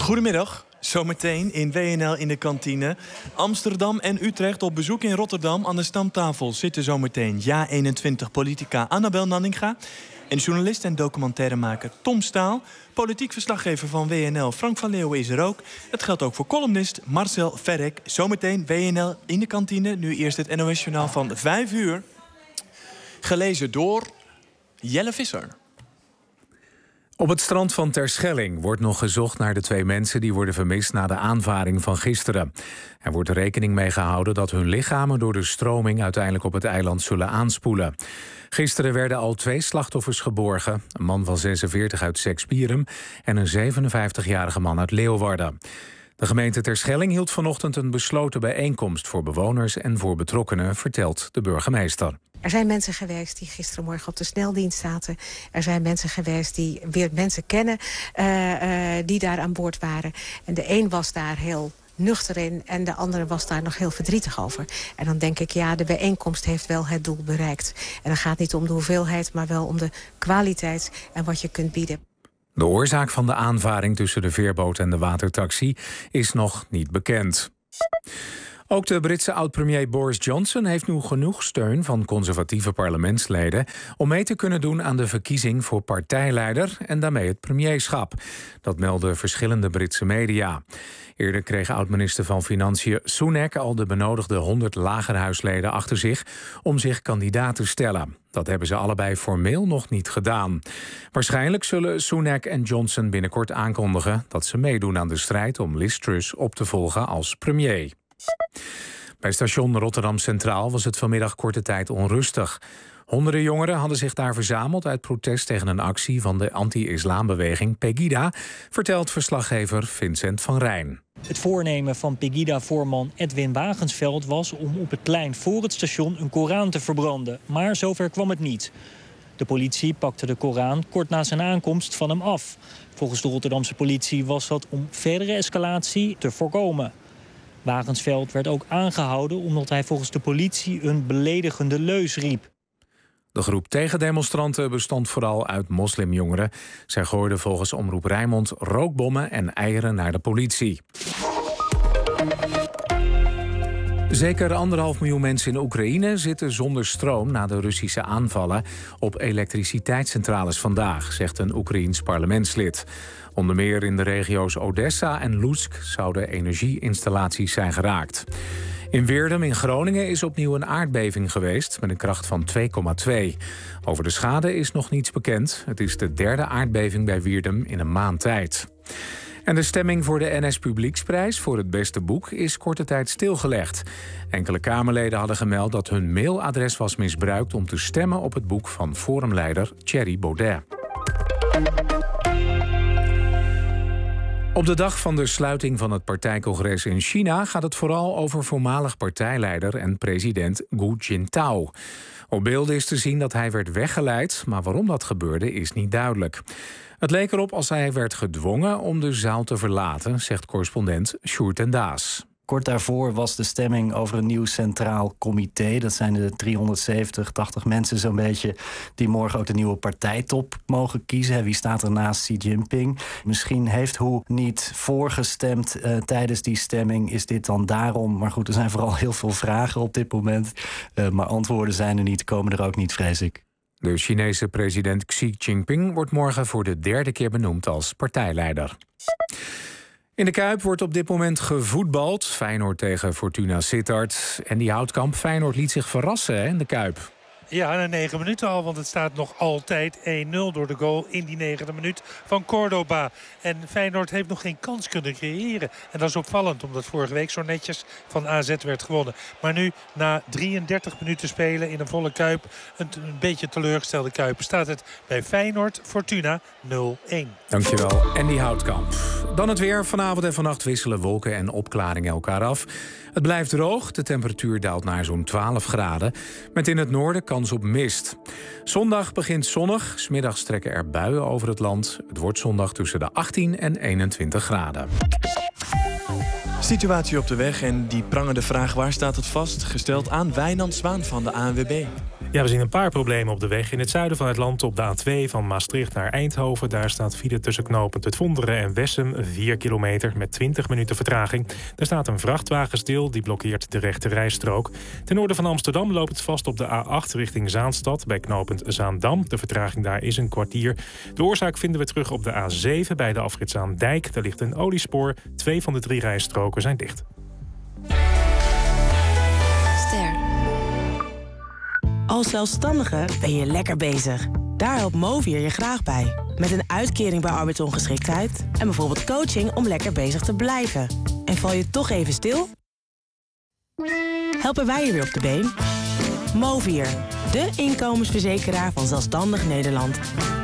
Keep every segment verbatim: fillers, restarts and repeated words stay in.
Goedemiddag. Zometeen in W N L in de kantine. Amsterdam en Utrecht op bezoek in Rotterdam. Aan de stamtafel zitten zometeen Ja eenentwintig politica Annabel Nanninga en journalist en documentairemaker Tom Staal. Politiek verslaggever van W N L Frank van Leeuwen is er ook. Het geldt ook voor columnist Marcel Verrek. Zometeen W N L in de kantine. Nu eerst het N O S-journaal van vijf uur. Gelezen door Jelle Visser. Op het strand van Terschelling wordt nog gezocht naar de twee mensen die worden vermist na de aanvaring van gisteren. Er wordt rekening mee gehouden dat hun lichamen door de stroming uiteindelijk op het eiland zullen aanspoelen. Gisteren werden al twee slachtoffers geborgen. Een man van zesenveertig uit Sekspierum en een zevenenvijftigjarige man uit Leeuwarden. De gemeente Terschelling hield vanochtend een besloten bijeenkomst voor bewoners en voor betrokkenen, vertelt de burgemeester. Er zijn mensen geweest die gisterenmorgen op de sneldienst zaten. Er zijn mensen geweest die weer mensen kennen uh, uh, die daar aan boord waren. En de een was daar heel nuchter in en de andere was daar nog heel verdrietig over. En dan denk ik, ja, de bijeenkomst heeft wel het doel bereikt. En dan gaat het niet om de hoeveelheid, maar wel om de kwaliteit en wat je kunt bieden. De oorzaak van de aanvaring tussen de veerboot en de watertaxi is nog niet bekend. Ook de Britse oud-premier Boris Johnson heeft nu genoeg steun van conservatieve parlementsleden om mee te kunnen doen aan de verkiezing voor partijleider en daarmee het premierschap. Dat melden verschillende Britse media. Eerder kreeg oud-minister van Financiën Sunak al de benodigde honderd lagerhuisleden achter zich om zich kandidaat te stellen. Dat hebben ze allebei formeel nog niet gedaan. Waarschijnlijk zullen Sunak en Johnson binnenkort aankondigen dat ze meedoen aan de strijd om Liz Truss op te volgen als premier. Bij station Rotterdam Centraal was het vanmiddag korte tijd onrustig. Honderden jongeren hadden zich daar verzameld uit protest tegen een actie van de anti-islambeweging Pegida, vertelt verslaggever Vincent van Rijn. Het voornemen van Pegida-voorman Edwin Wagensveld was om op het plein voor het station een Koran te verbranden. Maar zover kwam het niet. De politie pakte de Koran kort na zijn aankomst van hem af. Volgens de Rotterdamse politie was dat om verdere escalatie te voorkomen. Wagensveld werd ook aangehouden omdat hij volgens de politie een beledigende leus riep. De groep tegendemonstranten bestond vooral uit moslimjongeren. Zij gooiden volgens Omroep Rijnmond rookbommen en eieren naar de politie. Zeker anderhalf miljoen mensen in Oekraïne zitten zonder stroom na de Russische aanvallen op elektriciteitscentrales vandaag, zegt een Oekraïens parlementslid. Onder meer in de regio's Odessa en Lutsk zouden energieinstallaties zijn geraakt. In Weerdum in Groningen is opnieuw een aardbeving geweest met een kracht van twee komma twee. Over de schade is nog niets bekend. Het is de derde aardbeving bij Weerdum in een maand tijd. En de stemming voor de N S Publieksprijs voor het beste boek is korte tijd stilgelegd. Enkele Kamerleden hadden gemeld dat hun mailadres was misbruikt om te stemmen op het boek van forumleider Thierry Baudet. Op de dag van de sluiting van het partijcongres in China gaat het vooral over voormalig partijleider en president Hu Jintao. Op beelden is te zien dat hij werd weggeleid, maar waarom dat gebeurde is niet duidelijk. Het leek erop als hij werd gedwongen om de zaal te verlaten, zegt correspondent Sjoerd ten Daas. Kort daarvoor was de stemming over een nieuw centraal comité. Dat zijn de driehonderdzeventig, tachtig mensen zo'n beetje die morgen ook de nieuwe partijtop mogen kiezen. Wie staat er naast Xi Jinping? Misschien heeft Hu niet voorgestemd uh, tijdens die stemming. Is dit dan daarom? Maar goed, er zijn vooral heel veel vragen op dit moment. Uh, maar antwoorden zijn er niet, komen er ook niet, vrees ik. De Chinese president Xi Jinping wordt morgen voor de derde keer benoemd als partijleider. In de Kuip wordt op dit moment gevoetbald. Feyenoord tegen Fortuna Sittard. En die Houtkamp, Feyenoord liet zich verrassen hè, in de Kuip. Ja, na negen minuten al, want het staat nog altijd één nul door de goal in die negende minuut van Cordoba. En Feyenoord heeft nog geen kans kunnen creëren. En dat is opvallend, omdat vorige week zo netjes van A Z werd gewonnen. Maar nu, na drieëndertig minuten spelen in een volle Kuip, een, een beetje teleurgestelde Kuip, staat het bij Feyenoord Fortuna nul-één. Dankjewel, Andy Houtkamp. Dan het weer. Vanavond en vannacht wisselen wolken en opklaringen elkaar af. Het blijft droog. De temperatuur daalt naar zo'n twaalf graden. Met in het noorden kans op mist. Zondag begint zonnig. 's Middags trekken er buien over het land. Het wordt zondag tussen de achttien en eenentwintig graden. Situatie op de weg en die prangende vraag waar staat het vast? Gesteld aan Wijnand Zwaan van de A N W B. Ja, we zien een paar problemen op de weg. In het zuiden van het land op de A twee van Maastricht naar Eindhoven. Daar staat file tussen knooppunt Het Vonderen en Wessem. vier kilometer met twintig minuten vertraging. Daar staat een vrachtwagen stil, die blokkeert de rechte rijstrook. Ten noorden van Amsterdam loopt het vast op de A acht richting Zaanstad. Bij knooppunt Zaandam. De vertraging daar is een kwartier. De oorzaak vinden we terug op de A zeven bij de afrit Zaandijk. Daar ligt een oliespoor. Twee van de drie rijstroken zijn dicht. Ster. Als zelfstandige ben je lekker bezig. Daar helpt Movier je graag bij. Met een uitkering bij arbeidsongeschiktheid en bijvoorbeeld coaching om lekker bezig te blijven. En val je toch even stil? Helpen wij je weer op de been? Movier, de inkomensverzekeraar van Zelfstandig Nederland.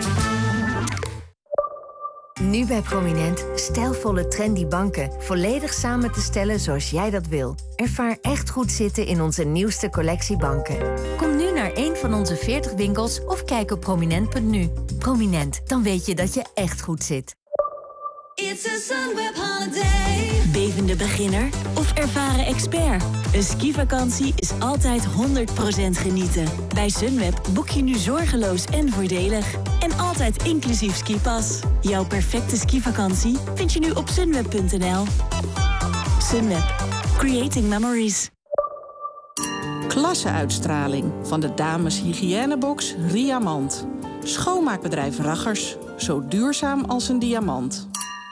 Nu bij Prominent stijlvolle trendy banken volledig samen te stellen zoals jij dat wil. Ervaar echt goed zitten in onze nieuwste collectie banken. Kom nu naar een van onze veertig winkels of kijk op prominent punt nu. Prominent, dan weet je dat je echt goed zit. It's a Sunweb holiday. Bevende beginner of ervaren expert? Een skivakantie is altijd honderd procent genieten. Bij Sunweb boek je nu zorgeloos en voordelig. En altijd inclusief skipas. Jouw perfecte skivakantie vind je nu op sunweb punt n l. Sunweb. Creating memories. Klasseuitstraling van de dames hygiënebox Riamant. Schoonmaakbedrijf Raggers. Zo duurzaam als een diamant.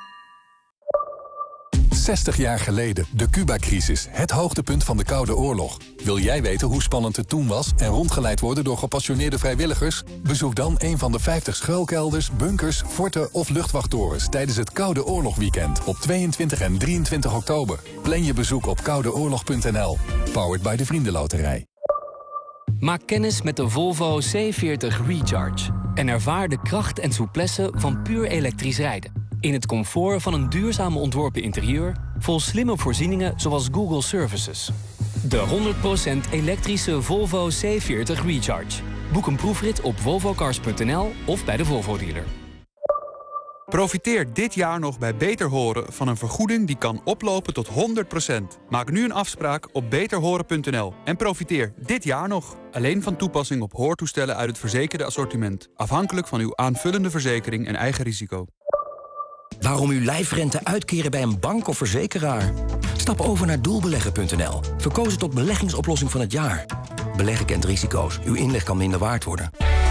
zestig jaar geleden, de Cuba-crisis, het hoogtepunt van de Koude Oorlog. Wil jij weten hoe spannend het toen was en rondgeleid worden door gepassioneerde vrijwilligers? Bezoek dan een van de vijftig schuilkelders, bunkers, forten of luchtwachttorens tijdens het Koude Oorlog-weekend op tweeëntwintig en drieëntwintig oktober. Plan je bezoek op koude oorlog punt n l. Powered by de Vriendenloterij. Maak kennis met de Volvo C veertig Recharge en ervaar de kracht en souplesse van puur elektrisch rijden. In het comfort van een duurzaam ontworpen interieur, vol slimme voorzieningen zoals Google Services. De honderd procent elektrische Volvo C veertig Recharge. Boek een proefrit op volvo cars punt n l of bij de Volvo dealer. Profiteer dit jaar nog bij Beter Horen van een vergoeding die kan oplopen tot honderd procent. Maak nu een afspraak op beter horen punt n l en profiteer dit jaar nog. Alleen van toepassing op hoortoestellen uit het verzekerde assortiment. Afhankelijk van uw aanvullende verzekering en eigen risico. Waarom uw lijfrente uitkeren bij een bank of verzekeraar? Stap over naar doelbeleggen punt n l. Verkozen tot beleggingsoplossing van het jaar. Beleggen kent risico's. Uw inleg kan minder waard worden.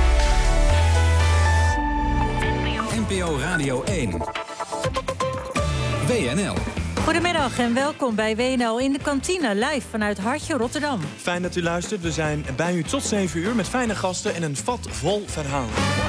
N P O Radio één. W N L. Goedemiddag en welkom bij W N L in de kantine, live vanuit Hartje Rotterdam. Fijn dat u luistert. We zijn bij u tot zeven uur met fijne gasten en een vat vol verhaal.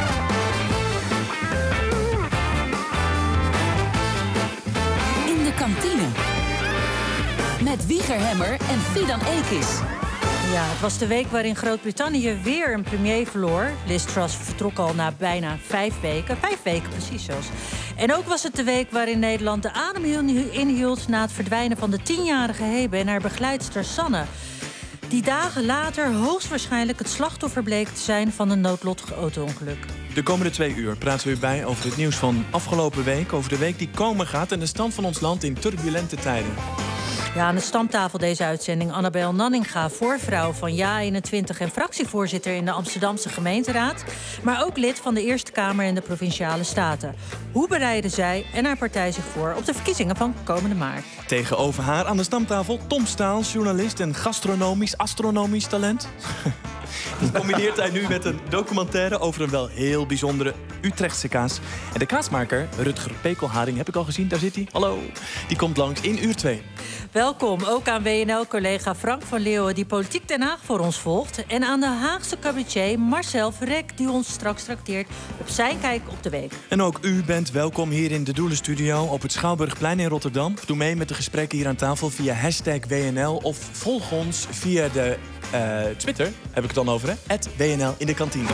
In de kantine. Met Wieger Hemmer en Fidan Ekis. Ja, het was de week waarin Groot-Brittannië weer een premier verloor. Liz Truss vertrok al na bijna vijf weken. Vijf weken precies zelfs. En ook was het de week waarin Nederland de adem inhield na het verdwijnen van de tienjarige Hebe en haar begeleidster Sanne. Die dagen later hoogstwaarschijnlijk het slachtoffer bleek te zijn van een noodlottig auto-ongeluk. De komende twee uur praten we u bij over het nieuws van afgelopen week, over de week die komen gaat en de stand van ons land in turbulente tijden. Ja, aan de stamtafel deze uitzending Annabel Nanninga, voorvrouw van Ja eenentwintig en fractievoorzitter in de Amsterdamse gemeenteraad, maar ook lid van de Eerste Kamer en de Provinciale Staten. Hoe bereiden zij en haar partij zich voor op de verkiezingen van komende maart? Tegenover haar aan de stamtafel Tom Staal, journalist en gastronomisch, astronomisch talent. Dat combineert hij nu met een documentaire over een wel heel bijzondere Utrechtse kaas. En de kaasmaker, Rutger Pekelharing, heb ik al gezien, daar zit hij. Hallo. Die komt langs in uur twee. Welkom ook aan W N L-collega Frank van Leeuwen, die Politiek Den Haag voor ons volgt. En aan de Haagse cabaretier Marcel Verrek, die ons straks trakteert op zijn kijk op de week. En ook u bent welkom hier in de Doelenstudio op het Schouwburgplein in Rotterdam. Doe mee met de gesprekken hier aan tafel via hashtag W N L of volg ons via de uh, Twitter, heb ik het dan over, hè? at W N L in de kantine.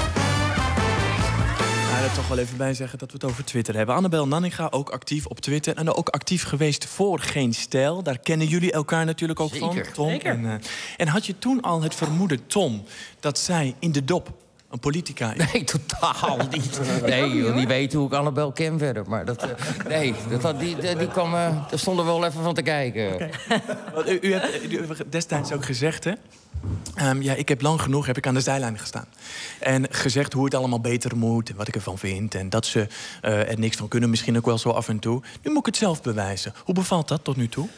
Ik wil er toch wel even bij zeggen dat we het over Twitter hebben. Annabel Nanninga, ook actief op Twitter. En ook actief geweest voor Geen Stijl. Daar kennen jullie elkaar natuurlijk ook Zeker. van, Tom. Zeker. En, uh, en had je toen al het vermoeden, Tom, dat zij in de dop een politica is? Nee, totaal niet. Nee, je wil niet weten hoe ik Annabel ken verder. Maar dat, uh, nee, dat, had- die, die, die kwam, uh, daar stonden we wel even van te kijken. Want U, u hebt u hebt destijds ook gezegd, hè? Um, ja, ik heb lang genoeg heb ik aan de zijlijn gestaan. En gezegd hoe het allemaal beter moet en wat ik ervan vind. En dat ze uh, er niks van kunnen, misschien ook wel zo af en toe. Nu moet ik het zelf bewijzen. Hoe bevalt dat tot nu toe?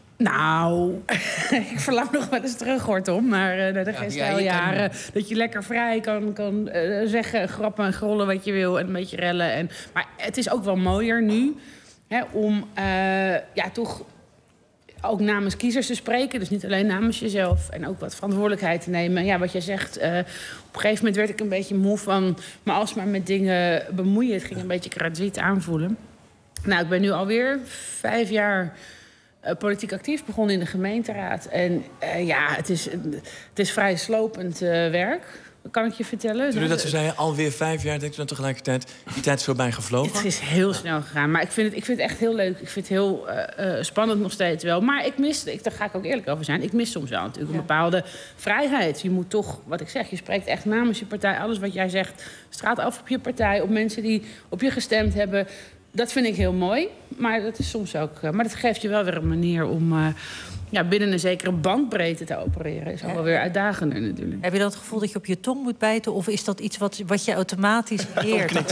Nou, ik verlang nog wel eens terug, hoor, Tom, naar uh, de gesteljaren. Ja, kan... Dat je lekker vrij kan, kan uh, zeggen, grappen en grollen wat je wil en een beetje rellen. En... Maar het is ook wel mooier nu, hè, om uh, ja, toch ook namens kiezers te spreken. Dus niet alleen namens jezelf. En ook wat verantwoordelijkheid te nemen. Ja, wat jij zegt, uh, op een gegeven moment werd ik een beetje moe van... maar alsmaar met dingen bemoeien. Het ging een beetje gratuit aanvoelen. Nou, ik ben nu alweer vijf jaar... Uh, politiek actief, begonnen in de gemeenteraad. En uh, ja, het is, het is vrij slopend uh, werk, kan ik je vertellen. Toen u dat ze zeiden, alweer vijf jaar, denk ik dan tegelijkertijd... die tijd is voorbij gevlogen? Het is heel snel gegaan, maar ik vind het, ik vind het echt heel leuk. Ik vind het heel uh, uh, spannend nog steeds wel. Maar ik mis, ik, daar ga ik ook eerlijk over zijn... ik mis soms wel natuurlijk een bepaalde vrijheid. Je moet toch, wat ik zeg, je spreekt echt namens je partij. Alles wat jij zegt, straalt af op je partij... op mensen die op je gestemd hebben... Dat vind ik heel mooi, maar dat is soms ook... Uh, maar dat geeft je wel weer een manier om uh, ja, binnen een zekere bandbreedte te opereren. Is ook wel weer uitdagender natuurlijk. Heb je dan het gevoel dat je op je tong moet bijten? Of is dat iets wat, wat je automatisch leert?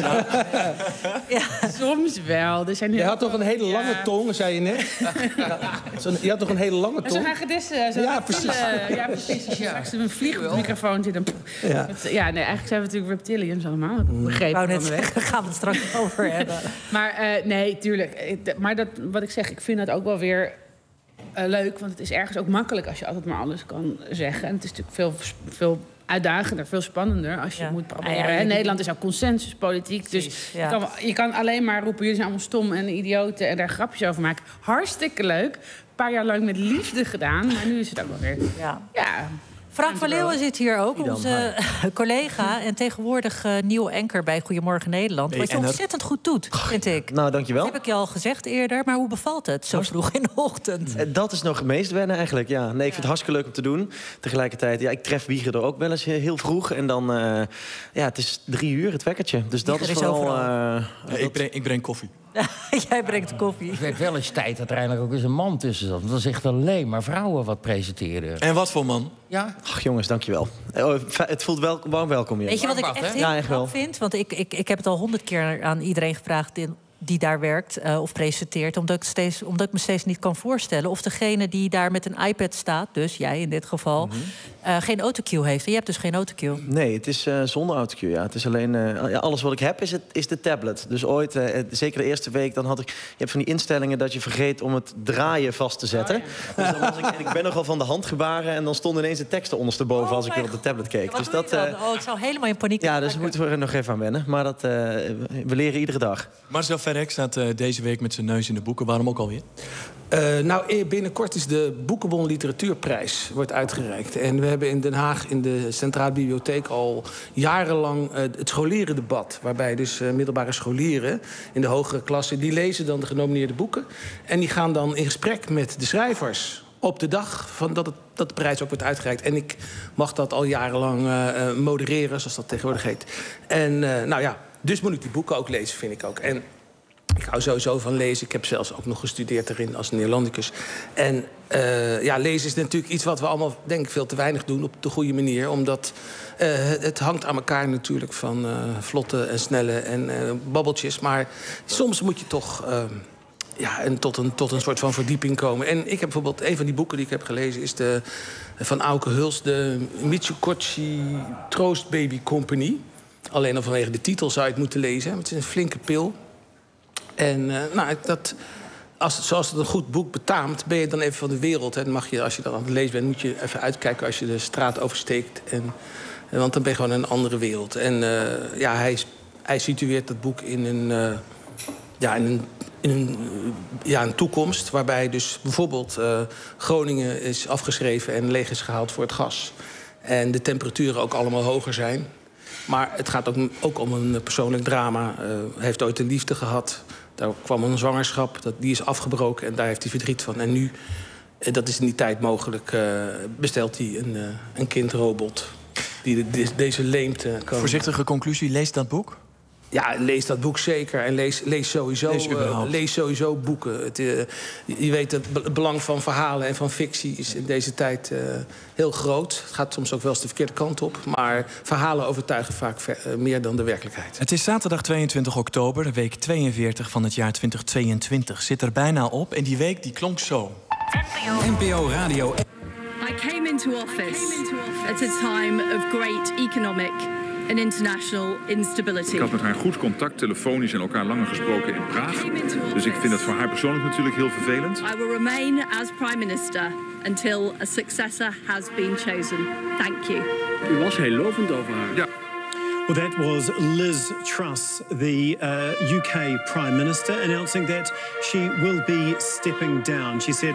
Ja. Soms wel. Er zijn je had toch een hele lange ja. tong, zei je net? Ja. Je had toch een hele lange tong? Zo'n hagedissen. Zo ja, precies. Uh, ja, precies. Ja. Straks een vliegmicrofoon zit. Ja. ja, nee, eigenlijk zijn we natuurlijk reptilians allemaal. Ik begreep wou net zeggen, daar gaan we het straks over hebben. Maar uh, nee, tuurlijk. Maar dat, wat ik zeg, ik vind dat ook wel weer uh, leuk. Want het is ergens ook makkelijk als je altijd maar alles kan zeggen. En het is natuurlijk veel, veel uitdagender, veel spannender als je ja. moet proberen. Ah, ja, ja, Nederland is ook consensuspolitiek. Dus ja. je, kan, je kan alleen maar roepen, jullie zijn allemaal stom en idioten... en daar grapjes over maken. Hartstikke leuk. Een paar jaar lang met liefde gedaan. Maar nu is het ook wel weer... Ja. ja. Frank van Leeuwen zit hier ook, onze collega... en tegenwoordig uh, nieuw anker bij Goedemorgen Nederland. Wat je ontzettend goed doet, vind ik. Nou, dankjewel. Dat heb ik je al gezegd eerder, maar hoe bevalt het zo vroeg in de ochtend? Dat is nog het meest wennen eigenlijk, ja. Nee, ik vind het hartstikke leuk om te doen. Tegelijkertijd, ja, ik tref Wieger er ook wel eens heel vroeg. En dan, uh, ja, het is drie uur, het wekkertje. Dus dat Wieger is vooral... Uh, ja, dat... ik, breng, ik breng koffie. Jij brengt koffie. Het werd wel eens tijd dat er eindelijk ook eens een man tussen zat. Want dat is echt alleen maar vrouwen wat presenteren. En wat voor man? Ja. Ach jongens, dankjewel. Oh, het voelt wel warm welkom hier. Weet je wat ik echt heel ja, echt wel. vind? Want ik, ik, ik heb het al honderd keer aan iedereen gevraagd... In, die daar werkt uh, of presenteert... Omdat ik, steeds, omdat ik me steeds niet kan voorstellen... of degene die daar met een iPad staat... dus jij in dit geval... Mm-hmm. uh, geen autocue heeft. En je hebt dus geen autocue. Nee, het is uh, zonder autocue, ja. Het is alleen... Uh, ja, alles wat ik heb is, het, is de tablet. Dus ooit, uh, zeker de eerste week... dan had ik... Je hebt van die instellingen dat je vergeet om het draaien vast te zetten. Oh, ja. Dus dan was ik, en ik ben nogal van de hand gebaren... en dan stonden ineens de teksten ondersteboven... Oh, als ik weer op de tablet keek. Ja, dus dat, uh, oh, ik zou helemaal in paniek Ja, dus moeten we er nog even aan wennen. Maar dat, uh, we leren iedere dag. Marcel Verrek staat uh, deze week met zijn neus in de boeken. Waarom ook alweer? Uh, nou, binnenkort is de Boekenbon Literatuurprijs wordt uitgereikt. En we hebben in Den Haag in de Centrale Bibliotheek al jarenlang uh, het scholierendebat. Waarbij dus uh, middelbare scholieren in de hogere klasse... die lezen dan de genomineerde boeken. En die gaan dan in gesprek met de schrijvers... op de dag van dat, het, dat de prijs ook wordt uitgereikt. En ik mag dat al jarenlang uh, modereren, zoals dat tegenwoordig heet. En uh, nou ja, dus moet ik die boeken ook lezen, vind ik ook. En ik hou sowieso van lezen. Ik heb zelfs ook nog gestudeerd erin als Neerlandicus. En uh, ja, lezen is natuurlijk iets wat we allemaal, denk ik, veel te weinig doen... op de goede manier, omdat uh, het hangt aan elkaar natuurlijk... van uh, vlotte en snelle en uh, babbeltjes. Maar soms moet je toch... Uh, Ja, en tot een, tot een soort van verdieping komen. En ik heb bijvoorbeeld, een van die boeken die ik heb gelezen... is de, van Auke Huls, de Mitsukoshi Troost Baby Company. Alleen al vanwege de titel zou je het moeten lezen. Het is een flinke pil. En uh, nou, dat, als, zoals het een goed boek betaamt, ben je dan even van de wereld. Hè. Dan mag je, als je dan aan het lezen bent, moet je even uitkijken... als je de straat oversteekt. En, want dan ben je gewoon in een andere wereld. En uh, ja, hij, hij situeert dat boek in een... Uh, ja, in een in een, ja, een toekomst waarbij dus bijvoorbeeld uh, Groningen is afgeschreven... en leeg is gehaald voor het gas. En de temperaturen ook allemaal hoger zijn. Maar het gaat ook, ook om een persoonlijk drama. Uh, hij heeft ooit een liefde gehad. Daar kwam een zwangerschap, dat, die is afgebroken en daar heeft hij verdriet van. En nu, uh, dat is in die tijd mogelijk, uh, bestelt hij een, uh, een kindrobot... die de, de, deze leemte kan... Voorzichtige conclusie, lees dat boek? Ja, lees dat boek zeker. En lees, lees, sowieso, Lees uh, lees sowieso boeken. Het, uh, je weet, het belang van verhalen en van fictie is in deze tijd uh, heel groot. Het gaat soms ook wel eens de verkeerde kant op. Maar verhalen overtuigen vaak ver, uh, meer dan de werkelijkheid. Het is zaterdag tweeëntwintig oktober, de week tweeënveertig van het jaar twintig tweeëntwintig. Zit er bijna op en die week die klonk zo. N P O Radio. I came into office at a time of great economic and international instability. Ik had met haar goed contact, telefonisch en elkaar langer gesproken in Praag. Dus ik vind dat voor haar persoonlijk natuurlijk heel vervelend. I will remain as prime minister until a successor has been chosen. Thank you. U was heel lovend over haar. Ja. Well, that was Liz Truss, the uh, U K Prime Minister, announcing that she will be stepping down. She said,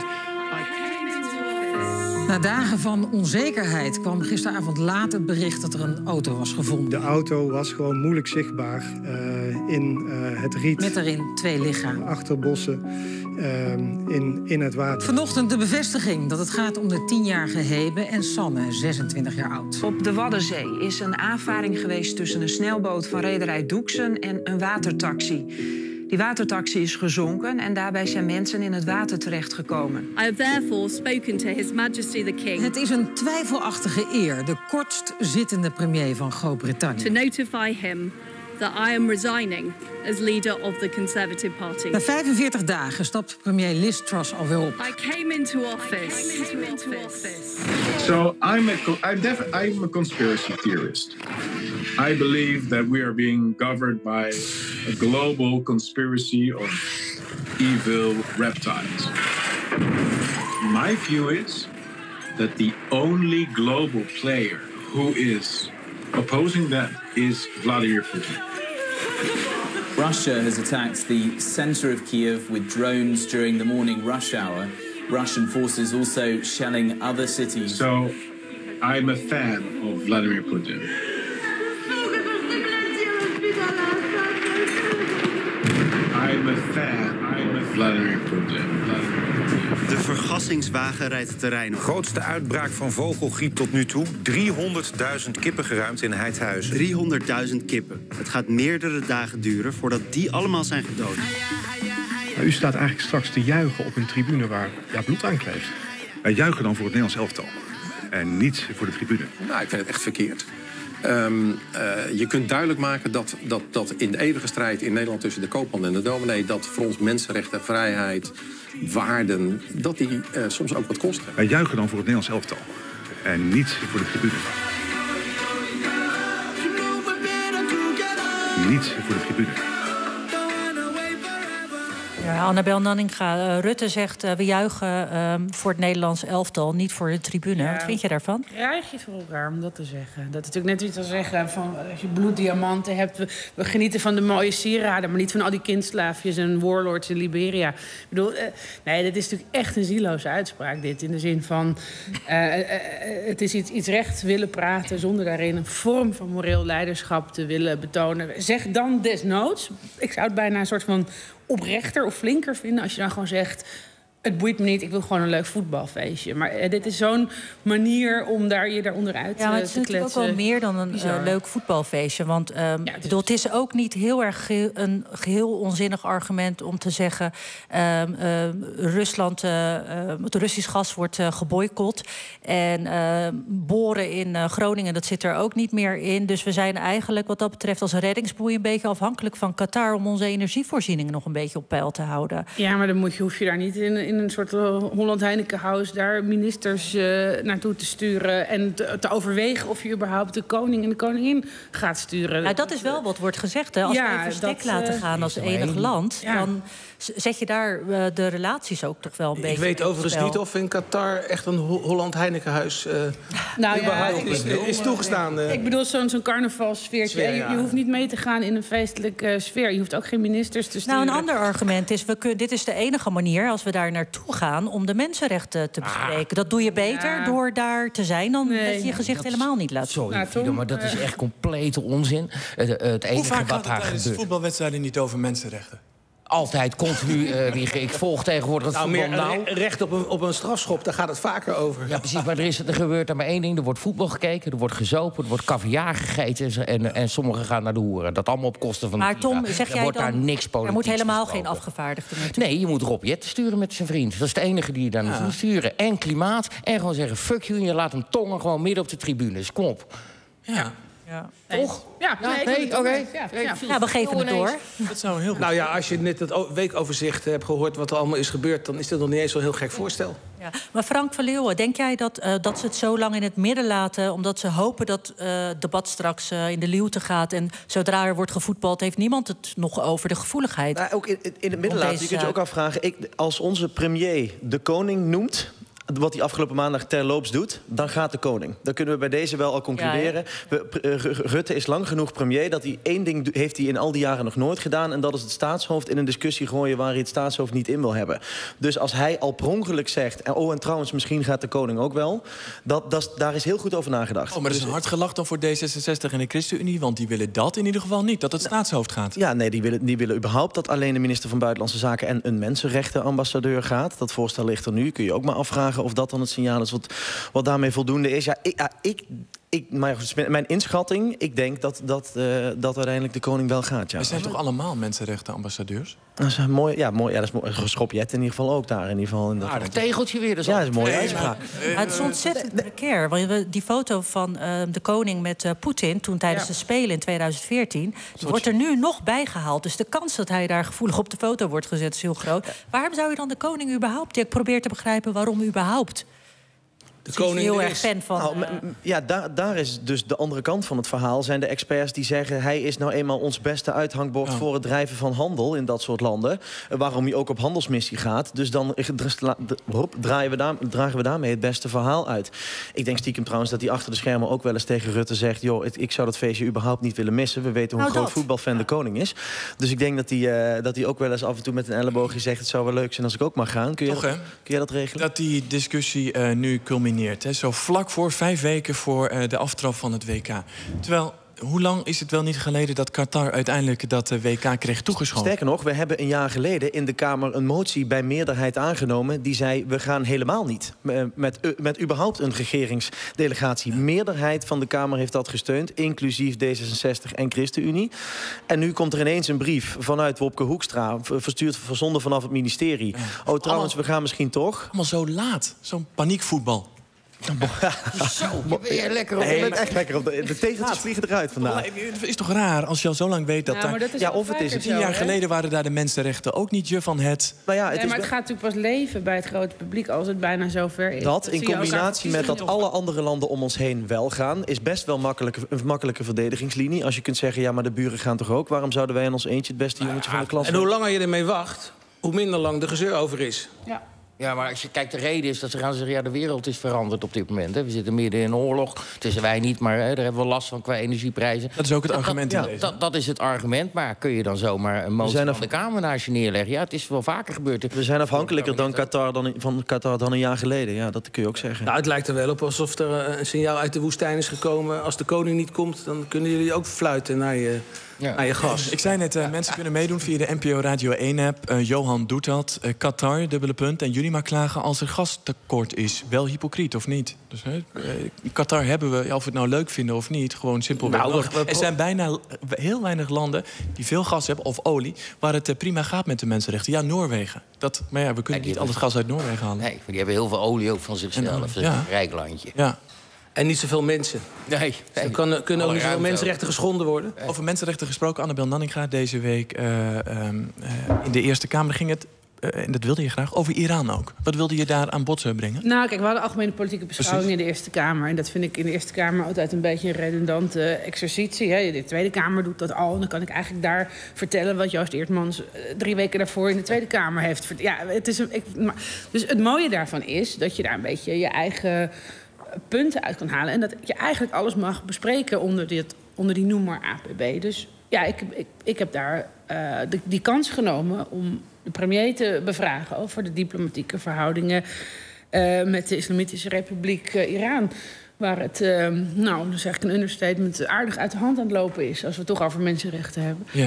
Na dagen van onzekerheid kwam gisteravond laat het bericht dat er een auto was gevonden. De auto was gewoon moeilijk zichtbaar uh, in uh, het riet. Met erin twee lichamen. Achterbossen uh, in, in het water. Vanochtend de bevestiging dat het gaat om de tienjarige Hebe en Sanne, zesentwintig jaar oud. Op de Waddenzee is een aanvaring geweest tussen een snelboot van rederij Doeksen en een watertaxi. Die watertaxi is gezonken en daarbij zijn mensen in het water terechtgekomen. I have therefore spoken to His Majesty the King. Het is een twijfelachtige eer, de kortst zittende premier van Groot-Brittannië. To notify him that I am resigning as leader of the Conservative Party. Na vijfenveertig dagen stapt premier Liz Truss alweer op. I came into office. I came into office. So I'm a, I'm, def, I'm a conspiracy theorist. I believe that we are being governed by a global conspiracy of evil reptiles. My view is that the only global player who is opposing that is Vladimir Putin. Russia has attacked the center of Kiev with drones during the morning rush hour. Russian forces also shelling other cities. So I'm a fan of Vladimir Putin. I'm a fan. I'm a Vladimir Putin. De vergassingswagen rijdt het terrein op. Grootste uitbraak van vogelgriep tot nu toe. driehonderdduizend kippen geruimd in Heidhuizen. driehonderdduizend kippen. Het gaat meerdere dagen duren voordat die allemaal zijn gedood. U staat eigenlijk straks te juichen op een tribune waar ja, bloed aan kleeft. Wij juichen dan voor het Nederlands elftal. En niet voor de tribune. Nou, ik vind het echt verkeerd. Um, uh, je kunt duidelijk maken dat, dat, dat in de eeuwige strijd in Nederland tussen de koopman en de dominee, dat voor ons mensenrechten, vrijheid, waarden, dat die uh, soms ook wat kosten. Wij juichen dan voor het Nederlands elftal. En niet voor de tribune. Niet voor de tribune. Ja, Annabel Nanninga, uh, Rutte zegt uh, we juichen uh, voor het Nederlands elftal, niet voor de tribune. Ja, wat vind je daarvan? Krijg je voor elkaar om dat te zeggen? Dat is natuurlijk net iets als zeggen van als je bloeddiamanten hebt, we, we genieten van de mooie sieraden, maar niet van al die kindslaafjes en warlords in Liberia. Ik bedoel, uh, nee, dit is natuurlijk echt een zieloze uitspraak dit. In de zin van, uh, uh, uh, het is iets, iets recht willen praten zonder daarin een vorm van moreel leiderschap te willen betonen. Zeg dan desnoods, ik zou het bijna een soort van oprechter of flinker vinden als je dan gewoon zegt, het boeit me niet, ik wil gewoon een leuk voetbalfeestje. Maar eh, dit is zo'n manier om daar, je daaronder uit te kletsen. Ja, maar het is natuurlijk ook wel meer dan een uh, leuk voetbalfeestje. Want um, ja, het, bedoel, het is ook niet heel erg ge- een geheel onzinnig argument om te zeggen, um, uh, Rusland, uh, uh, het Russisch gas wordt uh, geboycott. En uh, boren in uh, Groningen, dat zit er ook niet meer in. Dus we zijn eigenlijk wat dat betreft als reddingsboei een beetje afhankelijk van Qatar om onze energievoorziening nog een beetje op peil te houden. Ja, maar dan moet je, hoef je daar niet in, in een soort Holland Heinekenhuis daar ministers uh, naartoe te sturen en te, te overwegen of je überhaupt de koning en de koningin gaat sturen. Nou, dat is wel wat wordt gezegd, hè? Als ja, we even stek laten uh, gaan als enig land, ja. Dan zet je daar uh, de relaties ook toch wel een ik beetje. Ik weet overigens spel. niet of in Qatar echt een Holland Heinekenhuis uh, nou, überhaupt ja, is, is toegestaan. Uh. Ik bedoel zo'n zo'n carnavalsfeertje. Ja. Je, je hoeft niet mee te gaan in een feestelijke uh, sfeer. Je hoeft ook geen ministers te sturen. Nou, een ander argument is, we kun, dit is de enige manier als we daar naartoe gaan om de mensenrechten te bespreken. Ah. Dat doe je beter ja. door daar te zijn dan nee. dat je je gezicht is, helemaal niet laat zien. Sorry, nou, Fido, maar dat is echt complete onzin. Het, het enige Hoe vaak wat gaat het daar tijdens gebeurt. voetbalwedstrijden niet over mensenrechten? Altijd, continu. Uh, wie, ik volg tegenwoordig het nou, voetbal meer nauw. Re recht op een, op een strafschop, daar gaat het vaker over. Ja, precies, maar er, is, er gebeurt er maar één ding. Er wordt voetbal gekeken, er wordt gezopen, er wordt caviar gegeten... en, en sommigen gaan naar de hoeren. Dat allemaal op kosten van de Maar Tom, FIFA. zeg er jij wordt dan, daar niks politieks er moet helemaal besproken. geen afgevaardigde naartoe? Nee, je moet Rob Jetten sturen met zijn vriend. Dat is het enige die je daar naartoe moet sturen. En klimaat. En gewoon zeggen, fuck you, en je laat hem tongen gewoon midden op de tribunes. Kom op. Ja. Ja. Toch? Ja, Ja, nee, nee, ik doe oké. het ja, ja. Ja, we geven het door. Dat zou heel goed Nou ja, als je net het o- weekoverzicht hebt gehoord wat er allemaal is gebeurd... dan is dat nog niet eens zo'n heel gek voorstel. Ja. Maar Frank van Leeuwen, denk jij dat, uh, dat ze het zo lang in het midden laten... omdat ze hopen dat uh, het debat straks uh, in de luwte gaat... en zodra er wordt gevoetbald, heeft niemand het nog over de gevoeligheid? Nou, ook in, in het midden laten, je kunt je ook afvragen... Ik, als onze premier de koning noemt... wat hij afgelopen maandag terloops doet, dan gaat de koning. Dan kunnen we bij deze wel al concluderen. Ja, we, uh, Rutte is lang genoeg premier... dat hij één ding heeft hij in al die jaren nog nooit gedaan... en dat is het staatshoofd in een discussie gooien... waar hij het staatshoofd niet in wil hebben. Dus als hij al per ongeluk zegt... en oh, en trouwens, misschien gaat de koning ook wel... Dat, dat, daar is heel goed over nagedacht. Oh, maar er is een hard gelach dan voor D zesenzestig en de ChristenUnie... want die willen dat in ieder geval niet, dat het nou, staatshoofd gaat. Ja, nee, die willen, die willen überhaupt dat alleen de minister van Buitenlandse Zaken... en een mensenrechtenambassadeur gaat. Dat voorstel ligt er nu. Kun je ook maar afvragen of dat dan het signaal is wat, wat daarmee voldoende is. Ja, ik... Ja, ik Ik, mijn inschatting, ik denk dat, dat, uh, dat uiteindelijk de koning wel gaat. Ja. We zijn toch allemaal mensenrechtenambassadeurs? Dat is mooi, ja, mooi, ja, dat is mooi. Geschopjet in ieder geval ook daar. In ieder geval in dat ah, dat tegeltje weer. Dat is ja, dat is een mooie nee, uitspraak. Maar, uh, het is ontzettend precair. Want die foto van uh, de koning met uh, Poetin... toen tijdens ja. de Spelen in tweeduizend veertien... die wordt er nu nog bijgehaald. Dus de kans dat hij daar gevoelig op de foto wordt gezet is heel groot. Ja. Waarom zou je dan de koning überhaupt... Ik probeer te begrijpen waarom überhaupt... De koning heel is erg fan van. Nou, uh... Ja, daar, daar is dus de andere kant van het verhaal. Zijn de experts die zeggen... hij is nou eenmaal ons beste uithangbord... Oh. voor het drijven van handel in dat soort landen. Waarom hij ook op handelsmissie gaat. Dus dan draaien we daar, dragen we daarmee het beste verhaal uit. Ik denk stiekem trouwens dat hij achter de schermen ook wel eens tegen Rutte zegt... joh, ik zou dat feestje überhaupt niet willen missen. We weten hoe nou, groot dat. voetbalfan ja. de koning is. Dus ik denk dat hij, uh, dat hij ook wel eens af en toe met een elleboogje zegt... het zou wel leuk zijn als ik ook mag gaan. Kun je, Toch, dat, kun jij dat regelen? Dat die discussie uh, nu culmineert. Hè? Zo vlak voor, vijf weken voor uh, de aftrap van het W K. Terwijl, hoe lang is het wel niet geleden dat Qatar uiteindelijk dat uh, W K kreeg toegeschoven? Sterker nog, we hebben een jaar geleden in de Kamer een motie bij meerderheid aangenomen... die zei, we gaan helemaal niet uh, met, uh, met überhaupt een regeringsdelegatie. Ja. Meerderheid van de Kamer heeft dat gesteund, inclusief D zesenzestig en ChristenUnie. En nu komt er ineens een brief vanuit Wopke Hoekstra... verstuurd, verzonden vanaf het ministerie. Ja. Oh, trouwens, we gaan misschien toch... Allemaal zo laat, zo'n paniekvoetbal. Zo, je ben je lekker op de... Nee, je bent echt lekker op de... De tegeltjes vliegen eruit vandaag. Het is toch raar als je al zo lang weet dat... Ja, maar dat is ja, of het is het. Tien jaar geleden waren daar de mensenrechten ook niet je van het... Nou ja, het nee, is maar het gaat natuurlijk pas leven bij het grote publiek... als het bijna zover is. Dat, dat in combinatie met dat alle andere landen om ons heen wel gaan... is best wel makkelijke, een makkelijke verdedigingslinie. Als je kunt zeggen, ja, maar de buren gaan toch ook? Waarom zouden wij in ons eentje het beste jongetje van de klas En hoe langer je ermee wacht, hoe minder lang de gezeur over is. Ja. Ja, maar als je kijkt, de reden is dat ze gaan zeggen... ja, de wereld is veranderd op dit moment. Hè. We zitten midden in een oorlog. Tussen wij niet, maar hè, daar hebben we last van qua energieprijzen. Dat is ook het dat, argument dat, in deze. Dat, dat is het argument, maar kun je dan zomaar een motie van de Kamer naast je neerleggen? Ja, het is wel vaker gebeurd. We zijn afhankelijker dan Qatar dan, van Qatar dan een jaar geleden. Ja, dat kun je ook zeggen. Nou, het lijkt er wel op alsof er een signaal uit de woestijn is gekomen... als de koning niet komt, dan kunnen jullie ook fluiten naar je... Ja. Aan je gas. Ik zei net, uh, mensen kunnen meedoen via de N P O Radio één-app. Uh, Johan doet dat. Uh, Qatar, dubbele punt. En jullie maar klagen als er gastekort is. Wel hypocriet, of niet? Dus, uh, Qatar hebben we, ja, of we het nou leuk vinden of niet... gewoon simpelweg nou, we, we, Er zijn bijna heel weinig landen die veel gas hebben, of olie... waar het uh, prima gaat met de mensenrechten. Ja, Noorwegen. Dat, maar ja, we kunnen ja, niet al het gas uit Noorwegen halen. Nee, maar die hebben heel veel olie ook van zichzelf. Dat is een rijk landje. Ja. En niet zoveel mensen. Nee. nee. Er kan, kunnen ook niet zoveel mensenrechten geschonden worden. Over mensenrechten gesproken, Annabel Nanninga deze week uh, um, uh, in de Eerste Kamer ging het... Uh, en dat wilde je graag, over Iran ook. Wat wilde je daar aan bod brengen? Nou, kijk, we hadden algemene politieke beschouwing in de Eerste Kamer. En dat vind ik in de Eerste Kamer altijd een beetje een redundante exercitie. Hè. De Tweede Kamer doet dat al. En dan kan ik eigenlijk daar vertellen wat Joost Eertmans drie weken daarvoor in de Tweede Kamer heeft verteld. Ja, het is een, ik, maar, dus het mooie daarvan is dat je daar een beetje je eigen punten uit kan halen. En dat je eigenlijk alles mag bespreken onder, dit, onder die noemer A P B. Dus ja, ik, ik, ik heb daar uh, de, die kans genomen om de premier te bevragen over de diplomatieke verhoudingen uh, met de Islamitische Republiek uh, Iran. Waar het, uh, nou, dan zeg ik een understatement, aardig uit de hand aan het lopen is. Als we het toch over mensenrechten hebben. Ja.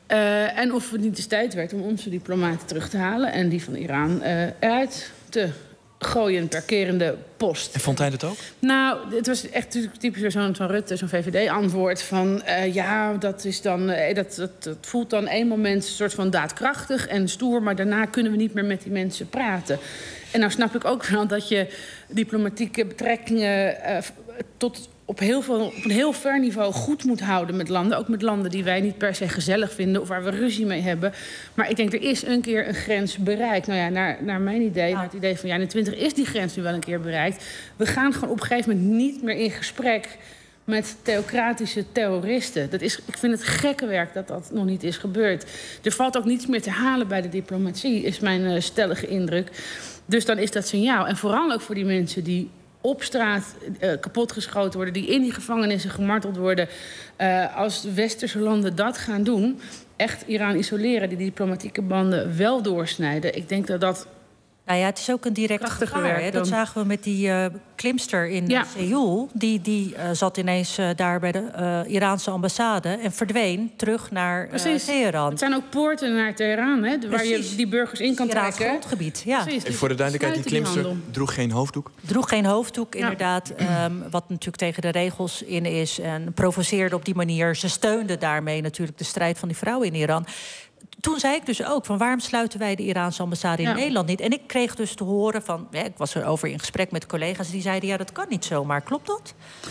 Uh, en of het niet de tijd werd om onze diplomaten terug te halen en die van Iran uh, eruit te gooien per kerende post. En vond hij dat ook? Nou, het was echt typisch zo'n zo Rutte, zo'n V V D-antwoord van... Uh, ja, dat, is dan, uh, dat, dat, dat voelt dan één moment een soort van daadkrachtig en stoer... maar daarna kunnen we niet meer met die mensen praten. En nou snap ik ook wel dat je diplomatieke betrekkingen... Uh, tot op, heel veel, op een heel ver niveau goed moet houden met landen. Ook met landen die wij niet per se gezellig vinden of waar we ruzie mee hebben. Maar ik denk, er is een keer een grens bereikt. Nou ja, naar, naar mijn idee, naar het idee van... ja, in de twintig is die grens nu wel een keer bereikt. We gaan gewoon op een gegeven moment niet meer in gesprek met theocratische terroristen. Dat is, ik vind het gekke werk dat dat nog niet is gebeurd. Er valt ook niets meer te halen bij de diplomatie, is mijn uh, stellige indruk. Dus dan is dat signaal. En vooral ook voor die mensen die op straat uh, kapotgeschoten worden, die in die gevangenissen gemarteld worden. Uh, als de westerse landen dat gaan doen, echt Iran isoleren, die diplomatieke banden wel doorsnijden. Ik denk dat dat... Nou ja, het is ook een direct gevaar. Hè? Dat zagen we met die uh, klimster in ja. Seoul. Die, die uh, zat ineens uh, daar bij de uh, Iraanse ambassade en verdween terug naar uh, Teheran. Het zijn ook poorten naar Teheran, hè, waar Precies. je die burgers in kan Iraans trekken. grondgebied, ja. Precies, en voor de duidelijkheid, die klimster die droeg geen hoofddoek? Droeg geen hoofddoek, inderdaad. Ja. Um, wat natuurlijk tegen de regels in is. En provoceerde op die manier. Ze steunde daarmee natuurlijk de strijd van die vrouwen in Iran. Toen zei ik dus ook, van waarom sluiten wij de Iraanse ambassade in ja. Nederland niet? En ik kreeg dus te horen van, ja, ik was erover in gesprek met collega's... die zeiden, ja, dat kan niet zomaar. Klopt dat?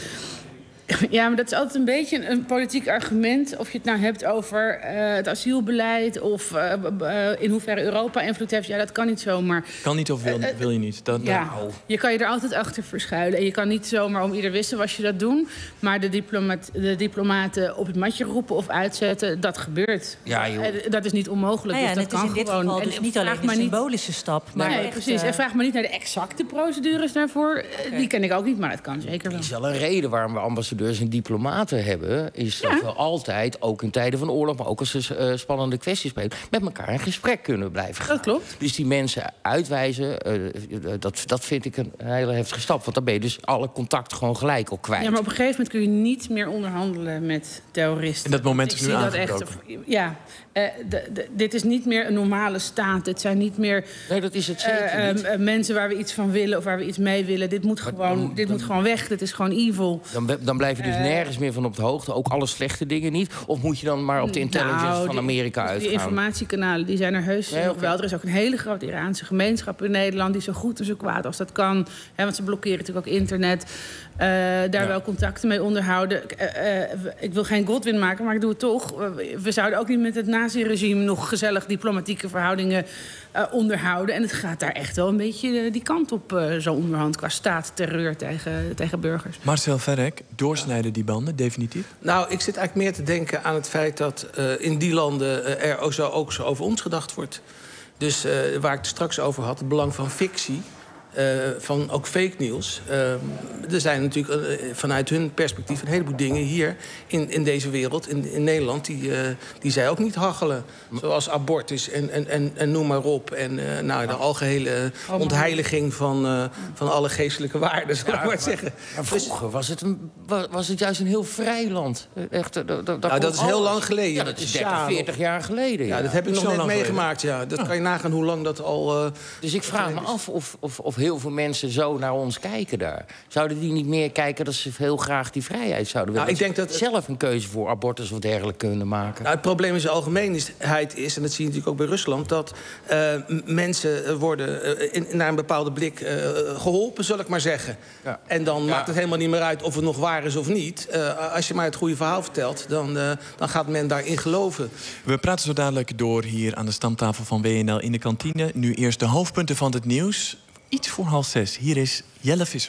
Ja, maar dat is altijd een beetje een, een politiek argument. Of je het nou hebt over uh, het asielbeleid... of uh, uh, in hoeverre Europa invloed heeft. Ja, dat kan niet zomaar. Kan niet of wil, uh, wil je niet? Dat, ja, nou. Je kan je er altijd achter verschuilen. En je kan niet zomaar om ieder wisten was je dat doen. Maar de, diplomat, de diplomaten op het matje roepen of uitzetten... dat gebeurt. Ja, joh. Dat is niet onmogelijk. Nou ja, dus dat het kan is in dit gewoon. geval dus en, niet alleen een symbolische niet... stap. Maar nee, echt, precies. Uh... En vraag me niet naar de exacte procedures daarvoor. Okay. Die ken ik ook niet, maar het kan zeker wel. Er is wel een reden waarom we ambassadeurs en diplomaten hebben, is dat ja. we altijd, ook in tijden van oorlog, maar ook als er uh, spannende kwesties spelen, met elkaar in gesprek kunnen blijven gaan. Dat klopt. Dus die mensen uitwijzen, uh, dat, dat vind ik een hele heftige stap. Want dan ben je dus alle contact gewoon gelijk al kwijt. Ja, maar op een gegeven moment kun je niet meer onderhandelen met terroristen. En dat moment is nu aangebroken. Ja, uh, de, de, dit is niet meer een normale staat. Dit zijn niet meer nee, dat is het zeker uh, niet. Uh, mensen waar we iets van willen of waar we iets mee willen. Dit moet, gewoon, dan, dit dan, moet gewoon weg. Dit is gewoon evil. Dan, dan blijf je dus uh, nergens meer van op de hoogte. Ook alle slechte dingen niet? Of moet je dan maar op de intelligence nou, van Amerika die, uitgaan? Die informatiekanalen die zijn er heus nee, nog okay. wel. Er is ook een hele grote Iraanse gemeenschap in Nederland... die zo goed en zo kwaad als dat kan. Hè, want ze blokkeren natuurlijk ook internet. Uh, daar ja. wel contacten mee onderhouden. Uh, uh, ik wil geen Godwin maken, maar ik doe het toch. We zouden ook niet met het nazi-regime... nog gezellig diplomatieke verhoudingen uh, onderhouden. En het gaat daar echt wel een beetje uh, die kant op... Uh, zo onderhand qua staatsterreur tegen, tegen burgers. Marcel Verrek, doorsnijden die banden, definitief? Nou, ik zit eigenlijk meer te denken aan het feit dat uh, in die landen uh, er ook zo, ook zo over ons gedacht wordt. Dus uh, waar ik het straks over had, het belang van fictie... Uh, van ook fake nieuws. Uh, er zijn natuurlijk uh, vanuit hun perspectief een heleboel dingen hier in, in deze wereld, in, in Nederland, die, uh, die zij ook niet hachelen. Zoals abortus en, en, en, en noem maar op. En uh, nou, de algehele ontheiliging van, uh, van alle geestelijke waarden, zal ik maar zeggen. Maar vroeger was het, een, was het juist een heel vrij land. Echt, dat, dat, dat, nou, dat is heel lang geleden. Ja, dat is dertig, veertig jaar geleden. Ja, ja dat heb ik nog net meegemaakt. Ja. Dat kan je nagaan hoe lang dat al... Uh, dus ik vraag me af of, of, of heel veel mensen zo naar ons kijken daar. Zouden die niet meer kijken dat ze heel graag die vrijheid zouden willen? Nou, ik denk dat zelf een keuze voor abortus of dergelijke kunnen maken. Nou, het probleem in zijn algemeenheid is, en dat zie je natuurlijk ook bij Rusland, dat uh, mensen worden uh, in, naar een bepaalde blik uh, geholpen, zal ik maar zeggen. Ja. En dan ja. maakt het helemaal niet meer uit of het nog waar is of niet. Uh, als je maar het goede verhaal vertelt, dan, uh, dan gaat men daarin geloven. We praten zo dadelijk door hier aan de stamtafel van W N L in de kantine. Nu eerst de hoofdpunten van het nieuws. Iets voor half zes. Hier is Jelle Visser.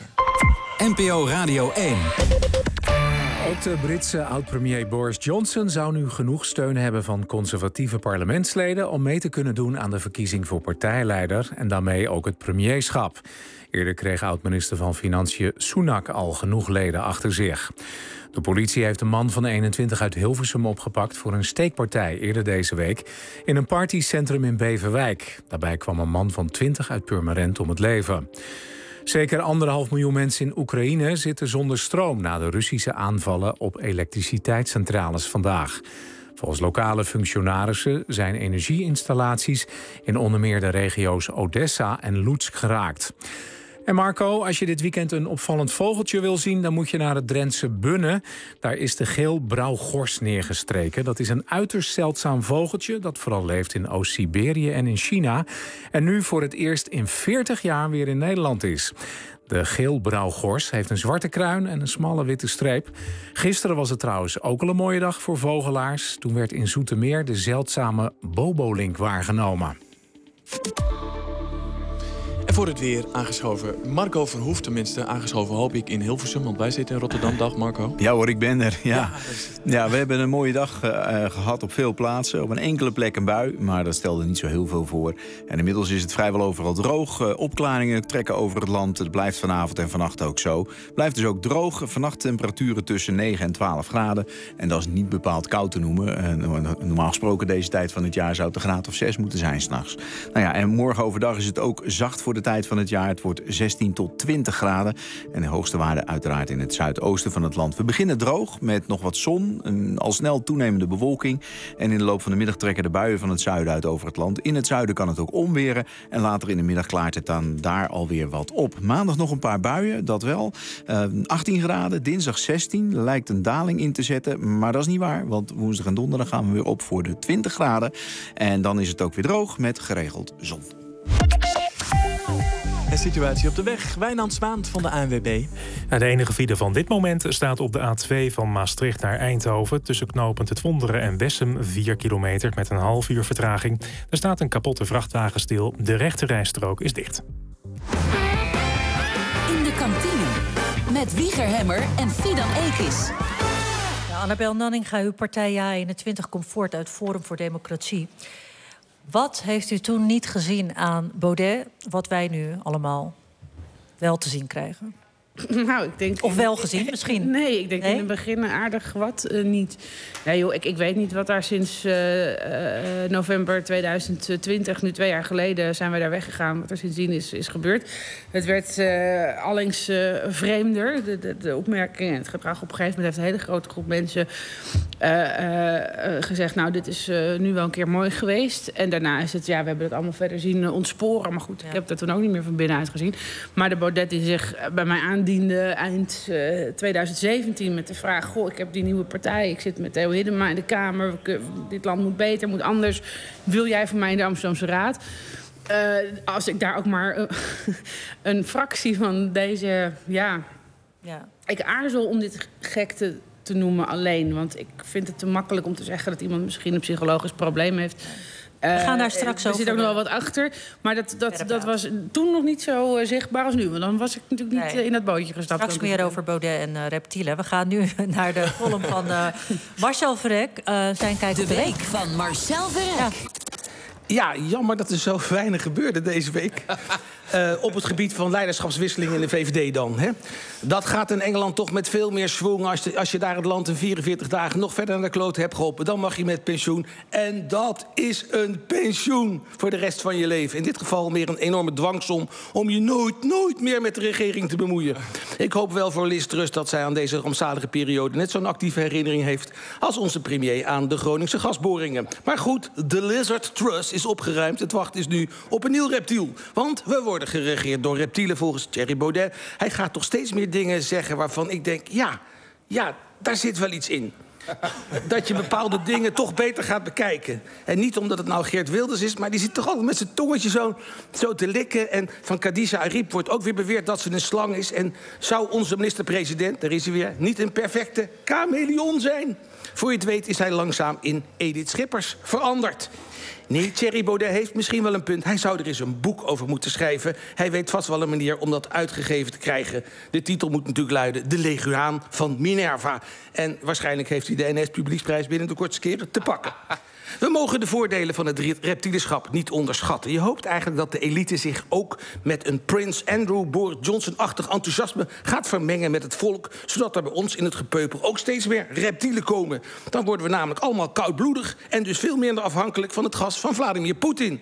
N P O Radio één. Ook de Britse oud-premier Boris Johnson zou nu genoeg steun hebben van conservatieve parlementsleden om mee te kunnen doen aan de verkiezing voor partijleider en daarmee ook het premierschap. Eerder kreeg oud-minister van Financiën Sunak al genoeg leden achter zich. De politie heeft een man van eenentwintig uit Hilversum opgepakt voor een steekpartij eerder deze week in een partycentrum in Beverwijk. Daarbij kwam een man van twintig uit Purmerend om het leven. Zeker anderhalf miljoen mensen in Oekraïne zitten zonder stroom na de Russische aanvallen op elektriciteitscentrales vandaag. Volgens lokale functionarissen zijn energieinstallaties in onder meer de regio's Odessa en Lutsk geraakt. En Marco, als je dit weekend een opvallend vogeltje wil zien, dan moet je naar het Drentse Bunne. Daar is de geel-brouwgors neergestreken. Dat is een uiterst zeldzaam vogeltje dat vooral leeft in Oost-Siberië en in China. En nu voor het eerst in veertig jaar weer in Nederland is. De geel-brouwgors heeft een zwarte kruin en een smalle witte streep. Gisteren was het trouwens ook al een mooie dag voor vogelaars. Toen werd in Zoetermeer de zeldzame bobolink waargenomen. En voor het weer aangeschoven Marco Verhoef. Tenminste, aangeschoven hoop ik in Hilversum, want wij zitten in Rotterdam. Dag Marco. Ja hoor, ik ben er. Ja, ja, ja we hebben een mooie dag uh, gehad op veel plaatsen. Op een enkele plek een bui, maar dat stelde niet zo heel veel voor. En inmiddels is het vrijwel overal droog. Uh, opklaringen trekken over het land. Het blijft vanavond en vannacht ook zo. Blijft dus ook droog. Vannacht temperaturen tussen negen en twaalf graden. En dat is niet bepaald koud te noemen. Uh, normaal gesproken deze tijd van het jaar zou het een graad of zes moeten zijn 's nachts. Nou ja, en morgen overdag is het ook zacht voor de tijd van het jaar. Het wordt zestien tot twintig graden. En de hoogste waarde uiteraard in het zuidoosten van het land. We beginnen droog met nog wat zon. Een al snel toenemende bewolking. En in de loop van de middag trekken de buien van het zuiden uit over het land. In het zuiden kan het ook omweren. En later in de middag klaart het dan daar alweer wat op. Maandag nog een paar buien, dat wel. Uh, achttien graden, dinsdag zestien. Lijkt een daling in te zetten. Maar dat is niet waar. Want woensdag en donderdag gaan we weer op voor de twintig graden. En dan is het ook weer droog met geregeld zon. En situatie op de weg. Wijnand Zwaan van de A N W B. De enige file van dit moment staat op de A twee van Maastricht naar Eindhoven. Tussen knooppunt Het Wonderen en Wessem, vier kilometer met een half uur vertraging. Er staat een kapotte vrachtwagen stil. De rechte rijstrook is dicht. In de kantine met Wieger Hemmer en Fidan Ekis. Ja, Annabel Nanninga, uw partij Ja eenentwintig komt voort uit Forum voor Democratie. Wat heeft u toen niet gezien aan Baudet, wat wij nu allemaal wel te zien krijgen? Nou, ik denk... Of wel gezien, misschien? Nee, ik denk nee? in het begin aardig wat uh, niet. Nee, joh, ik, ik weet niet wat daar sinds uh, uh, november tweeduizend twintig... nu twee jaar geleden zijn we daar weggegaan. Wat er sindsdien is, is gebeurd. Het werd uh, allengs uh, vreemder. De, de, de opmerkingen en het gedrag op een gegeven moment... heeft een hele grote groep mensen uh, uh, uh, gezegd... nou, dit is uh, nu wel een keer mooi geweest. En daarna is het, ja, we hebben het allemaal verder zien uh, ontsporen. Maar goed, ja. Ik heb dat toen ook niet meer van binnenuit gezien. Maar de Baudet die zich bij mij aan diende eind uh, tweeduizend zeventien met de vraag... goh, ik heb die nieuwe partij, ik zit met Theo Hiddema in de Kamer... dit land moet beter, moet anders. Wil jij voor mij in de Amsterdamse Raad? Uh, als ik daar ook maar uh, een fractie van deze... ja, ja. Ik aarzel om dit gekte te noemen alleen. Want ik vind het te makkelijk om te zeggen... dat iemand misschien een psychologisch probleem heeft... We gaan daar straks uh, over. Er zit ook nog wel wat achter. Maar dat, dat, dat was toen nog niet zo uh, zichtbaar als nu. Want dan was ik natuurlijk niet nee. uh, in dat bootje gestapt. Straks meer over Baudet en uh, reptielen. We gaan nu naar de column van uh, Marcel Verrek. Uh, zijn kijk de op de week van Marcel Verrek. Ja. Ja, jammer dat er zo weinig gebeurde deze week. Uh, op het gebied van leiderschapswisseling in de V V D dan. Hè? Dat gaat in Engeland toch met veel meer schwung. Als, de, als je daar het land in vierenveertig dagen nog verder naar de kloot hebt geholpen... dan mag je met pensioen. En dat is een pensioen voor de rest van je leven. In dit geval meer een enorme dwangsom... om je nooit, nooit meer met de regering te bemoeien. Ik hoop wel voor Liz Truss dat zij aan deze rampzalige periode... net zo'n actieve herinnering heeft... als onze premier aan de Groningse gasboringen. Maar goed, de Lizard Truss is opgeruimd. Het wacht is nu op een nieuw reptiel. Want we worden geregeerd door reptielen volgens Thierry Baudet. Hij gaat toch steeds meer dingen zeggen waarvan ik denk... ja, ja, daar zit wel iets in. Dat je bepaalde dingen toch beter gaat bekijken. En niet omdat het nou Geert Wilders is... maar die zit toch altijd met zijn tongetje zo, zo te likken. En van Khadija Ariep wordt ook weer beweerd dat ze een slang is. En zou onze minister-president, daar is hij weer... niet een perfecte chameleon zijn? Voor je het weet is hij langzaam in Edith Schippers veranderd. Nee, Thierry Baudet heeft misschien wel een punt. Hij zou er eens een boek over moeten schrijven. Hij weet vast wel een manier om dat uitgegeven te krijgen. De titel moet natuurlijk luiden... De Leguaan van Minerva. En waarschijnlijk heeft hij de N S-publieksprijs binnen de kortste keren te pakken. We mogen de voordelen van het reptielenschap niet onderschatten. Je hoopt eigenlijk dat de elite zich ook met een Prins Andrew, Boris Johnson-achtig enthousiasme gaat vermengen met het volk, zodat er bij ons in het gepeupel ook steeds meer reptielen komen. Dan worden we namelijk allemaal koudbloedig en dus veel minder afhankelijk van het gas van Vladimir Poetin.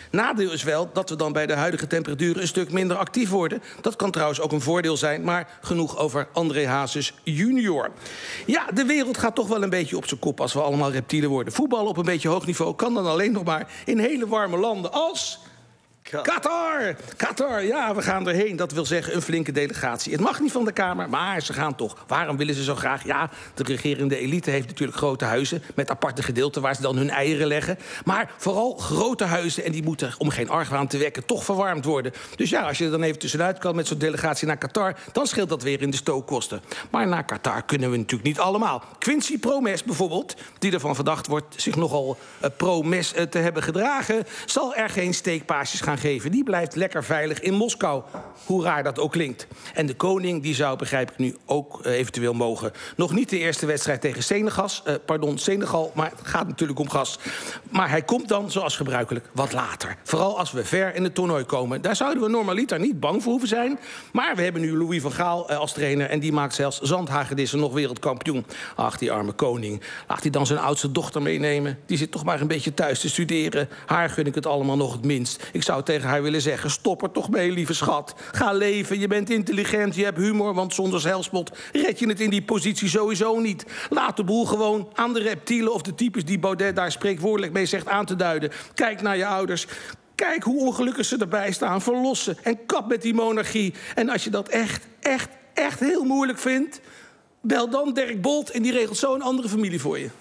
Nadeel is wel dat we dan bij de huidige temperaturen een stuk minder actief worden. Dat kan trouwens ook een voordeel zijn, maar genoeg over André Hazes junior. Ja, de wereld gaat toch wel een beetje op zijn kop als we allemaal reptielen worden. Voetballen op een beetje hoog niveau kan dan alleen nog maar in hele warme landen als... Qatar! Qatar, ja, we gaan erheen. Dat wil zeggen een flinke delegatie. Het mag niet van de Kamer, maar ze gaan toch. Waarom willen ze zo graag? Ja, de regerende elite heeft natuurlijk grote huizen... met aparte gedeelten waar ze dan hun eieren leggen. Maar vooral grote huizen, en die moeten, om geen argwaan te wekken... toch verwarmd worden. Dus ja, als je er dan even tussenuit kan met zo'n delegatie naar Qatar... dan scheelt dat weer in de stookkosten. Maar naar Qatar kunnen we natuurlijk niet allemaal. Quincy Promes bijvoorbeeld, die ervan verdacht wordt... zich nogal uh, pro-mes uh, te hebben gedragen... zal er geen steekpaasjes gaan geven. Die blijft lekker veilig in Moskou. Hoe raar dat ook klinkt. En de koning die zou, begrijp ik nu, ook uh, eventueel mogen. Nog niet de eerste wedstrijd tegen Senegal, uh, pardon, Senegal, maar het gaat natuurlijk om gas. Maar hij komt dan, zoals gebruikelijk, wat later. Vooral als we ver in het toernooi komen. Daar zouden we normaliter niet bang voor hoeven zijn. Maar we hebben nu Louis van Gaal uh, als trainer... en die maakt zelfs zandhagedissen nog wereldkampioen. Ach, die arme koning. Laat hij dan zijn oudste dochter meenemen. Die zit toch maar een beetje thuis te studeren. Haar gun ik het allemaal nog het minst. Ik zou tegen haar willen zeggen, stop er toch mee, lieve schat. Ga leven, je bent intelligent, je hebt humor... want zonder zelfspot red je het in die positie sowieso niet. Laat de boel gewoon aan de reptielen... of de types die Baudet daar spreekwoordelijk mee zegt aan te duiden. Kijk naar je ouders. Kijk hoe ongelukkig ze erbij staan. Verlossen en kap met die monarchie. En als je dat echt, echt, echt heel moeilijk vindt... bel dan Dirk Bolt en die regelt zo een andere familie voor je.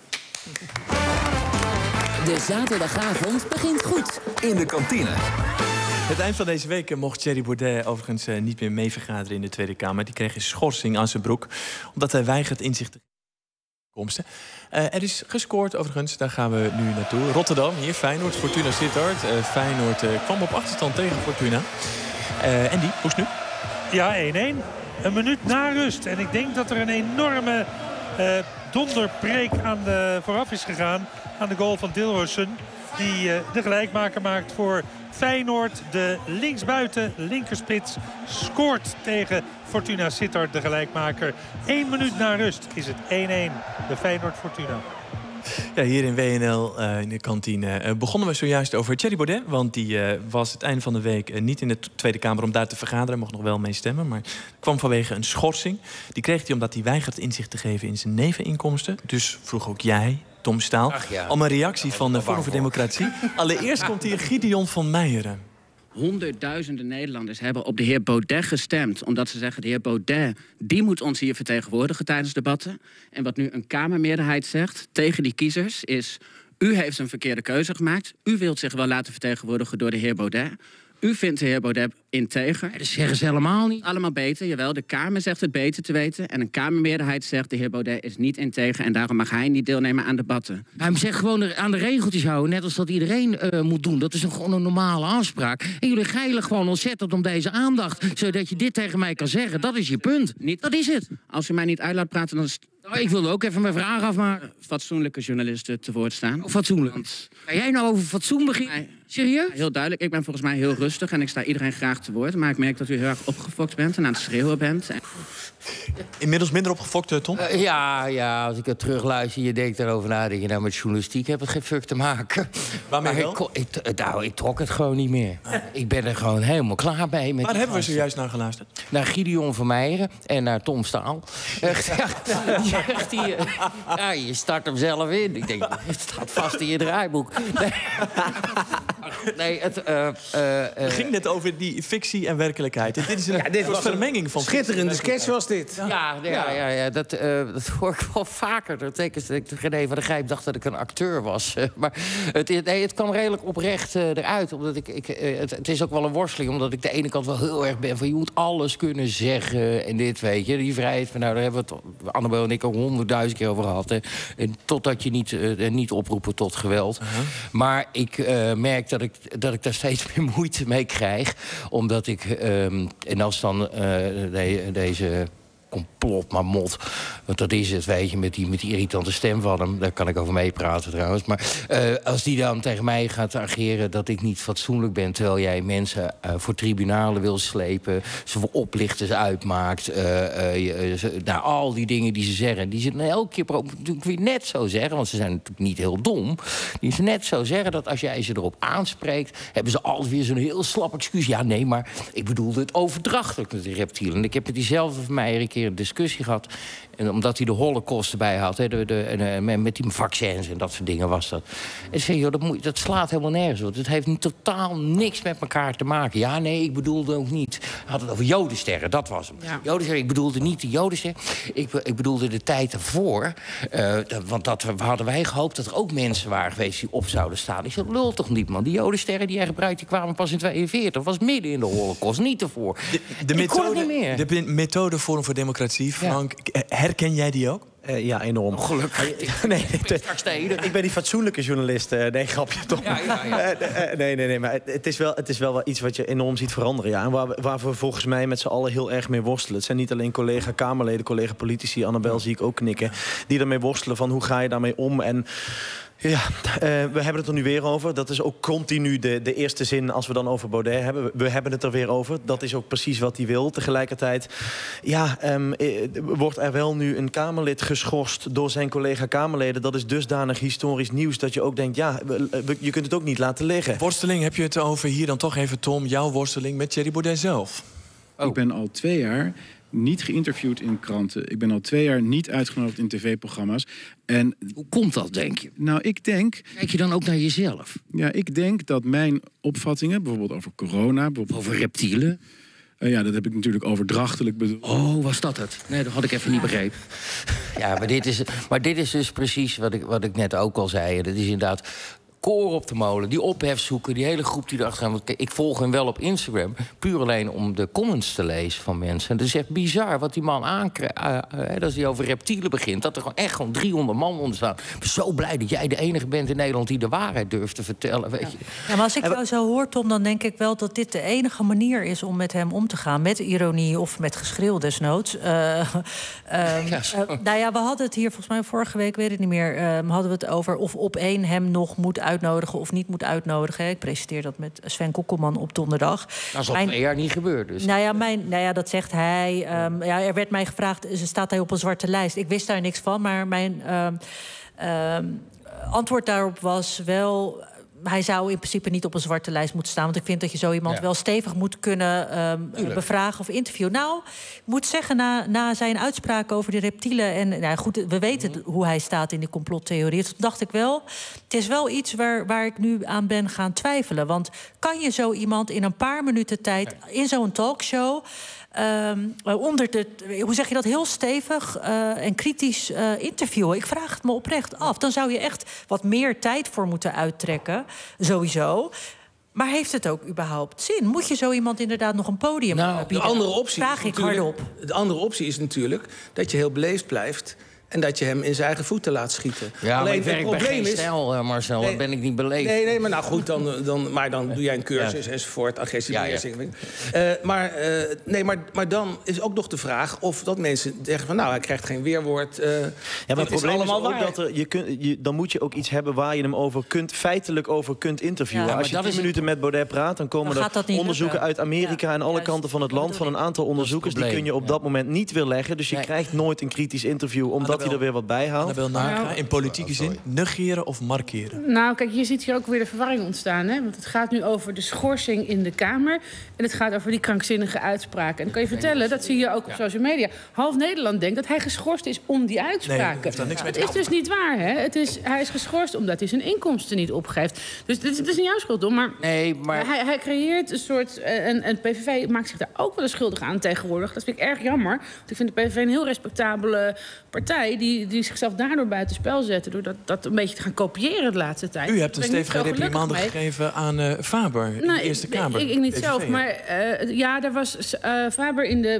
De zaterdagavond begint goed in de kantine. Het eind van deze week mocht Thierry Baudet overigens uh, niet meer mee vergaderen in de Tweede Kamer. Die kreeg een schorsing aan zijn broek, omdat hij weigert inzicht te geven. Uh, er is gescoord overigens, daar gaan we nu naartoe. Rotterdam, hier Feyenoord, Fortuna Sittard. Uh, Feyenoord uh, kwam op achterstand tegen Fortuna. Uh, en die, hoe is het nu? Ja, één-één. Een minuut na rust. En ik denk dat er een enorme uh, donderpreek aan de, vooraf is gegaan aan de goal van Dilrosun. Die uh, de gelijkmaker maakt voor Feyenoord. De linksbuiten, linkerspits, scoort tegen Fortuna Sittard, de gelijkmaker. Eén minuut na rust is het één-één. De Feyenoord-Fortuna. Ja, hier in W N L uh, in de kantine uh, begonnen we zojuist over Thierry Baudet. Want die uh, was het einde van de week uh, niet in de Tweede Kamer om daar te vergaderen. Hij mocht nog wel mee stemmen, maar kwam vanwege een schorsing. Die kreeg hij omdat hij weigert inzicht te geven in zijn neveninkomsten. Dus vroeg ook jij, Tom Staal, ja. om een reactie van de Forum voor Democratie. Allereerst komt hier Gideon van Meijeren. Honderdduizenden Nederlanders hebben op de heer Baudet gestemd... omdat ze zeggen, de heer Baudet, die moet ons hier vertegenwoordigen tijdens debatten. En wat nu een Kamermeerderheid zegt tegen die kiezers is... u heeft een verkeerde keuze gemaakt. U wilt zich wel laten vertegenwoordigen door de heer Baudet. U vindt de heer Baudet integer. Dat zeggen ze helemaal niet. Allemaal beter, jawel. De Kamer zegt het beter te weten. En een Kamermeerderheid zegt de heer Baudet is niet integer... en daarom mag hij niet deelnemen aan debatten. Hij zegt gewoon aan de regeltjes houden, net als dat iedereen uh, moet doen. Dat is een, gewoon een normale afspraak. En jullie geilen gewoon ontzettend om deze aandacht... zodat je dit tegen mij kan zeggen. Dat is je punt. Niet, dat is het. Als u mij niet uit laat praten, dan is... Nou, ik wilde ook even mijn vraag afmaken. Fatsoenlijke journalisten te woord staan. Oh, fatsoenlijk. Want... Ga jij nou over fatsoen beginnen? Serieus? Ja, heel duidelijk. Ik ben volgens mij heel rustig en ik sta iedereen graag te woord. Maar ik merk dat u heel erg opgefokt bent en aan het schreeuwen bent. En... Inmiddels minder opgefokt, Tom? Uh, ja, ja, als ik het terugluister, je denkt erover na. Denk je, nou, met journalistiek heb het geen fuck te maken. Waarmee maar wel? Ik, ik, nou, ik trok het gewoon niet meer. Ah. Ik ben er gewoon helemaal klaar bij. Met Waar hebben we zojuist naar geluisterd? Naar Gideon van Meijeren en naar Tom Staal. Echt, ja, echt die, ja, je start hem zelf in. Ik denk, het staat vast in je draaiboek. Nee, nee het... Uh, uh, uh, het ging net over die fictie en werkelijkheid. Dit is een ja, dit was vermenging van... Schitterende sketch was dit. Ja, ja, ja, ja, ja dat, uh, dat hoor ik wel vaker. Dat betekent dat ik René van der Grijp dacht dat ik een acteur was. maar het, nee, het kwam redelijk oprecht uh, eruit. Omdat ik, ik, uh, het, het is ook wel een worsteling. Omdat ik de ene kant wel heel erg ben van... je moet alles kunnen zeggen en dit, weet je. Die vrijheid, van, nou, daar hebben we het Annabel en ik al honderdduizend keer over gehad. Hè. En totdat je niet, uh, niet oproepen tot geweld. Uh-huh. Maar ik uh, merk dat ik, dat ik daar steeds meer moeite mee krijg. Omdat ik... Um, en als dan uh, de, deze... complot, maar mot. Want dat is het, weet je, met die, met die irritante stem van hem. Daar kan ik over meepraten trouwens. Maar uh, als die dan tegen mij gaat ageren dat ik niet fatsoenlijk ben, terwijl jij mensen uh, voor tribunalen wil slepen, ze voor oplichters uitmaakt, uh, uh, uh, nou, al die dingen die ze zeggen, die ze nou, elke keer natuurlijk weer net zo zeggen, want ze zijn natuurlijk niet heel dom, die ze net zo zeggen dat als jij ze erop aanspreekt, hebben ze altijd weer zo'n heel slap excuus. Ja, nee, maar ik bedoelde het overdrachtelijk met die reptielen. En ik heb met diezelfde van mij een keer een discussie gehad. En omdat hij de holocaust erbij had, hè, de, de, de, met die vaccins en dat soort dingen was dat. En ik zei, joh, dat, moet, dat slaat helemaal nergens op. Het heeft totaal niks met elkaar te maken. Ja, nee, ik bedoelde ook niet. Hij had het over jodensterren, dat was hem. Ja. Jodensterren, ik bedoelde niet de jodensterren. Ik, ik bedoelde de tijd ervoor. Uh, want dat hadden wij gehoopt dat er ook mensen waren geweest die op zouden staan. Ik zei, lul toch niet, man. Die jodensterren die jij gebruikt, die kwamen pas in tweeënveertig. Dat was midden in de holocaust, niet ervoor. De, de, methode, de methode Forum voor Democratie, Frank, ja. herken jij die ook? Uh, ja, enorm. Oh, gelukkig. nee, nee, ik ben die fatsoenlijke journalist. Uh, nee, grapje toch. Ja, ja, ja. Uh, uh, nee, nee, nee, maar het is wel, het is wel iets wat je enorm ziet veranderen. Ja. En waar, waar we volgens mij met z'n allen heel erg mee worstelen. Het zijn niet alleen collega-Kamerleden, collega-politici, Annabel zie ik ook knikken, die ermee worstelen van hoe ga je daarmee om. En ja, uh, we hebben het er nu weer over. Dat is ook continu de, de eerste zin als we dan over Baudet hebben. We, we hebben het er weer over. Dat is ook precies wat hij wil. Tegelijkertijd ja, um, wordt er wel nu een Kamerlid geschorst door zijn collega-Kamerleden. Dat is dusdanig historisch nieuws dat je ook denkt, ja, we, we, je kunt het ook niet laten liggen. Worsteling, heb je het over hier dan toch even, Tom, jouw worsteling met Thierry Baudet zelf? Oh. Ik ben al twee jaar niet geïnterviewd in kranten. Ik ben al twee jaar niet uitgenodigd in tv-programma's. En hoe komt dat, denk je? Nou, ik denk... Kijk je dan ook naar jezelf? Ja, ik denk dat mijn opvattingen, bijvoorbeeld over corona, bijvoorbeeld over reptielen. Uh, ja, dat heb ik natuurlijk overdrachtelijk bedoeld. Oh, was dat het? Nee, dat had ik even niet begrepen. Ja, maar dit is, maar dit is dus precies wat ik, wat ik net ook al zei. Dat is inderdaad koren op de molen, die ophef zoeken, die hele groep die erachter gaan. Ik volg hem wel op Instagram, puur alleen om de comments te lezen van mensen. En het is echt bizar wat die man aankrijgt. Uh, uh, als hij over reptielen begint, dat er gewoon echt gewoon driehonderd man onder staan. Ik ben zo blij dat jij de enige bent in Nederland die de waarheid durft te vertellen. Weet je. Ja, maar als ik jou zo hoor, Tom, dan denk ik wel dat dit de enige manier is om met hem om te gaan. Met ironie of met geschreeuw desnoods. Uh, uh, ja, uh, nou ja, we hadden het hier volgens mij vorige week, weet ik niet meer, uh, hadden we het over of op één hem nog moet uitnodigen of niet moet uitnodigen. Ik presenteer dat met Sven Kokkelman op donderdag. Dat is al twee jaar niet gebeurd. Dus. Nou ja, mijn, nou ja, dat zegt hij. Um, ja, er werd mij gevraagd, staat hij op een zwarte lijst? Ik wist daar niks van, maar mijn um, um, antwoord daarop was wel, hij zou in principe niet op een zwarte lijst moeten staan. Want ik vind dat je zo iemand ja. wel stevig moet kunnen um, bevragen of interviewen. Nou, ik moet zeggen, na, na zijn uitspraken over die reptielen, en nou goed, we weten mm. hoe hij staat in die complottheorie. Toen dacht ik wel, het is wel iets waar, waar ik nu aan ben gaan twijfelen. Want kan je zo iemand in een paar minuten tijd in zo'n talkshow, Um, onder de, hoe zeg je dat, heel stevig uh, en kritisch uh, interviewen? Ik vraag het me oprecht af. Dan zou je echt wat meer tijd voor moeten uittrekken, sowieso. Maar heeft het ook überhaupt zin? Moet je zo iemand inderdaad nog een podium nou, bieden? De andere optie vraag ik hardop. De andere optie is natuurlijk dat je heel beleefd blijft en dat je hem in zijn eigen voeten laat schieten. Ja, alleen maar ik het probleem is, stijl, uh, Marcel, nee, dan ben ik niet beleefd. Nee, nee, maar nou goed, dan, dan, maar dan doe jij een cursus ja. enzovoort, agressiebeheersing. Ja, ja. uh, maar uh, nee, maar, maar dan is ook nog de vraag of dat mensen zeggen van, nou, hij krijgt geen weerwoord. Uh, ja, maar het probleem is, is ook dat er, je kunt, je, dan moet je ook iets hebben waar je hem over kunt, feitelijk over kunt interviewen. Ja, als je tien minuten met Baudet praat, dan komen dan er onderzoeken lukken. uit Amerika ja, en alle juist, kanten van het land van een aantal onderzoekers. Die kun je op ja. dat moment niet weerleggen. Dus je nee. krijgt nooit een kritisch interview, omdat hij er weer wat bij haalt. Nou, in politieke zin, negeren of markeren? Nou, kijk, je ziet hier ook weer de verwarring ontstaan. Hè? Want het gaat nu over de schorsing in de Kamer. En het gaat over die krankzinnige uitspraken. En dan kan je vertellen, dat zie je ook op social media. Half Nederland denkt dat hij geschorst is om die uitspraken. Nee, niks het is dus niet waar, hè? Het is, hij is geschorst omdat hij zijn inkomsten niet opgeeft. Dus dit, dit is niet jouw schuld, hoor. Maar, nee, maar... Hij, hij creëert een soort... En, en de P V V maakt zich daar ook wel eens schuldig aan tegenwoordig. Dat vind ik erg jammer. Want ik vind de P V V een heel respectabele partij die, die zichzelf daardoor buitenspel zetten, door dat, dat een beetje te gaan kopiëren de laatste tijd. U hebt een stevige reprimande gegeven aan uh, Faber in nou, de Eerste Kamer. Ik, ik niet P V V, zelf, maar uh, ja, er was uh, Faber in de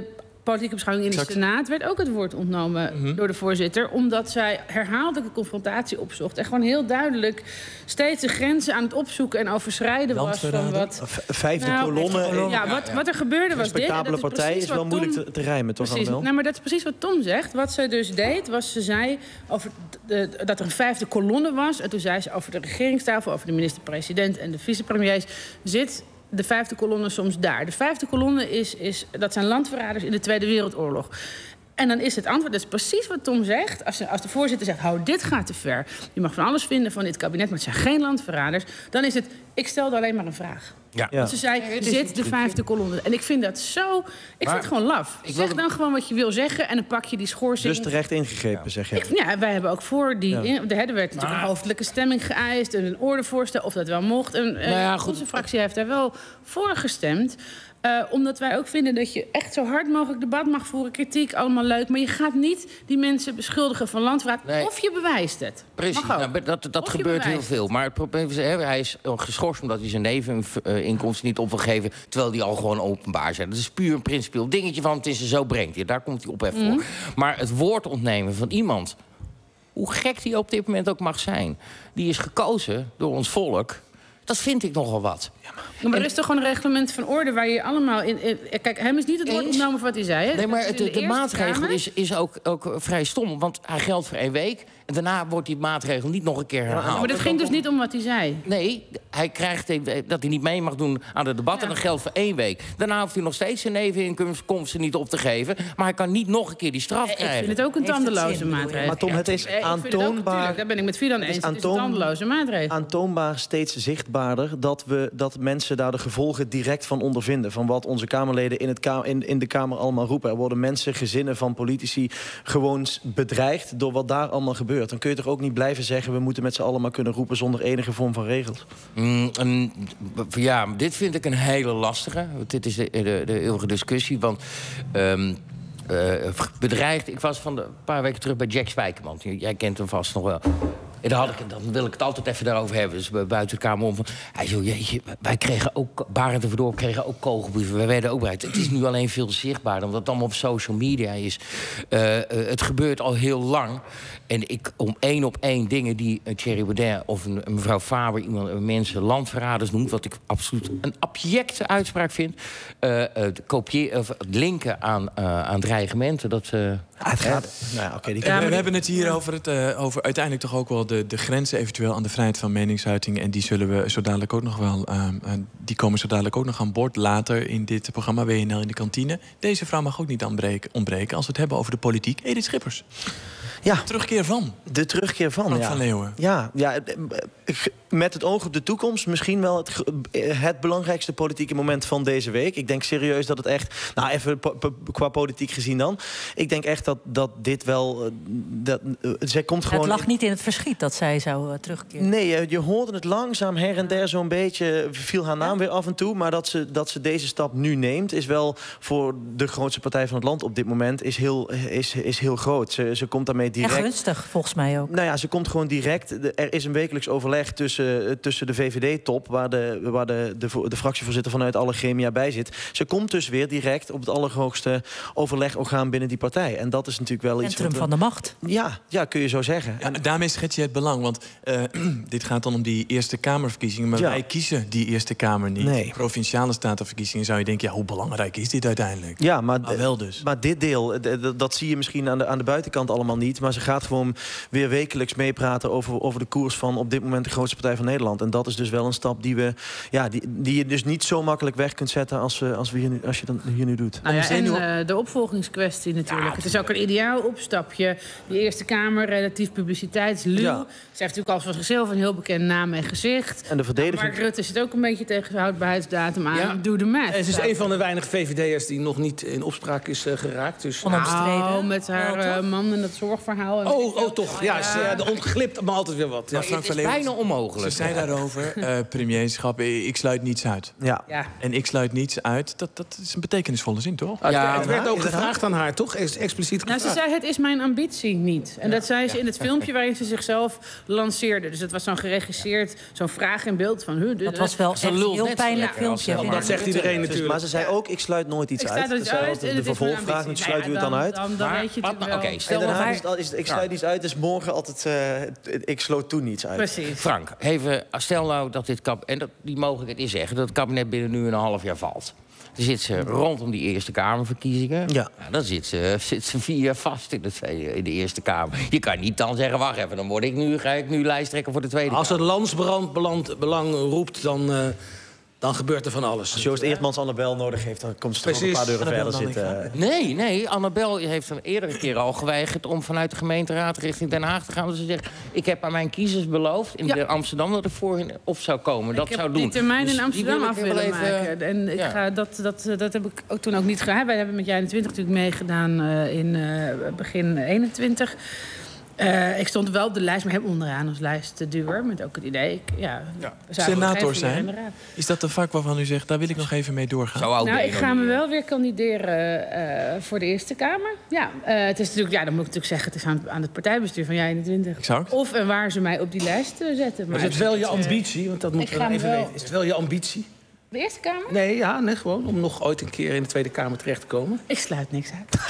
politieke beschouwing in de Exact. Senaat werd ook het woord ontnomen Mhm. door de voorzitter. Omdat zij herhaaldelijke confrontatie opzocht. En gewoon heel duidelijk steeds de grenzen aan het opzoeken en overschrijden was van wat. V- Vijfde Nou, kolonne. Ja, wat, wat er gebeurde was dit. en Respectabele dat is partij precies is wel wat Tom- moeilijk te, te rijmen, toch Precies. Annabel? Nou, maar dat is precies wat Tom zegt. Wat ze dus deed, was ze zei over de, dat er een vijfde kolonne was. En toen zei ze over de regeringstafel, over de minister-president en de vicepremiers. Zit de vijfde kolonne soms daar. De vijfde kolonne is, is, dat zijn landverraders in de Tweede Wereldoorlog. En dan is het antwoord, dat is precies wat Tom zegt. Als de, als de voorzitter zegt, hou, dit gaat te ver. Je mag van alles vinden van dit kabinet, maar het zijn geen landverraders. Dan is het, ik stelde alleen maar een vraag. Ja. Want ze zei, Ja, het is- zit de vijfde kolonne. En ik vind dat zo... Ik Maar- vind het gewoon laf. Ik Zeg wil- dan gewoon wat je wil zeggen en dan pak je die schorsing. Dus terecht ingegrepen, zeg je. Ik, ja, wij hebben ook voor die... Ja. In, de, er werd natuurlijk een hoofdelijke stemming geëist... en een ordevoorstel of dat wel mocht. En, eh, Nou ja, goed. Onze fractie heeft daar wel voor gestemd. Uh, omdat wij ook vinden dat je echt zo hard mogelijk debat mag voeren. Kritiek, allemaal leuk. Maar je gaat niet die mensen beschuldigen van landverraad. Nee. Of je bewijst het. Precies, Mag ook. nou, maar dat, dat Of je gebeurt heel bewijst. veel. Maar het probleem is, hè, hij is geschorst omdat hij zijn neveninkomsten niet op wil geven... terwijl die al gewoon openbaar zijn. Dat is puur een principieel dingetje van het is er zo brengt hij. Daar komt hij op even Mhm. voor. Maar het woord ontnemen van iemand, hoe gek die op dit moment ook mag zijn... die is gekozen door ons volk, dat vind ik nogal wat. Ja, maar er is toch gewoon een reglement van orde waar je allemaal in... in kijk, hem is niet het woord Eens. ontnomen van wat hij zei. Hè? Nee, maar Dat is het- in de, de Eerste maatregel Kamer. is, is ook, ook vrij stom. Want hij geldt voor één week. En daarna wordt die maatregel niet nog een keer herhaald. Ja, maar dat ging dus niet om wat hij zei. Nee, hij krijgt even- dat hij niet mee mag doen aan de debatten. En dat geldt voor één week. Daarna hoeft hij nog steeds zijn neveninkomsten niet op te geven. Maar hij kan niet nog een keer die straf Ik krijgen. vind het ook een tandeloze maatregel. Maar Tom, het is Eh, ik vind het ook, aantoonbaar... tuurlijk, daar ben ik met Fidan eens. Het is een aantoon- tandeloze maatregel. aantoonbaar steeds zichtbaarder dat, we, dat mensen daar de gevolgen direct van ondervinden. Van wat onze Kamerleden in, het ka- in, in de Kamer allemaal roepen. Er worden mensen, gezinnen van politici gewoon s- bedreigd door wat daar allemaal gebeurt. Dan kun je toch ook niet blijven zeggen, we moeten met z'n allen maar kunnen roepen zonder enige vorm van regels. Mm, een- ja, dit vind ik een hele lastige. Want dit is de, de, de eeuwige discussie. Want um, uh, bedreigd... Ik was van de, een paar weken terug bij Jack Spijkerman. Jij kent hem vast nog wel. En dan, had ik, dan wil ik het altijd even daarover hebben. Dus buiten de Kamer om. Van, hij zo, jeetje, wij kregen ook... Barend en Verdorp kregen ook kogelbrieven. Wij werden ook bereid. Het is nu alleen veel zichtbaarder, omdat het allemaal op social media is. Uh, uh, het gebeurt al heel lang. En ik om één op één dingen die uh, Thierry Baudet of een, een mevrouw Faber... iemand, uh, mensen landverraders noemt, wat ik absoluut een abjecte uitspraak vind. Uh, uh, kopie, of linken aan, uh, aan dreigementen. Dat, uh, het gaat, nou ja, okay, die we, we hebben het hier over, het, uh, over uiteindelijk toch ook wel de, de grenzen eventueel aan de vrijheid van meningsuiting. En die zullen we zo dadelijk ook nog wel. Uh, uh, die komen zo dadelijk ook nog aan boord later in dit programma W N L in de kantine. Deze vrouw mag ook niet ontbreken, ontbreken als we het hebben over de politiek. Edith Schippers. Ja. Terugkeer van. De terugkeer van, Frank ja. van Leeuwen. Ja, ja, met het oog op de toekomst misschien wel het, het belangrijkste politieke moment van deze week. Ik denk serieus dat het echt, nou even qua politiek gezien dan, ik denk echt dat, dat dit wel, dat, zij komt gewoon... Het lag niet in het verschiet dat zij zou uh, terugkeren. Nee, je, je hoorde het langzaam her en der zo'n beetje, viel haar naam weer af en toe, maar dat ze, dat ze deze stap nu neemt, is wel voor de grootste partij van het land op dit moment, is heel, is, is heel groot. Ze, ze komt daarmee direct... En gunstig, volgens mij ook. Nou ja, ze komt gewoon direct. Er is een wekelijks overleg tussen, tussen de V V D-top, waar, de, waar de, de, de fractievoorzitter vanuit alle gremia bij zit. Ze komt dus weer direct op het allerhoogste overlegorgaan binnen die partij. En dat is natuurlijk wel iets... Centrum we, van de macht. Ja, ja, kun je zo zeggen. Ja, daarmee schets je het belang. Want uh, dit gaat dan om die Eerste Kamerverkiezingen. Maar ja. wij kiezen die Eerste Kamer niet. Nee. Provinciale statenverkiezingen zou je denken, ja, hoe belangrijk is dit uiteindelijk? Ja, maar, maar wel dus. Maar dit deel, dat zie je misschien aan de, aan de buitenkant allemaal niet. Maar ze gaat gewoon weer wekelijks meepraten over, over de koers van op dit moment de grootste partij van Nederland. En dat is dus wel een stap die, we, ja, die, die je dus niet zo makkelijk weg kunt zetten als, we, als, we hier nu, als je dat hier nu doet. Nou ja, en uh, de opvolgingskwestie natuurlijk. Ja, het is ook een ideaal opstapje. Die Eerste Kamer, relatief publiciteitsluw. Ja. Ze heeft natuurlijk al van zichzelf een heel bekend naam en gezicht. En de verdediging... Mark Rutte zit ook een beetje tegen zijn houdbaarheidsdatum aan. Ja. Doe de math. En ze is een van de weinige V V D'ers die nog niet in opspraak is uh, geraakt. Dus... Nou, met haar uh, man en dat zorgverhaal. En oh, oh, toch. Ja, ze, ja. de ontglipt maar altijd weer wat. Ja, Frank het is bijna onmogelijk. Ze zei daarover, uh, premierschap, ik sluit niets uit. Ja. ja. En ik sluit niets uit, dat, dat is een betekenisvolle zin, toch? Ja, het werd ook gevraagd aan haar, toch? Expliciet nou, gevraagd. ze zei, het is mijn ambitie niet. En ja. dat zei ze in het filmpje waarin ze zichzelf zelf lanceerde. Dus het was zo'n geregisseerd, zo'n vraag in beeld van... Huh, dat was wel echt een heel pijnlijk filmpje. Ja, dat zegt iedereen natuurlijk. Maar ze zei ook, ik sluit nooit iets Ik uit. sluit Dat nooit zei uit. altijd de vervolgvraag, niet sluit u het dan uit? Dan, dan weet je het wel. Okay, en daarna is, het, is het, ik sluit iets uit, dus morgen altijd... Uh, ik sloot toen niets uit. Precies. Frank, even, stel nou dat dit kabinet... en dat, die mogelijkheid is zeggen dat het kabinet binnen nu een half jaar valt. Dan zit ze rondom die Eerste Kamerverkiezingen. Ja. Nou, dan zit ze, zit ze vier jaar vast in de, tweede, in de Eerste Kamer. Je kan niet dan zeggen, wacht even, dan word ik nu, ga ik nu lijsttrekker voor de Tweede Als Kamer. het landsbelang belang, belang roept, dan... Uh, Dan gebeurt er van alles. Als Joost Eertmans Annabel nodig heeft, dan komt ze toch een paar deuren verder zitten. Nee, nee. Annabel heeft een eerdere keer al geweigerd om vanuit de gemeenteraad richting Den Haag te gaan. Dus ze zegt, ik heb aan mijn kiezers beloofd in ja. Amsterdam dat ik voor hen op zou komen. Dat ik zou heb doen. die termijn dus in Amsterdam af willen even, maken. En ik ja. ga, dat, dat, dat heb ik ook toen ook niet gedaan. Wij hebben met J eenentwintig natuurlijk meegedaan uh, in uh, begin eenentwintig. Uh, ik stond wel op de lijst, maar heb onderaan als lijstduwer. Met ook het idee, ik, ja, ja. Senator zijn, is dat een vak waarvan u zegt, daar wil ik nog even mee doorgaan? Nou, ik ga me wel weer kandideren uh, voor de Eerste Kamer. Ja, uh, het is natuurlijk, ja, dan moet ik natuurlijk zeggen, het is aan, aan het partijbestuur van J eenentwintig. Exact. Of en waar ze mij op die lijst zetten. Maar is het wel je ambitie? Want dat moeten we even wel... weten. Is het wel je ambitie? De Eerste Kamer? Nee, ja, nee, gewoon om nog ooit een keer in de Tweede Kamer terecht te komen. Ik sluit niks uit.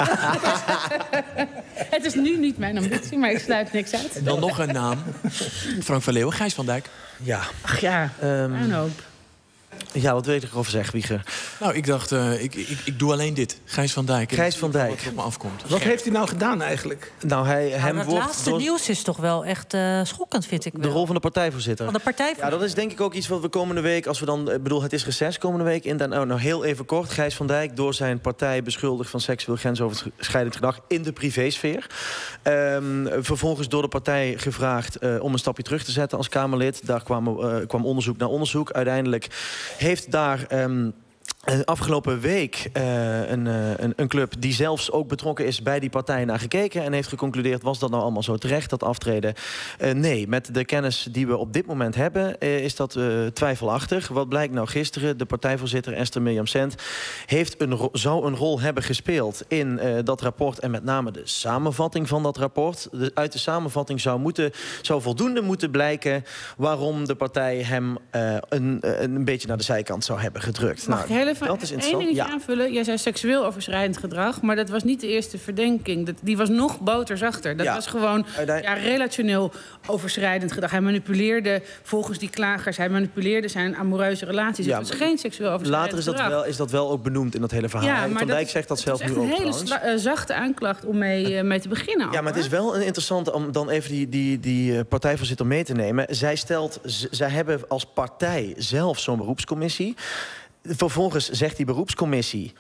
Het is nu niet mijn ambitie, maar ik sluit niks uit. En dan nog een naam. Frank van Leeuwen, Gijs van Dijk. Ja. Ach ja, um, een hoop. Ja, wat wil je erover zeggen, Wieger? Nou, ik dacht, uh, ik, ik, ik doe alleen dit. Gijs van Dijk. Gijs van Dijk. Wat op me afkomt. Wat heeft hij nou gedaan eigenlijk? Nou, hij, nou, hem het wordt laatste door... nieuws is toch wel echt uh, schokkend, vind ik wel. De rol van de partijvoorzitter. Van de partijvoorzitter. Ja, dat is denk ik ook iets wat we komende week... als we dan, ik bedoel, het is reces komende week... in dan, nou, nou heel even kort, Gijs van Dijk... door zijn partij beschuldigd van seksueel grensoverschrijdend gedrag... in de privésfeer. Um, vervolgens door de partij gevraagd uh, om een stapje terug te zetten als Kamerlid. Daar kwam, uh, kwam onderzoek naar onderzoek. Uiteindelijk heeft daar... Um, afgelopen week uh, een, uh, een, een club die zelfs ook betrokken is bij die partij naar gekeken en heeft geconcludeerd, was dat nou allemaal zo terecht, dat aftreden? Uh, nee, met de kennis die we op dit moment hebben, uh, is dat uh, twijfelachtig. Wat blijkt nou gisteren? De partijvoorzitter Esther Mirjam Sent heeft een zou een rol hebben gespeeld in uh, dat rapport en met name de samenvatting van dat rapport. De, uit de samenvatting zou, moeten, zou voldoende moeten blijken waarom de partij hem uh, een, een beetje naar de zijkant zou hebben gedrukt. Mag nou, ik heel even dat is één dingetje ja. aanvullen? Jij zei seksueel overschrijdend gedrag, maar dat was niet de eerste verdenking. Dat, die was nog boterzachter. Dat ja. was gewoon ja, relationeel overschrijdend gedrag. Hij manipuleerde volgens die klagers, hij manipuleerde zijn amoureuze relaties. Ja, het was geen seksueel overschrijdend later is dat, gedrag. wel, is dat wel ook benoemd in dat hele verhaal. Ja, Van Dijk zegt dat zelf nu ook. Het is echt een hele uh, zachte aanklacht om mee, uh, mee te beginnen. Ja, al, maar het is wel een interessante om dan even die, die, die partijvoorzitter mee te nemen. Zij stelt, z- zij hebben als partij zelf zo'n beroepscommissie. Vervolgens zegt die beroepscommissie,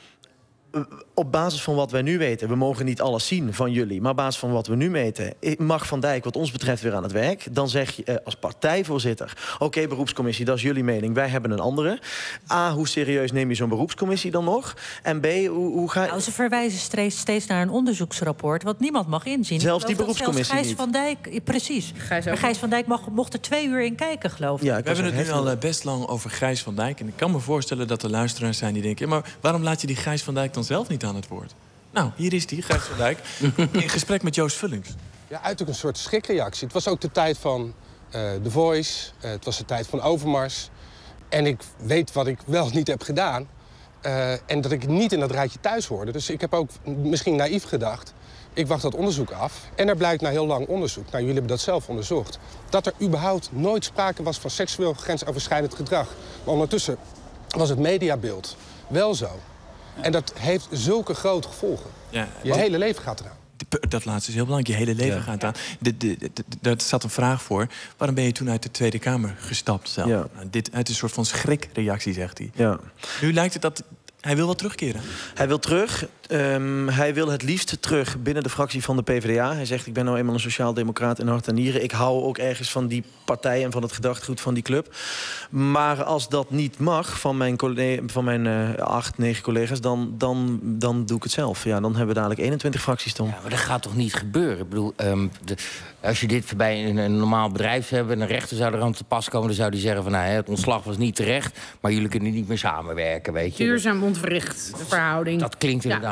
op basis van wat wij nu weten, we mogen niet alles zien van jullie, maar op basis van wat we nu weten, mag Van Dijk wat ons betreft weer aan het werk. Dan zeg je eh, als partijvoorzitter, oké, okay, beroepscommissie, dat is jullie mening, wij hebben een andere. A, hoe serieus neem je zo'n beroepscommissie dan nog? En B, hoe, hoe ga je... Nou, ze verwijzen steeds, steeds naar een onderzoeksrapport, wat niemand mag inzien. Zelfs die beroepscommissie zelfs Gijs niet. Van Dijk, precies. Gijs, maar Gijs van Dijk mag, mocht er twee uur in kijken, geloof ik. Ja, ik We hebben het nu al al best lang over Gijs van Dijk. En ik kan me voorstellen dat er luisteraars zijn die denken, ja, maar waarom laat je die Gijs van Dijk dan zelf niet aan het woord? Nou, hier is die, Gijs van Dijk, in gesprek met Joost Vullings. Ja, uit ook een soort schrikreactie. Het was ook de tijd van uh, The Voice, uh, het was de tijd van Overmars. En ik weet wat ik wel niet heb gedaan. Uh, en dat ik niet in dat rijtje thuis hoorde. Dus ik heb ook misschien naïef gedacht, ik wacht dat onderzoek af. En er blijkt na heel lang onderzoek, nou jullie hebben dat zelf onderzocht, dat er überhaupt nooit sprake was van seksueel grensoverschrijdend gedrag. Maar ondertussen was het mediabeeld wel zo. En dat heeft zulke grote gevolgen. Ja, je want, hele leven gaat eraan. Dat laatste is heel belangrijk. Je hele leven ja. gaat eraan. De, de, de, de, daar staat een vraag voor. Waarom ben je toen uit de Tweede Kamer gestapt zelf? Ja. Nou, dit uit een soort van schrikreactie, zegt hij. Ja. Nu lijkt het dat... Hij wil wel terugkeren. Hij wil terug. Um, hij wil het liefst terug binnen de fractie van de P V D A. Hij zegt, ik ben nou eenmaal een sociaaldemocraat in hart en nieren. Ik hou ook ergens van die partij en van het gedachtegoed van die club. Maar als dat niet mag van mijn, collega, van mijn uh, acht, negen collega's, dan, dan, dan doe ik het zelf. Ja, dan hebben we dadelijk eenentwintig fracties, Tom. Ja, maar dat gaat toch niet gebeuren? Ik bedoel, um, de, als je dit bij een, een normaal bedrijf hebt en een rechter zou er aan te pas komen, dan zou die zeggen van, nou, het ontslag was niet terecht, maar jullie kunnen niet meer samenwerken, weet je. Duurzaam ontwricht, de verhouding. Dat klinkt inderdaad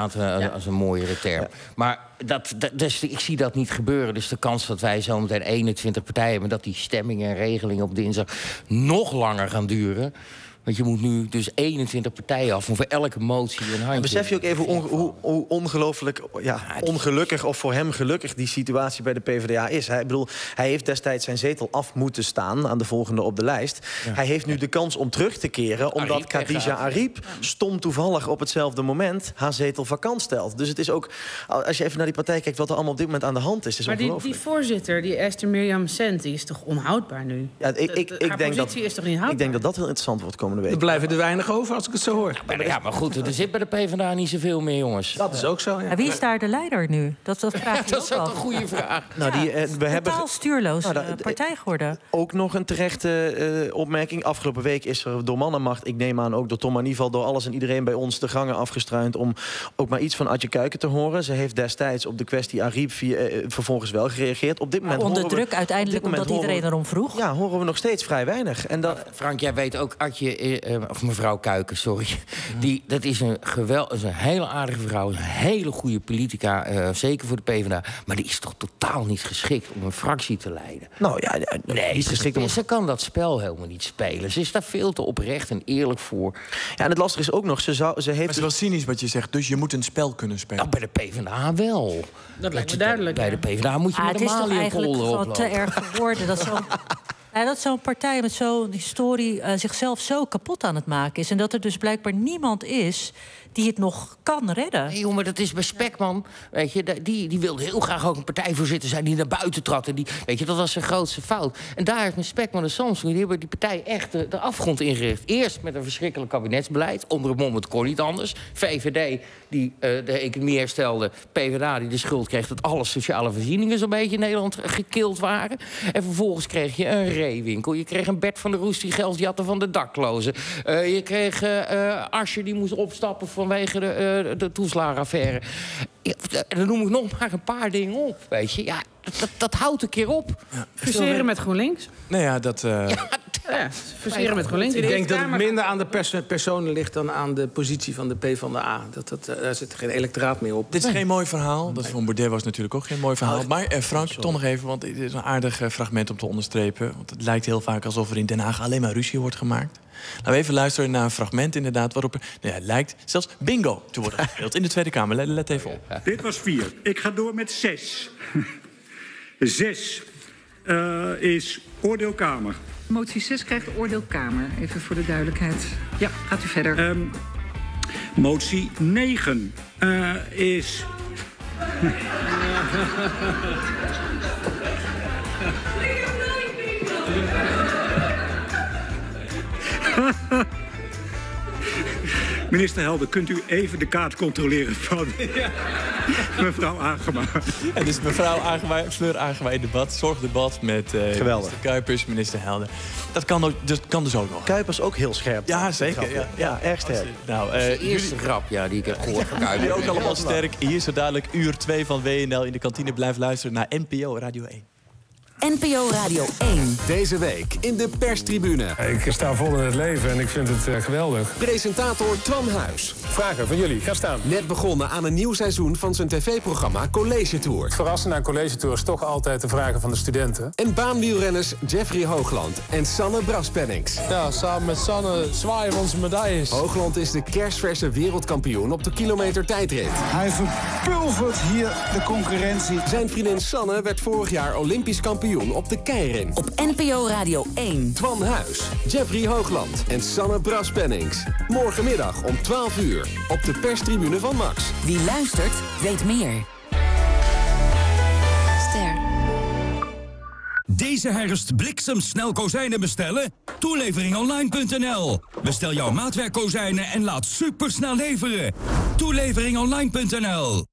inderdaad uh, ja. als een mooiere term. Ja. Maar dat, dat, dus, ik zie dat niet gebeuren. Dus de kans dat wij zometeen eenentwintig partijen hebben... dat die stemmingen en regelingen op dinsdag nog langer gaan duren... Want je moet nu dus eenentwintig partijen af om voor elke motie een handje. En besef je ook even hoe, hoe, hoe ongelooflijk, ja, ongelukkig of voor hem gelukkig die situatie bij de PvdA is. Hij, bedoel, hij heeft destijds zijn zetel af moeten staan aan de volgende op de lijst. Ja. Hij heeft nu de kans om terug te keren, omdat Khadija Arib stom toevallig op hetzelfde moment haar zetel vakant stelt. Dus het is ook, als je even naar die partij kijkt, wat er allemaal op dit moment aan de hand is, is maar die, die voorzitter, die Esther Mirjam Sent, die is toch onhoudbaar nu? Ja, ik, ik, ik, haar denk positie dat, is toch niet houdbaar? Ik denk dat dat heel interessant wordt komende week. Er blijven er weinig over als ik het zo hoor. Ja, maar, ja, maar goed, er zit bij de PvdA niet zoveel meer, jongens. Dat is ook zo, ja. Ja, wie is daar de leider nu? Dat, dat vraag ik Dat is ook ook af. een goede vraag. Nou, die, eh, we hebben Totaal stuurloos nou, uh, partij geworden. Ook nog een terechte uh, opmerking. Afgelopen week is er door mannenmacht, ik neem aan ook door Tom Manival, door alles en iedereen bij ons de gangen afgestruind om ook maar iets van Adje Kuiken te horen. Ze heeft destijds op de kwestie Arib via, uh, vervolgens wel gereageerd. Op dit moment onder horen druk we, uiteindelijk, omdat iedereen we, erom vroeg. Ja, horen we nog steeds vrij weinig. En dat... Frank, jij weet ook, Adje, uh, of mevrouw Kuiken, sorry. Die, dat is een, geweld, is een hele aardige vrouw, een hele goede politica, uh, zeker voor de PvdA. Maar die is toch totaal niet geschikt om een fractie te leiden? Nou ja, nee, niet geschikt om... ze kan dat spel helemaal niet spelen. Ze is daar veel te oprecht en eerlijk voor. Ja, en het lastige is ook nog, ze, zou, ze heeft... Maar het is wel cynisch wat je zegt, dus je moet een spel kunnen spelen. Nou, bij de PvdA wel. Dat lijkt me duidelijk. Bij de PvdA moet je ah, met de Maliënpolder oplopen. Het is toch eigenlijk gewoon te erg geworden dat zo'n... Ja, dat zo'n partij met zo'n historie uh, zichzelf zo kapot aan het maken is. En dat er dus blijkbaar niemand is die het nog kan redden. Nee, jongen, dat is bij Spekman. Weet je, die, die wilde heel graag ook een partijvoorzitter zijn die naar buiten trad. En die, weet je, dat was zijn grootste fout. En daar heeft met Spekman en Samson, die hebben die partij echt de, de afgrond ingericht. Eerst met een verschrikkelijk kabinetsbeleid. Onder het mom, het kon niet anders. V V D, die uh, de economie herstelde. PvdA, die de schuld kreeg dat alle sociale voorzieningen zo'n beetje in Nederland gekild waren. En vervolgens kreeg je een Reewinkel. Je kreeg een Bert van der Roes die geld jatte van de daklozen. Uh, je kreeg uh, Asscher die moest opstappen vanwege de, uh, de toeslagenaffaire. Ja, dan noem ik nog maar een paar dingen op, weet je. Ja, dat, dat houdt een keer op. Ja. Fuseren met GroenLinks? Nou ja, dat... Uh... Ja, ja, fuseren met GroenLinks. Ik denk dat het minder aan de perso personen ligt dan aan de positie van de PvdA. Dat, dat, daar zit geen electoraat meer op. Dit is geen mooi verhaal. Dat van Baudet was natuurlijk ook geen mooi verhaal. Maar eh, Frank, toch nog even, want het is een aardig uh, fragment om te onderstrepen. Want het lijkt heel vaak alsof er in Den Haag alleen maar ruzie wordt gemaakt. Laten we even luisteren naar een fragment inderdaad waarop er nou ja, lijkt zelfs bingo te worden gespeeld in de Tweede Kamer. Let, let even op. Dit was vier. Ik ga door met zes. Zes uh, is oordeelkamer. Motie zes krijgt oordeelkamer. Even voor de duidelijkheid. Ja, gaat u verder. Um, motie negen uh, is... Minister Helder, kunt u even de kaart controleren van ja. mevrouw Agema? En dus mevrouw Agema, Fleur Agema in debat, zorgdebat met uh, minister Kuipers, minister Helder. Dat kan, ook, dat kan dus ook nog. Kuipers ook heel scherp. Ja, zeker. Ja, ja, erg sterk. Nou, uh, de eerste jullie... grap ja, die ik heb gehoord van Kuipers. Jullie ook allemaal sterk. Hier zo dadelijk uur twee van W N L in de kantine. Blijf luisteren naar N P O Radio één. N P O Radio één. Deze week in de perstribune. Ik sta vol in het leven en ik vind het uh, geweldig. Presentator Twan Huis. Vragen van jullie, ga staan. Net begonnen aan een nieuw seizoen van zijn tv-programma College Tour. Het verrassende aan College Tour is toch altijd de vragen van de studenten. En baanwielrenners Jeffrey Hoogland en Sanne Braspennings. Ja, samen met Sanne zwaaien we onze medailles. Hoogland is de kersverse wereldkampioen op de kilometer tijdrit. Hij verpulvert hier de concurrentie. Zijn vriendin Sanne werd vorig jaar Olympisch kampioen op de keirin. Op N P O Radio één. Twan Huis, Jeffrey Hoogland en Sanne Braspennings. Morgenmiddag om twaalf uur op de perstribune van Max. Wie luistert, weet meer. Ster. Deze herfst bliksemsnel kozijnen bestellen? Toeleveringonline punt n l. Bestel jouw maatwerkkozijnen en laat supersnel leveren. Toeleveringonline punt n l.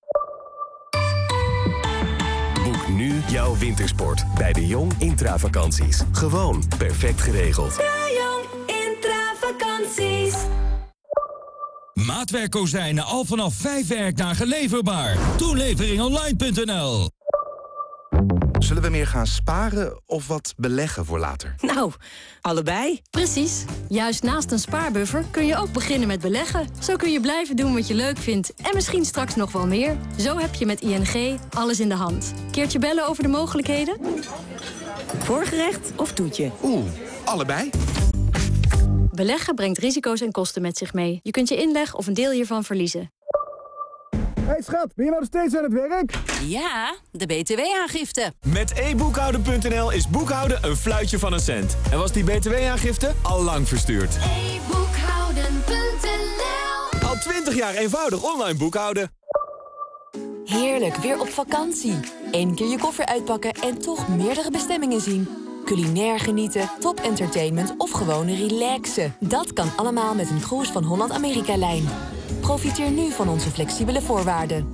Nu jouw wintersport bij De Jong Intravakanties. Gewoon perfect geregeld. De Jong Intravakanties. Maatwerkkozijnen al vanaf vijf werkdagen leverbaar. Toeleveringonline punt n l. Zullen we meer gaan sparen of wat beleggen voor later? Nou, allebei. Precies. Juist naast een spaarbuffer kun je ook beginnen met beleggen. Zo kun je blijven doen wat je leuk vindt en misschien straks nog wel meer. Zo heb je met I N G alles in de hand. Keertje bellen over de mogelijkheden? Voorgerecht of toetje? Oeh, allebei. Beleggen brengt risico's en kosten met zich mee. Je kunt je inleg of een deel hiervan verliezen. Hey schat, ben je nou nog steeds aan het werk? Ja, de B T W-aangifte. Met e boekhouden punt n l is boekhouden een fluitje van een cent. En was die B T W-aangifte al lang verstuurd. e boekhouden punt n l. Al twintig jaar eenvoudig online boekhouden. Heerlijk, weer op vakantie. Eén keer je koffer uitpakken en toch meerdere bestemmingen zien. Culinair genieten, top entertainment of gewoon relaxen. Dat kan allemaal met een cruise van Holland-Amerika-lijn. Profiteer nu van onze flexibele voorwaarden.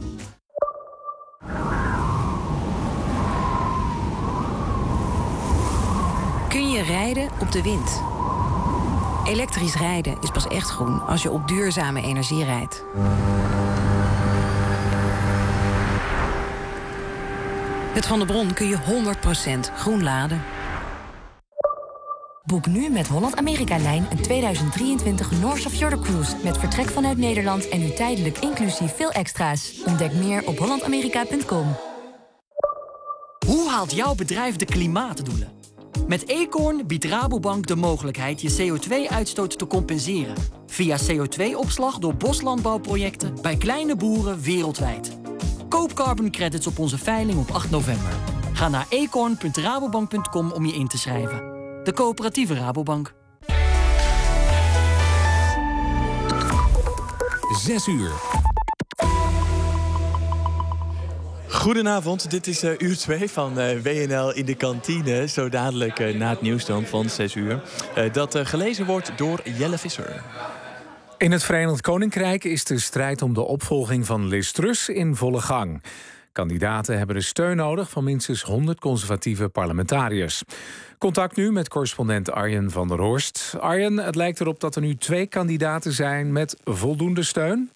Kun je rijden op de wind? Elektrisch rijden is pas echt groen als je op duurzame energie rijdt. Met Van der Bron kun je honderd procent groen laden. Boek nu met Holland-Amerika-lijn een tweeduizend drieëntwintig North of Fjord Cruise... met vertrek vanuit Nederland en nu tijdelijk inclusief veel extra's. Ontdek meer op holland amerika punt com. Hoe haalt jouw bedrijf de klimaatdoelen? Met Acorn biedt Rabobank de mogelijkheid je C O twee uitstoot te compenseren. Via C O twee opslag door boslandbouwprojecten bij kleine boeren wereldwijd. Koop carbon credits op onze veiling op acht november. Ga naar acorn punt rabobank punt com om je in te schrijven. De coöperatieve Rabobank. Zes uur. Goedenavond, dit is uh, uur twee van uh, W N L in de kantine. Zo dadelijk uh, na het nieuws dan van zes uur. Uh, dat uh, gelezen wordt door Jelle Visser. In het Verenigd Koninkrijk is de strijd om de opvolging van Liz Truss in volle gang. Kandidaten hebben de steun nodig van minstens honderd conservatieve parlementariërs. Contact nu met correspondent Arjen van der Horst. Arjen, het lijkt erop dat er nu twee kandidaten zijn met voldoende steun.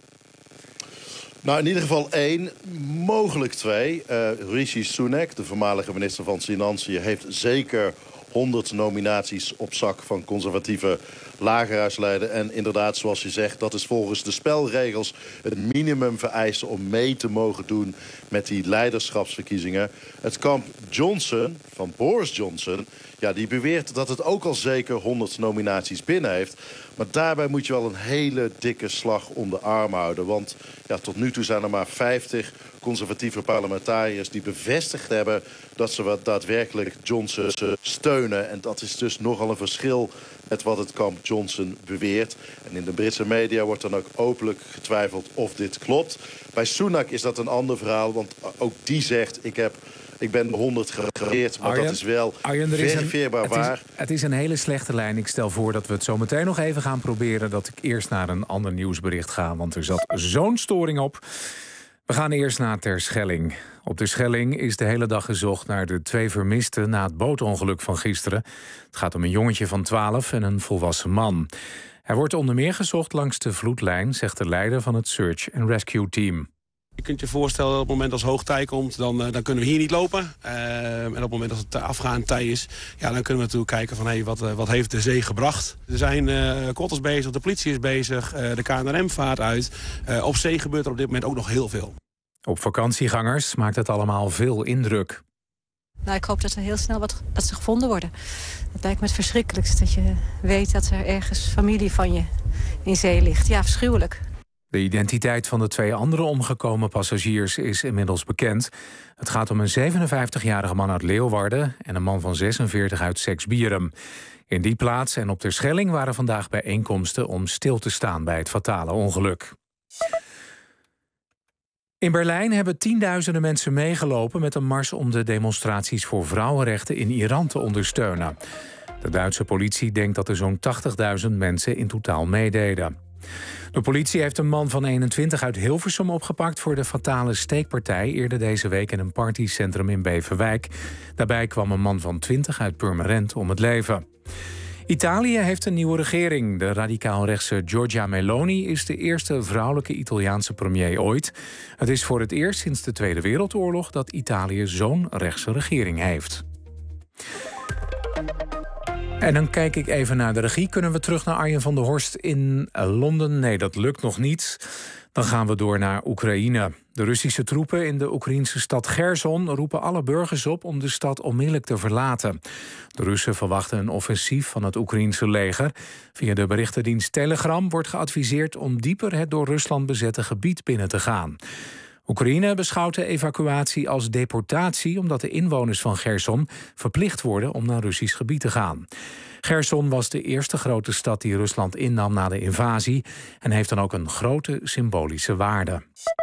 Nou, in ieder geval één, mogelijk twee. Uh, Rishi Sunak, de voormalige minister van Financiën, heeft zeker honderd nominaties op zak van conservatieve lagerhuisleden. En inderdaad, zoals je zegt, dat is volgens de spelregels het minimum vereisen om mee te mogen doen met die leiderschapsverkiezingen. Het kamp Johnson, van Boris Johnson, ja, die beweert dat het ook al zeker honderd nominaties binnen heeft. Maar daarbij moet je wel een hele dikke slag om de arm houden. Want ja, tot nu toe zijn er maar vijftig conservatieve parlementariërs die bevestigd hebben dat ze wat daadwerkelijk Johnson steunen. En dat is dus nogal een verschil met wat het kamp Johnson beweert. En in de Britse media wordt dan ook openlijk getwijfeld of dit klopt. Bij Sunak is dat een ander verhaal, want ook die zegt, ik heb... Ik ben honderd geregeerd, maar Arjen, dat is wel Arjen, er is verifieerbaar een, het waar. Is, het is een hele slechte lijn. Ik stel voor dat we het zo meteen nog even gaan proberen. Dat ik eerst naar een ander nieuwsbericht ga, want er zat zo'n storing op. We gaan eerst naar Terschelling. Op de Schelling is de hele dag gezocht naar de twee vermisten na het bootongeluk van gisteren. Het gaat om een jongetje van twaalf en een volwassen man. Hij wordt onder meer gezocht langs de vloedlijn, zegt de leider van het Search and Rescue Team. Je kunt je voorstellen dat op het moment als hoogtij komt, dan, uh, dan kunnen we hier niet lopen. Uh, en op het moment dat het afgaand tij is, ja, dan kunnen we natuurlijk kijken van hey, wat, uh, wat heeft de zee gebracht. Er zijn uh, kotters bezig, de politie is bezig, uh, de K N R M vaart uit. Uh, op zee gebeurt er op dit moment ook nog heel veel. Op vakantiegangers maakt het allemaal veel indruk. Nou, ik hoop dat er heel snel wat, dat ze gevonden worden. Dat lijkt me het verschrikkelijkst, dat je weet dat er ergens familie van je in zee ligt. Ja, afschuwelijk. De identiteit van de twee andere omgekomen passagiers is inmiddels bekend. Het gaat om een zevenenvijftigjarige man uit Leeuwarden en een man van zesenveertig uit Seksbierum. In die plaats en op Terschelling waren vandaag bijeenkomsten om stil te staan bij het fatale ongeluk. In Berlijn hebben tienduizenden mensen meegelopen met een mars om de demonstraties voor vrouwenrechten in Iran te ondersteunen. De Duitse politie denkt dat er zo'n tachtigduizend mensen in totaal meededen. De politie heeft een man van eenentwintig uit Hilversum opgepakt voor de fatale steekpartij eerder deze week in een partycentrum in Beverwijk. Daarbij kwam een man van twintig uit Purmerend om het leven. Italië heeft een nieuwe regering. De radicaal-rechtse Giorgia Meloni is de eerste vrouwelijke Italiaanse premier ooit. Het is voor het eerst sinds de Tweede Wereldoorlog dat Italië zo'n rechtse regering heeft. En dan kijk ik even naar de regie. Kunnen we terug naar Arjen van der Horst in Londen? Nee, dat lukt nog niet. Dan gaan we door naar Oekraïne. De Russische troepen in de Oekraïnse stad Gerson roepen alle burgers op om de stad onmiddellijk te verlaten. De Russen verwachten een offensief van het Oekraïense leger. Via de berichtendienst Telegram wordt geadviseerd om dieper het door Rusland bezette gebied binnen te gaan. Oekraïne beschouwt de evacuatie als deportatie omdat de inwoners van Gerson verplicht worden om naar Russisch gebied te gaan. Gerson was de eerste grote stad die Rusland innam na de invasie en heeft dan ook een grote symbolische waarde.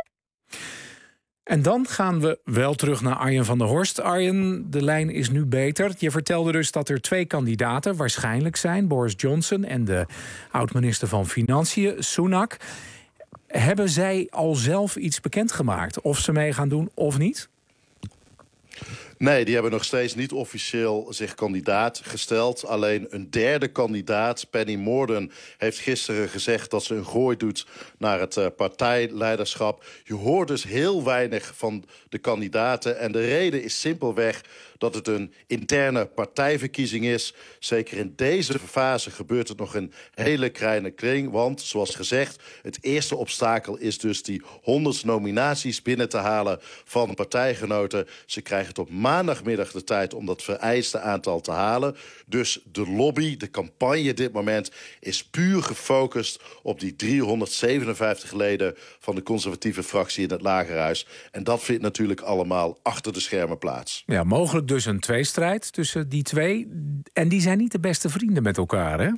En dan gaan we wel terug naar Arjen van der Horst. Arjen, de lijn is nu beter. Je vertelde dus dat er twee kandidaten waarschijnlijk zijn, Boris Johnson en de oud-minister van Financiën, Sunak. Hebben zij al zelf iets bekendgemaakt? Of ze mee gaan doen of niet? Nee, die hebben nog steeds niet officieel zich kandidaat gesteld. Alleen een derde kandidaat, Penny Mordaunt, heeft gisteren gezegd dat ze een gooi doet naar het uh, partijleiderschap. Je hoort dus heel weinig van de kandidaten. En de reden is simpelweg dat het een interne partijverkiezing is. Zeker in deze fase gebeurt het nog een hele kleine kring. Want, zoals gezegd, het eerste obstakel is dus die honderd nominaties binnen te halen van partijgenoten. Ze krijgen tot maandagmiddag de tijd om dat vereiste aantal te halen. Dus de lobby, de campagne dit moment, is puur gefocust op die driehonderdzevenenvijftig leden van de conservatieve fractie in het Lagerhuis. En dat vindt natuurlijk allemaal achter de schermen plaats. Ja, mogelijk dus een tweestrijd tussen die twee. En die zijn niet de beste vrienden met elkaar, hè?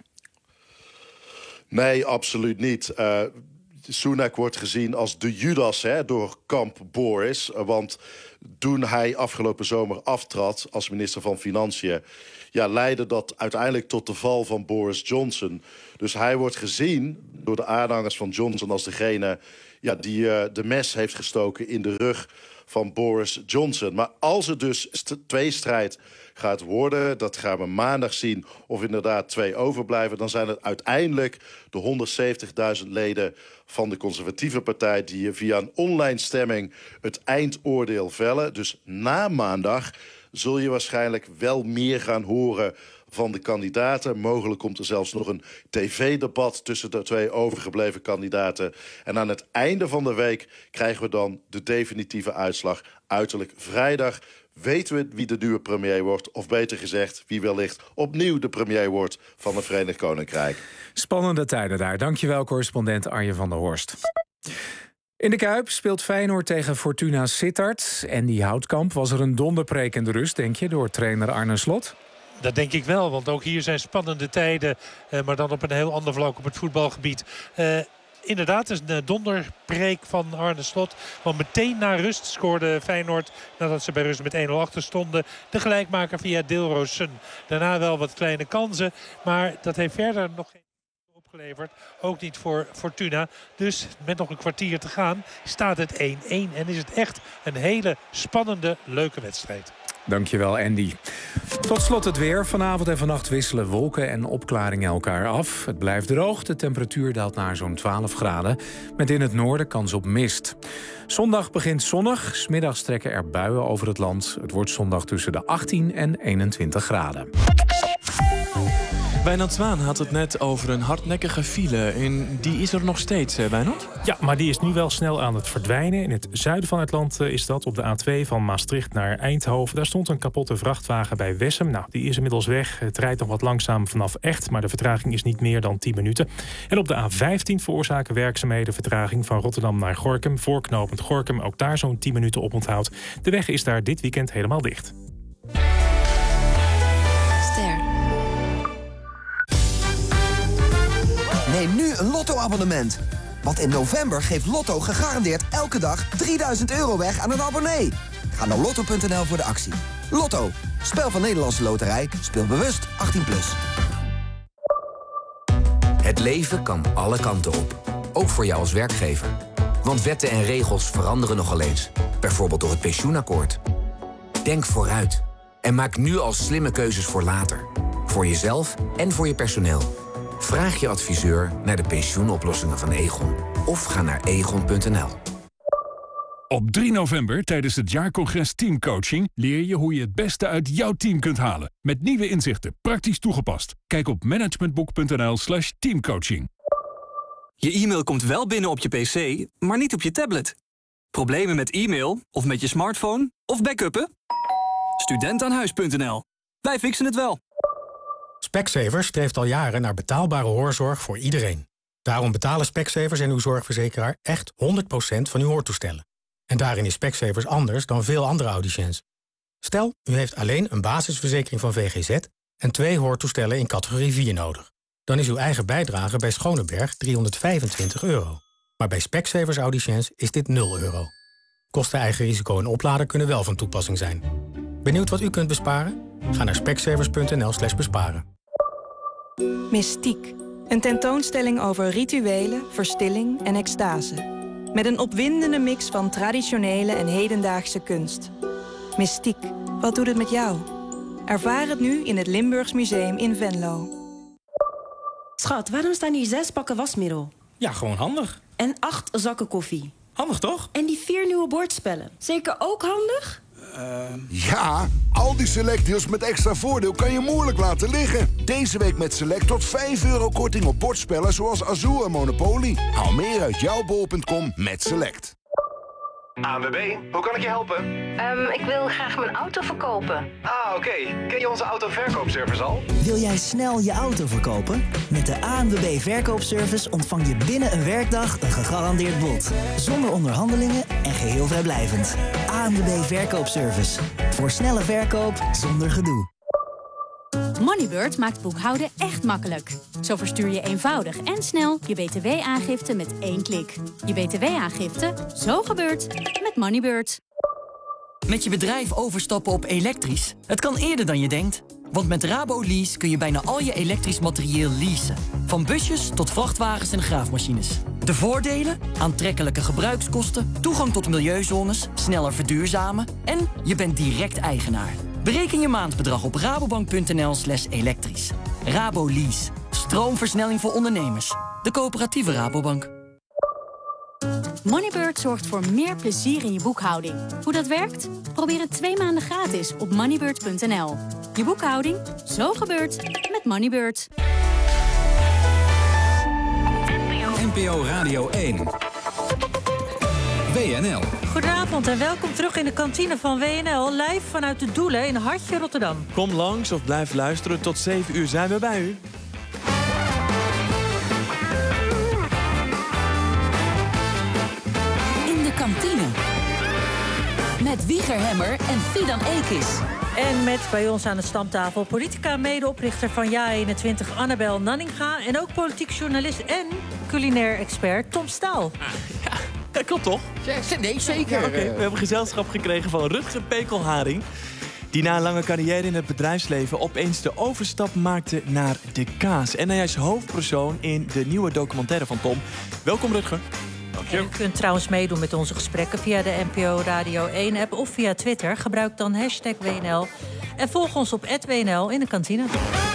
Nee, absoluut niet. Uh, Sunak wordt gezien als de Judas hè, door kamp Boris. Want toen hij afgelopen zomer aftrad als minister van Financiën, ja, leidde dat uiteindelijk tot de val van Boris Johnson. Dus hij wordt gezien door de aanhangers van Johnson als degene ja, die uh, de mes heeft gestoken in de rug van Boris Johnson. Maar als het dus tweestrijd gaat worden, dat gaan we maandag zien of inderdaad twee overblijven, dan zijn het uiteindelijk de honderdzeventigduizend leden van de conservatieve partij die via een online stemming het eindoordeel vellen. Dus na maandag zul je waarschijnlijk wel meer gaan horen van de kandidaten. Mogelijk komt er zelfs nog een tv-debat tussen de twee overgebleven kandidaten. En aan het einde van de week krijgen we dan de definitieve uitslag. Uiterlijk vrijdag weten we wie de nieuwe premier wordt. Of beter gezegd, wie wellicht opnieuw de premier wordt van het Verenigd Koninkrijk. Spannende tijden daar. Dankjewel, correspondent Arjen van der Horst. In de Kuip speelt Feyenoord tegen Fortuna Sittard. En die Houtkamp, was er een donderpreek in de rust, denk je, door trainer Arne Slot? Dat denk ik wel, want ook hier zijn spannende tijden. Uh, maar dan op een heel ander vlak op het voetbalgebied. Uh, Inderdaad, het is een donderpreek van Arne Slot. Want meteen na rust scoorde Feyenoord, nadat ze bij rust met één nul achter stonden, de gelijkmaker via Dilrosun. Daarna wel wat kleine kansen, maar dat heeft verder nog geen opgeleverd. Ook niet voor Fortuna. Dus met nog een kwartier te gaan staat het één één. En is het echt een hele spannende, leuke wedstrijd. Dankjewel, Andy. Tot slot het weer. Vanavond en vannacht wisselen wolken en opklaringen elkaar af. Het blijft droog. De temperatuur daalt naar zo'n twaalf graden. Met in het noorden kans op mist. Zondag begint zonnig. 's Middags trekken er buien over het land. Het wordt zondag tussen de achttien en eenentwintig graden. Wijnand Zwaan had het net over een hardnekkige file. En die is er nog steeds, hè, Wijnand? Ja, maar die is nu wel snel aan het verdwijnen. In het zuiden van het land is dat op de A twee van Maastricht naar Eindhoven. Daar stond een kapotte vrachtwagen bij Wessem. Nou, die is inmiddels weg. Het rijdt nog wat langzaam vanaf Echt, maar de vertraging is niet meer dan tien minuten. En op de A vijftien veroorzaken werkzaamheden vertraging van Rotterdam naar Gorinchem. Voorknopend Gorinchem, ook daar zo'n tien minuten op onthoud. De weg is daar dit weekend helemaal dicht. Neem nu een Lotto-abonnement. Want in november geeft Lotto gegarandeerd elke dag drieduizend euro weg aan een abonnee. Ga naar lotto punt n l voor de actie. Lotto, spel van Nederlandse Loterij. Speel bewust, achttien plus. Het leven kan alle kanten op. Ook voor jou als werkgever. Want wetten en regels veranderen nogal eens. Bijvoorbeeld door het pensioenakkoord. Denk vooruit. En maak nu al slimme keuzes voor later. Voor jezelf en voor je personeel. Vraag je adviseur naar de pensioenoplossingen van Aegon. Of ga naar aegon punt n l. Op drie november tijdens het jaarcongres Teamcoaching leer je hoe je het beste uit jouw team kunt halen. Met nieuwe inzichten, praktisch toegepast. Kijk op managementboek punt n l slash teamcoaching. Je e-mail komt wel binnen op je pc, maar niet op je tablet. Problemen met e-mail of met je smartphone of backuppen? studentaanhuis punt n l. Wij fixen het wel. Specsavers streeft al jaren naar betaalbare hoorzorg voor iedereen. Daarom betalen Specsavers en uw zorgverzekeraar echt honderd procent van uw hoortoestellen. En daarin is Specsavers anders dan veel andere audiciëns. Stel, u heeft alleen een basisverzekering van V G Z en twee hoortoestellen in categorie vier nodig. Dan is uw eigen bijdrage bij Schoneberg driehonderdvijfentwintig euro. Maar bij Specsavers audiciëns is dit nul euro. Kosten, eigen risico en oplader kunnen wel van toepassing zijn. Benieuwd wat u kunt besparen? Ga naar specsavers punt n l slash besparen. Mystiek. Een tentoonstelling over rituelen, verstilling en extase. Met een opwindende mix van traditionele en hedendaagse kunst. Mystiek. Wat doet het met jou? Ervaar het nu in het Limburgs Museum in Venlo. Schat, waarom staan hier zes pakken wasmiddel? Ja, gewoon handig. En acht zakken koffie. Handig toch? En die vier nieuwe bordspellen. Zeker ook handig? Uh... Ja, Aldi Select deals met extra voordeel kan je moeilijk laten liggen. Deze week met Select tot vijf euro korting op bordspellen zoals Azul en Monopoly. Haal meer uit jouw bol punt com met Select. A N W B, hoe kan ik je helpen? Um, ik wil graag mijn auto verkopen. Ah, oké. Okay. Ken je onze autoverkoopservice al? Wil jij snel je auto verkopen? Met de A N W B Verkoopservice ontvang je binnen een werkdag een gegarandeerd bod. Zonder onderhandelingen en geheel vrijblijvend. A N W B Verkoopservice. Voor snelle verkoop zonder gedoe. Moneybird maakt boekhouden echt makkelijk. Zo verstuur je eenvoudig en snel je B T W-aangifte met één klik. Je B T W-aangifte, zo gebeurt met Moneybird. Met je bedrijf overstappen op elektrisch? Het kan eerder dan je denkt. Want met Rabo Lease kun je bijna al je elektrisch materieel leasen. Van busjes tot vrachtwagens en graafmachines. De voordelen? Aantrekkelijke gebruikskosten, toegang tot milieuzones, sneller verduurzamen en je bent direct eigenaar. Bereken je maandbedrag op rabobank punt n l slash elektrisch. Rabo Lease. Stroomversnelling voor ondernemers. De coöperatieve Rabobank. Moneybird zorgt voor meer plezier in je boekhouding. Hoe dat werkt? Probeer het twee maanden gratis op moneybird punt n l. Je boekhouding, zo gebeurt met Moneybird. N P O Radio één. W N L. Goedenavond en welkom terug in de kantine van W N L. Live vanuit de Doelen in Hartje, Rotterdam. Kom langs of blijf luisteren. Tot zeven uur zijn we bij u. In de kantine. Met Wieger Hemmer en Fidan Ekis. En met bij ons aan de stamtafel politica medeoprichter van Ja eenentwintig Annabel Nanninga. En ook politiek journalist en culinair expert Tom Staal. Ah, ja. Dat klopt toch? Nee, zeker. Ja, okay. We hebben gezelschap gekregen van Rutger Pekelharing, die na een lange carrière in het bedrijfsleven opeens de overstap maakte naar de kaas. En hij is hoofdpersoon in de nieuwe documentaire van Tom. Welkom Rutger. Dank je. U kunt trouwens meedoen met onze gesprekken via de N P O Radio één app of via Twitter. Gebruik dan hashtag W N L en volg ons op at W N L in de kantine.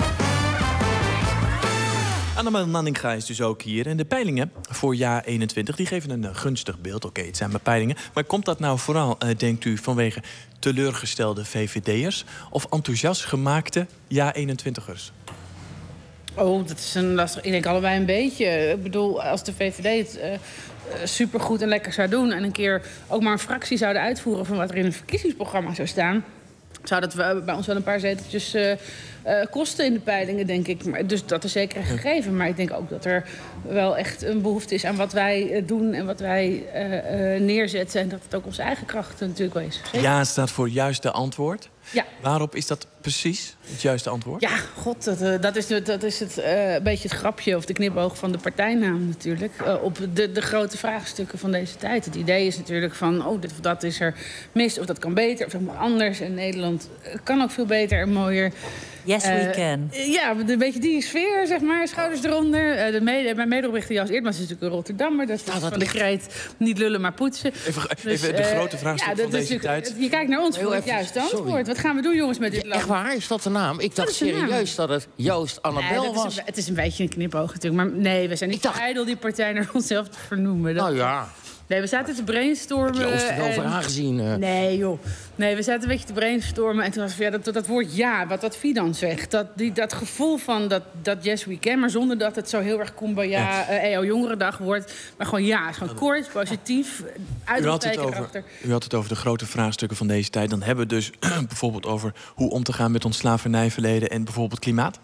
Annabel Nanninga is dus ook hier. En de peilingen voor Ja eenentwintig die geven een gunstig beeld. Oké, okay, het zijn maar peilingen. Maar komt dat nou vooral, uh, denkt u, vanwege teleurgestelde V V D'ers of enthousiast gemaakte Ja eenentwintigers? Oh, dat is een lastig. Ik denk allebei een beetje. Ik bedoel, als de V V D het uh, supergoed en lekker zou doen en een keer ook maar een fractie zouden uitvoeren van wat er in het verkiezingsprogramma zou staan, zou dat bij ons wel een paar zeteltjes uh, uh, kosten in de peilingen, denk ik. Dus dat is zeker een gegeven. Maar ik denk ook dat er wel echt een behoefte is aan wat wij doen en wat wij uh, uh, neerzetten. En dat het ook onze eigen kracht natuurlijk wel is. Zeker? Ja staat voor juiste antwoord. Ja. Waarop is dat precies het juiste antwoord? Ja, god, dat, uh, dat is, de, dat is het, uh, een beetje het grapje of de knipoog van de partijnaam natuurlijk. Uh, op de, de grote vraagstukken van deze tijd. Het idee is natuurlijk van, oh, dit of dat is er mis, of dat kan beter, of dat moet anders. En Nederland kan ook veel beter en mooier. Yes, we Uh, can. Ja, een beetje die sfeer, zeg maar. Schouders eronder. Uh, de mede, mijn medeoprichter Jas Eertmans is natuurlijk een Rotterdammer. Dat is Ja, dat van de kreet niet lullen, maar poetsen. Even, Dus, even de uh, grote vraagstuk ja, van dat is deze natuurlijk- tijd. Je kijkt naar ons Heel voor het even, juiste sorry. antwoord. Wat gaan we doen, jongens, met dit land? Echt waar? Is dat de naam? Ik dacht Dat is de naam. serieus dat het Joost Annabel Nee, dat is was. een, het is een beetje een knipoog natuurlijk. Maar nee, we zijn niet zo ijdel die partij naar onszelf te vernoemen. Dat- Nou ja. Nee, we zaten te brainstormen. Joost er wel en- voor aangezien. eh. Nee, joh. Nee, we zaten een beetje te brainstormen. En toen was het van, ja, dat, dat woord ja, wat dat Fidan zegt. Dat, die, dat gevoel van dat, dat yes we can. Maar zonder dat het zo heel erg kumbaya, eh, E O Jongerendag wordt. Maar gewoon ja, het is gewoon kort, positief. U had, het Uitroepteken over, erachter. u had het over de grote vraagstukken van deze tijd. Dan hebben we het dus bijvoorbeeld over hoe om te gaan met ons slavernijverleden en bijvoorbeeld klimaat.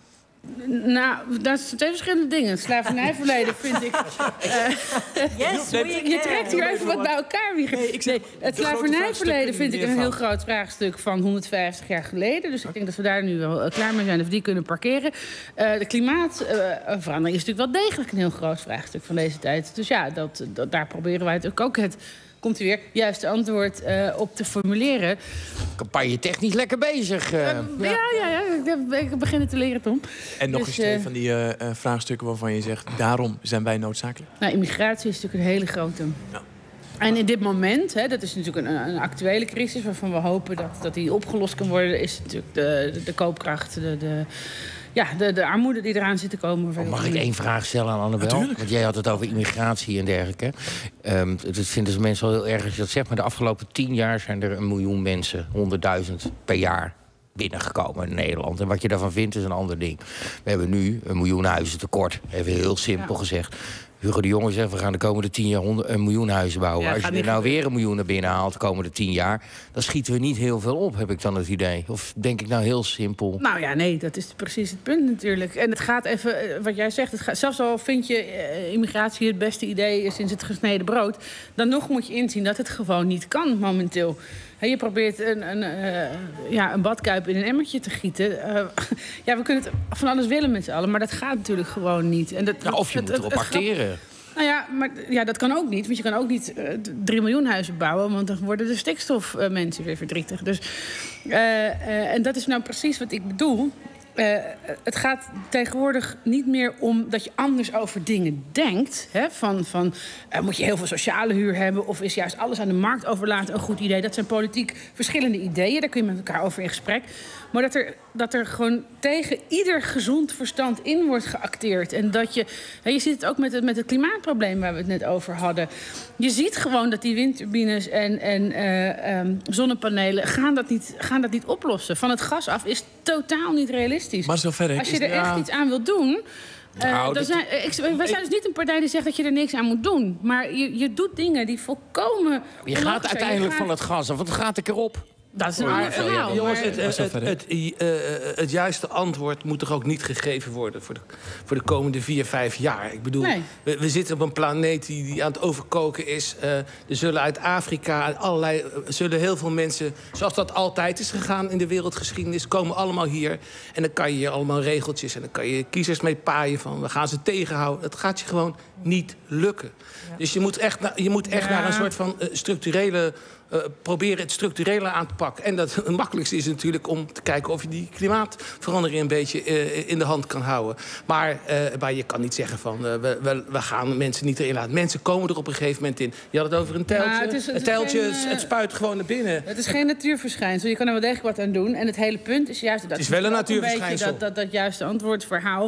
Nou, dat zijn twee verschillende dingen. Slavernijverleden vind ik... eh, Yes, we je can. trekt hier even wat bij elkaar. Wieger. Nee, het slavernijverleden vind ik een heel groot vraagstuk van honderdvijftig jaar geleden. Dus ik denk dat we daar nu wel eh, klaar mee zijn, dat we die kunnen parkeren. Uh, de klimaatverandering is natuurlijk wel degelijk een heel groot vraagstuk van deze tijd. Dus ja, dat, dat, daar proberen wij natuurlijk ook het... komt u weer, juiste antwoord uh, op te formuleren. Campagne technisch lekker bezig. Uh, uh, ja, ja, ja. Ik, heb, ik begin het te leren, Tom. En nog Dus, eens twee uh, van die uh, uh, vraagstukken waarvan je zegt, daarom zijn wij noodzakelijk. Nou, immigratie is natuurlijk een hele grote. Ja. En in dit moment, hè, dat is natuurlijk een, een actuele crisis... waarvan we hopen dat, dat die opgelost kan worden... is natuurlijk de, de, de koopkracht, de, de, ja, de, de armoede die eraan zit te komen. Oh, mag ik één vraag stellen aan Annabel? Natuurlijk. Want jij had het over immigratie en dergelijke. Um, dat vinden ze mensen wel heel erg als je dat zegt. Maar de afgelopen tien jaar zijn er een miljoen mensen, honderdduizend per jaar, binnengekomen in Nederland. En wat je daarvan vindt is een ander ding. We hebben nu een miljoen huizen tekort. Even heel simpel ja. gezegd. Hugo de Jonge zegt, we gaan de komende tien jaar honderd, een miljoen huizen bouwen. Ja, als je er nou gebeuren. weer een miljoen naar binnen haalt de komende tien jaar... dan schieten we niet heel veel op, heb ik dan het idee. Of denk ik nou heel simpel? Nou ja, nee, dat is precies het punt natuurlijk. En het gaat even, wat jij zegt, het gaat, zelfs al vind je uh, immigratie het beste idee sinds het gesneden brood... dan nog moet je inzien dat het gewoon niet kan momenteel. He, je probeert een, een, uh, ja, een badkuip in een emmertje te gieten. Uh, ja, we kunnen het van alles willen met z'n allen, maar dat gaat natuurlijk gewoon niet. En dat, nou, of je het, moet erop het, acteren. Het, nou ja, maar ja, dat kan ook niet. Want je kan ook niet uh, drie miljoen huizen bouwen... want dan worden de stikstofmensen uh, weer verdrietig. Dus, uh, uh, en dat is nou precies wat ik bedoel... Uh, het gaat tegenwoordig niet meer om dat je anders over dingen denkt. Hè? Van, van uh, moet je heel veel sociale huur hebben... of is juist alles aan de markt overlaten een goed idee? Dat zijn politiek verschillende ideeën. Daar kun je met elkaar over in gesprek. Maar dat er, dat er gewoon tegen ieder gezond verstand in wordt geacteerd. En dat je... Hè, je ziet het ook met het, met het klimaatprobleem waar we het net over hadden. Je ziet gewoon dat die windturbines en, en uh, um, zonnepanelen... Gaan dat, niet, gaan dat niet oplossen. Van het gas af is totaal niet realistisch. Maar zover, als je er echt ja. iets aan wilt doen... Uh, nou, dan zijn, ik, wij zijn dus niet een partij die zegt dat je er niks aan moet doen. Maar je, je doet dingen die volkomen... Je gaat uiteindelijk gaat... van het gas af, want het gaat een keer op. Dat is een ander verhaal. Uh, jongens, het, het, het, het, uh, het juiste antwoord moet toch ook niet gegeven worden... voor de, voor de komende vier, vijf jaar. Ik bedoel, nee. we, we zitten op een planeet die, die aan het overkoken is. Uh, er zullen uit Afrika allerlei, uh, zullen heel veel mensen... zoals dat altijd is gegaan in de wereldgeschiedenis... komen allemaal hier. En dan kan je hier allemaal regeltjes... en dan kan je kiezers mee paaien van... we gaan ze tegenhouden. Dat gaat je gewoon niet lukken. Ja. Dus je moet echt, na, je moet echt ja. naar een soort van uh, structurele... Uh, proberen het structurele aan te pakken. En dat, het makkelijkste is natuurlijk om te kijken... of je die klimaatverandering een beetje uh, in de hand kan houden. Maar, uh, maar je kan niet zeggen van... Uh, we, we, we gaan mensen niet erin laten. Mensen komen er op een gegeven moment in. Je had het over een teltje. Het, is, het, het teltje, geen, uh, het spuit gewoon naar binnen. Het is geen natuurverschijnsel. Je kan er wel degelijk wat aan doen. En het hele punt is juist... Dat het is wel een natuurverschijnsel. Een dat, dat, dat juiste antwoordverhaal...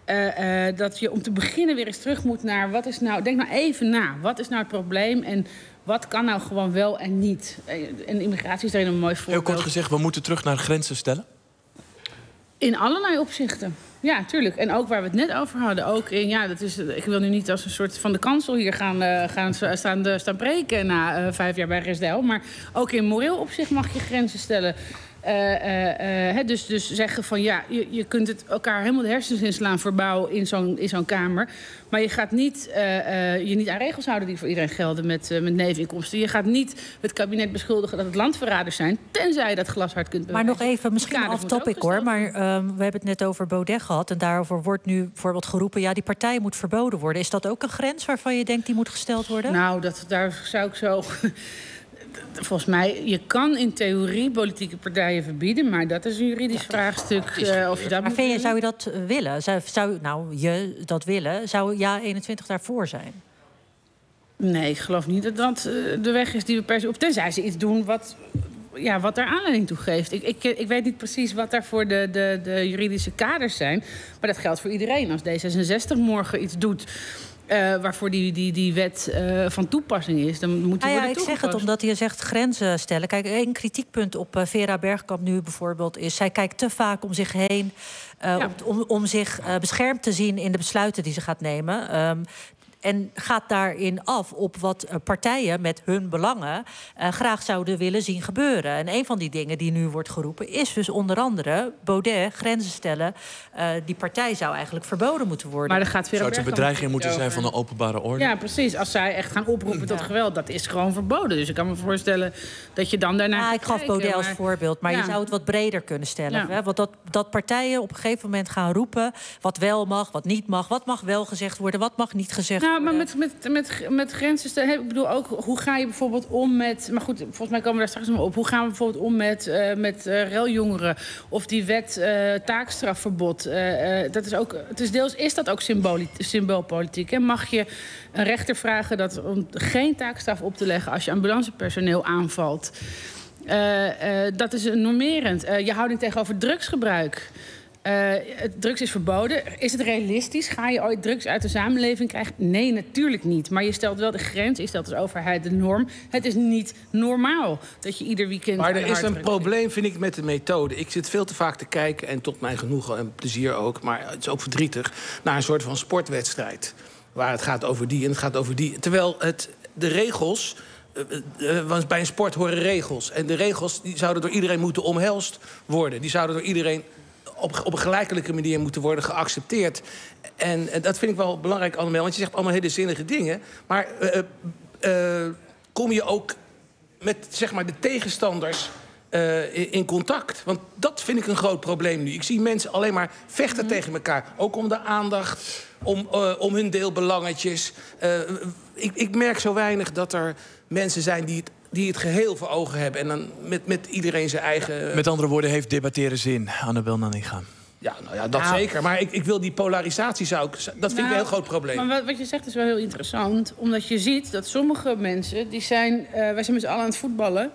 Uh, uh, dat je om te beginnen weer eens terug moet naar... wat is nou, denk nou even na. Wat is nou het probleem en wat kan nou gewoon wel en niet? En immigratie is daar een mooi voorbeeld. Heel kort gezegd, we moeten terug naar grenzen stellen? In allerlei opzichten. Ja, tuurlijk. En ook waar we het net over hadden. Ook in, ja, dat is, ik wil nu niet als een soort van de kansel hier gaan, uh, gaan staan, uh, staan preken... na uh, vijf jaar bij Resdel. Maar ook in moreel opzicht mag je grenzen stellen... Uh, uh, uh, he, dus, dus zeggen van ja, je, je kunt het elkaar helemaal de hersens inslaan voor bouw in zo'n, in zo'n kamer. Maar je gaat niet, uh, uh, je niet aan regels houden die voor iedereen gelden met, uh, met neveninkomsten. Je gaat niet het kabinet beschuldigen dat het landverraders zijn, tenzij je dat glashard kunt bewijzen. Maar nog even, misschien off-topic hoor, maar um, we hebben het net over Baudet gehad. En daarover wordt nu bijvoorbeeld geroepen, ja, die partij moet verboden worden. Is dat ook een grens waarvan je denkt die moet gesteld worden? Nou, dat, daar zou ik zo... volgens mij, je kan in theorie politieke partijen verbieden, maar dat is een juridisch ja, vraagstuk. Uh, of je dat maar vind je, zou je dat willen? Zou, zou nou je dat willen? Zou Ja eenentwintig daarvoor zijn? Nee, ik geloof niet dat dat uh, de weg is die we per se op. Tenzij ze iets doen wat, ja, wat daar aanleiding toe geeft. Ik, ik, ik weet niet precies wat daarvoor de, de, de juridische kaders zijn. Maar dat geldt voor iedereen. Als D zesenzestig morgen iets doet Uh, waarvoor die, die, die wet uh, van toepassing is, dan moet die ah, ja, worden ik toegepast. zeg het omdat je zegt grenzen stellen. Kijk, één kritiekpunt op uh, Vera Bergkamp nu bijvoorbeeld is, zij kijkt te vaak om zich heen, uh, ja. om, om zich uh, beschermd te zien in de besluiten die ze gaat nemen. Um, En gaat daarin af op wat partijen met hun belangen uh, graag zouden willen zien gebeuren. En een van die dingen die nu wordt geroepen is dus onder andere Baudet grenzen stellen. Uh, die partij zou eigenlijk verboden moeten worden. Maar dan gaat zou het een bedreiging moeten zijn van de openbare orde? Ja, precies. Als zij echt gaan oproepen tot ja. geweld, dat is gewoon verboden. Dus ik kan me voorstellen dat je dan daarna. Ja, ik gaf kijken, Baudet maar... als voorbeeld, maar ja. je zou het wat breder kunnen stellen. Ja. Hè? Want dat, dat partijen op een gegeven moment gaan roepen wat wel mag, wat niet mag, wat mag wel gezegd worden, wat mag niet gezegd nou, worden. Maar met, met, met, met grenzen stellen, ik bedoel ook, hoe ga je bijvoorbeeld om met, maar goed, volgens mij komen we daar straks nog op. Hoe gaan we bijvoorbeeld om met, uh, met uh, reljongeren of die wet uh, taakstrafverbod? Uh, uh, dat is ook, het is deels is dat ook symboolpolitiek. Hè? Mag je een rechter vragen dat om geen taakstraf op te leggen als je ambulancepersoneel aanvalt? Uh, uh, dat is normerend. Uh, je houding tegenover drugsgebruik. Uh, drugs is verboden. Is het realistisch? Ga je ooit drugs uit de samenleving krijgen? Nee, natuurlijk niet. Maar je stelt wel de grens. Je stelt als overheid de norm. Het is niet normaal dat je ieder weekend... Maar er is een probleem, vind ik, met de methode. Ik zit veel te vaak te kijken, en tot mijn genoegen en plezier ook, maar het is ook verdrietig, naar een soort van sportwedstrijd. Waar het gaat over die en het gaat over die. Terwijl het, de regels... Uh, uh, want bij een sport horen regels. En de regels die zouden door iedereen moeten omhelst worden. Die zouden door iedereen op, op een gelijkelijke manier moeten worden geaccepteerd. En uh, dat vind ik wel belangrijk allemaal. Want je zegt allemaal hele zinnige dingen. Maar uh, uh, kom je ook met, zeg maar, de tegenstanders uh, in, in contact? Want dat vind ik een groot probleem nu. Ik zie mensen alleen maar vechten mm. tegen elkaar. Ook om de aandacht, om, uh, om hun deelbelangetjes. Uh, ik, ik merk zo weinig dat er mensen zijn die het, die het geheel voor ogen hebben. En dan met, met iedereen zijn eigen... Ja, met andere woorden, heeft debatteren zin, Annabel Nanninga? Ja, nou ja, dat nou, zeker. Maar ik, ik wil die polarisatie, zou ik, dat vind nou, ik een heel groot probleem. Maar wat, wat je zegt is wel heel interessant. Omdat je ziet dat sommige mensen, die zijn... Uh, wij zijn met z'n allen aan het voetballen.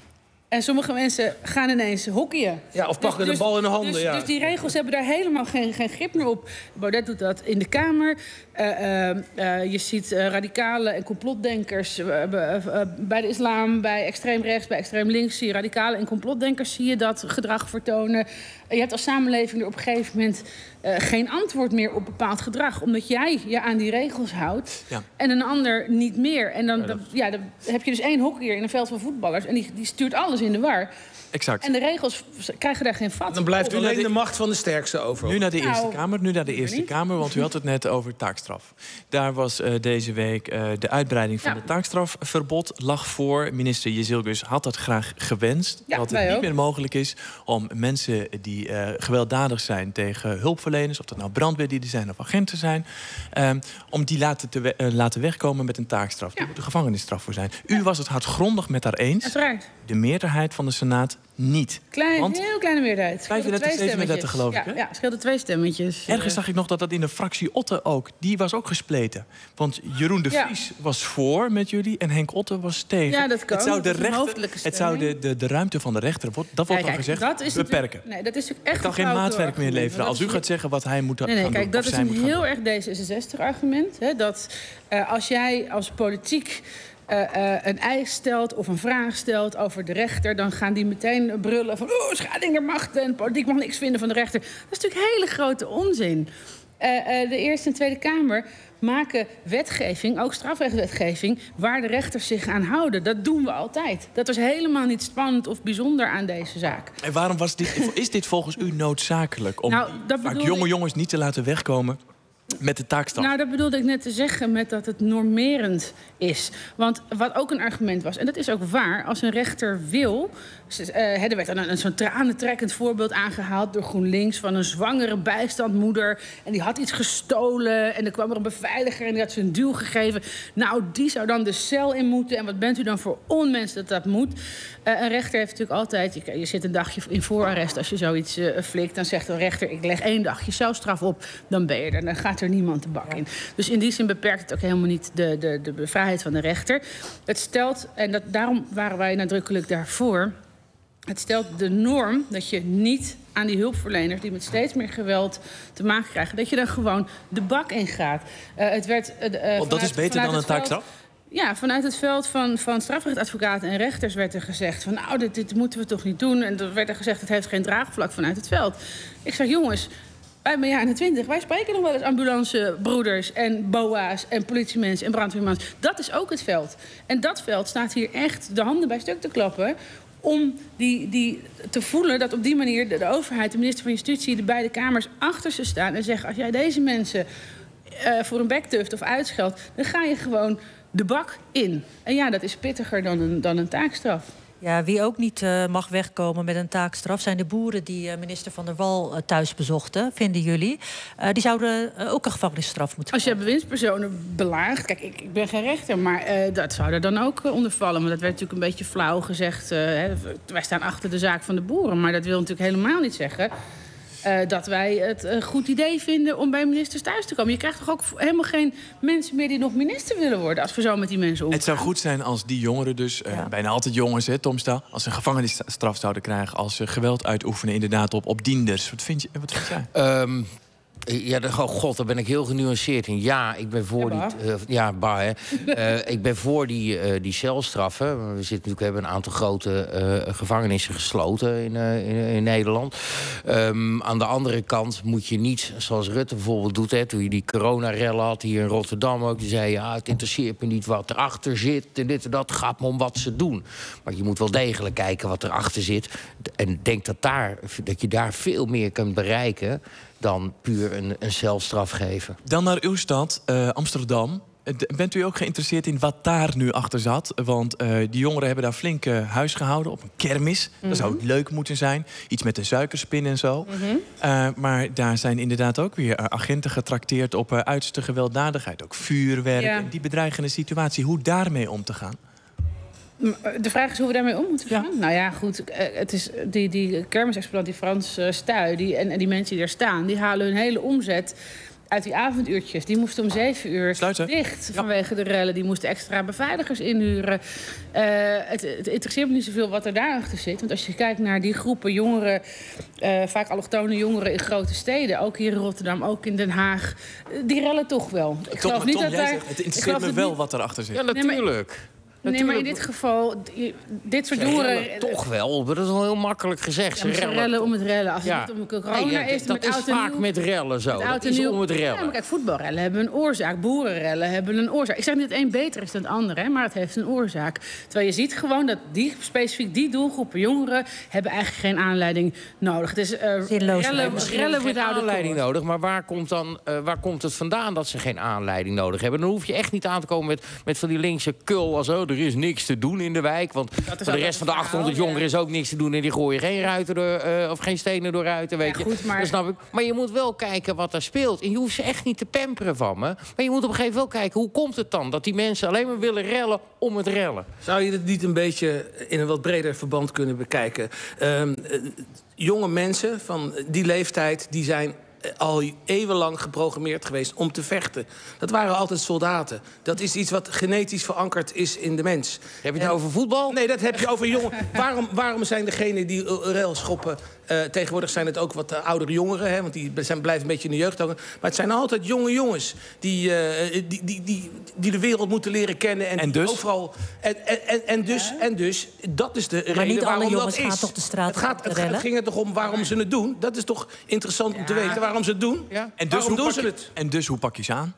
En sommige mensen gaan ineens hockeyen. Ja, of pakken dus, de bal in de handen. Dus, ja. dus die regels hebben daar helemaal geen, geen grip meer op. Baudet doet dat in de Kamer. Uh, uh, uh, je ziet uh, radicalen en complotdenkers uh, uh, uh, bij de islam, bij extreem rechts, bij extreem links. Zie je radicalen en complotdenkers, zie je dat gedrag vertonen. Uh, je hebt als samenleving er op een gegeven moment uh, geen antwoord meer op bepaald gedrag. Omdat jij je aan die regels houdt ja. en een ander niet meer. En dan, dan, ja, dan heb je dus één hockeyer in een veld van voetballers. En die, die stuurt alles in de war. Exact. En de regels krijgen daar geen vat. Dan blijft alleen de, de macht van de sterkste over. Nu naar de Eerste nou, Kamer. Nu naar de Eerste Kamer, want u had het net over taakstraf. Daar was uh, deze week uh, de uitbreiding van ja. het taakstrafverbod lag voor. Minister Jezilgus had dat graag gewenst. Ja, dat het niet ook. meer mogelijk is om mensen die uh, gewelddadig zijn tegen hulpverleners, of dat nou brandweerlieden zijn of agenten zijn, um, om die laten, te we uh, laten wegkomen met een taakstraf. Ja. Daar moet een gevangenisstraf voor zijn. U ja. was het hardgrondig met haar eens. Uiteraard. De meerderheid van de Senaat niet. Klein, want heel kleine meerderheid. vijfendertig, zevenendertig geloof ik, ja, hè? Ja, scheelde twee stemmetjes. Ergens zag ik nog dat dat in de fractie Otte ook. Die was ook gespleten. Want Jeroen de Vries ja. was voor met jullie en Henk Otte was tegen. Ja, dat kan. Het zou de, dat rechter, het zou de, de, de ruimte van de rechter, dat wordt ja, dan gezegd, dat is beperken. Nee, dat is echt ik kan geen maatwerk meer leveren als u gaat zeggen wat hij moet nee, nee, gaan kijk, doen. Dat is een heel erg D zesenzestig-argument. Hè, dat uh, als jij als politiek Uh, uh, een eis stelt of een vraag stelt over de rechter, dan gaan die meteen brullen van oh, schading der macht en politiek mag niks vinden van de rechter. Dat is natuurlijk hele grote onzin. Uh, uh, de Eerste en Tweede Kamer maken wetgeving, ook strafrechtwetgeving, waar de rechters zich aan houden. Dat doen we altijd. Dat was helemaal niet spannend of bijzonder aan deze zaak. En waarom was dit, is dit volgens u noodzakelijk om nou, dat vaak jonge ik... jongens niet te laten wegkomen Met de taakstraf? Nou, dat bedoelde ik net te zeggen met dat het normerend is. Want wat ook een argument was, en dat is ook waar... als een rechter wil... Uh, er werd dan een, een zo'n tranentrekkend voorbeeld aangehaald door GroenLinks... van een zwangere bijstandmoeder. En die had iets gestolen. En er kwam er een beveiliger en die had ze een duw gegeven. Nou, die zou dan de cel in moeten. En wat bent u dan voor onmens dat dat moet? Uh, een rechter heeft natuurlijk altijd... Je, je zit een dagje in voorarrest als je zoiets uh, flikt. Dan zegt een rechter, ik leg één dagje celstraf op. Dan ben je er. Dan gaat er niemand de bak in. Dus in die zin beperkt het ook helemaal niet de, de, de vrijheid van de rechter. Het stelt, en dat, daarom waren wij nadrukkelijk daarvoor... Het stelt de norm dat je niet aan die hulpverleners... die met steeds meer geweld te maken krijgen... dat je dan gewoon de bak in gaat. Uh, het werd, uh, uh, Want dat is beter dan een taakstraf? Ja, vanuit het veld van, van strafrechtadvocaten en rechters werd er gezegd... van nou, dit, dit moeten we toch niet doen. En er werd er gezegd, het heeft geen draagvlak vanuit het veld. Ik zeg, jongens... Wij ben jaren twintig, wij spreken nog wel eens ambulancebroeders en boa's en politiemensen en brandweermans. Dat is ook het veld. En dat veld staat hier echt de handen bij stuk te klappen... om die, die te voelen dat op die manier de, de overheid, de minister van Justitie... de beide kamers achter ze staan en zeggen... als jij deze mensen uh, voor een bek tuft of uitscheldt... dan ga je gewoon de bak in. En ja, dat is pittiger dan een, dan een taakstraf. Ja, wie ook niet uh, mag wegkomen met een taakstraf... zijn de boeren die uh, minister Van der Wal uh, thuis bezochten, vinden jullie. Uh, die zouden uh, ook een gevangenisstraf moeten Als je bewindspersonen belaagt... Kijk, ik, ik ben geen rechter, maar uh, dat zou er dan ook uh, onder vallen. Maar dat werd natuurlijk een beetje flauw gezegd. Uh, hè, wij staan achter de zaak van de boeren. Maar dat wil natuurlijk helemaal niet zeggen... Uh, dat wij het een goed idee vinden om bij ministers thuis te komen. Je krijgt toch ook helemaal geen mensen meer die nog minister willen worden... als we zo met die mensen omgaan. Het zou goed zijn als die jongeren dus, uh, ja. bijna altijd jongens, hè, Tom Staal... als ze een gevangenisstraf zouden krijgen... als ze geweld uitoefenen inderdaad op, op dienders. Wat vind, je, wat vind jij? Um... Ja, de, oh god, daar ben ik heel genuanceerd in. Ja, ik ben voor ja, die... Uh, ja, bah, hè. uh, ik ben voor die, uh, die celstraffen. We, zitten natuurlijk, we hebben een aantal grote uh, gevangenissen gesloten in, uh, in, in Nederland. Um, aan de andere kant moet je niet, zoals Rutte bijvoorbeeld doet... Hè, toen je die coronarellen had hier in Rotterdam ook... die zei, ja, het interesseert me niet wat erachter zit... en dit en dat, gaat me om wat ze doen. Maar je moet wel degelijk kijken wat erachter zit. En denk dat, daar, dat je daar veel meer kunt bereiken... dan puur een, een celstraf geven. Dan naar uw stad, uh, Amsterdam. Bent u ook geïnteresseerd in wat daar nu achter zat? Want uh, die jongeren hebben daar flink uh, huis gehouden op een kermis. Mm-hmm. Dat zou het leuk moeten zijn. Iets met een suikerspin en zo. Mm-hmm. uh, maar daar zijn inderdaad ook weer uh, agenten getrakteerd... op uh, uiterste gewelddadigheid. Ook vuurwerk. Ja. Die bedreigende situatie. Hoe daarmee om te gaan? De vraag is hoe we daarmee om moeten gaan. Ja. Nou ja, goed. Het is die, die kermisexploitant, die Frans uh, Stuy... Die, en, en die mensen die daar staan, die halen hun hele omzet... uit die avonduurtjes. Die moesten om zeven uur Sluiten. dicht ja. vanwege de rellen. Die moesten extra beveiligers inhuren. Uh, het, het interesseert me niet zoveel wat er daarachter zit. Want als je kijkt naar die groepen jongeren... Uh, vaak allochtone jongeren in grote steden... ook hier in Rotterdam, ook in Den Haag... Uh, die rellen toch wel. Ik Tom, geloof niet Tom, dat daar, zegt, het interesseert me wel niet... wat erachter zit. Ja, natuurlijk. Nee, maar, Nee, maar in dit geval, dit soort jongeren... Toch wel, maar dat is wel heel makkelijk gezegd. Ja, ze rellen, rellen om het rellen. Als ja. het om corona nee, ja, is, dat met is vaak nieuw, met rellen zo. Dat is om het rellen. Ja, maar kijk, voetbalrellen hebben een oorzaak. Boerenrellen hebben een oorzaak. Ik zeg niet dat het een beter is dan het andere, hè, maar het heeft een oorzaak. Terwijl je ziet gewoon dat die, specifiek die doelgroepen jongeren... hebben eigenlijk geen aanleiding nodig. Het is uh, Zinloos. rellen, Misschien rellen geen aanleiding nodig, maar waar komt, dan, uh, waar komt het vandaan dat ze geen aanleiding nodig hebben? Dan hoef je echt niet aan te komen met, met van die linkse kul als... oh, er is niks te doen in de wijk. Want voor de rest van de achthonderd jongeren is ook niks te doen... en die gooien geen ruiten door, uh, of geen stenen door ruiten, weet ja, je. Goed, maar... Dat snap ik. Maar je moet wel kijken wat er speelt. En je hoeft ze echt niet te pamperen van me. Maar je moet op een gegeven moment wel kijken... hoe komt het dan dat die mensen alleen maar willen rellen om het rellen? Zou je het niet een beetje in een wat breder verband kunnen bekijken? Um, uh, jonge mensen van die leeftijd... die zijn al eeuwenlang geprogrammeerd geweest om te vechten. Dat waren altijd soldaten. Dat is iets wat genetisch verankerd is in de mens. Heb je het nou over voetbal? Nee, dat heb je over jongen. Waarom, waarom zijn degenen die uh, rel schoppen... Uh, tegenwoordig zijn het ook wat uh, oudere jongeren, hè, want die zijn, blijven een beetje in de jeugd hangen. Maar het zijn altijd jonge jongens die, uh, die, die, die, die de wereld moeten leren kennen. En, en dus? Overal, en, en, en, en, dus, ja. en dus, dat is de maar reden niet waarom alle jongens dat is. gaan toch de straat het, gaat, het, het ging er toch om waarom ja. ze het doen? Dat is toch interessant ja. om te weten waarom ze het doen? Ja. En, dus waarom doen pak ze je, het? en dus hoe pak je ze aan?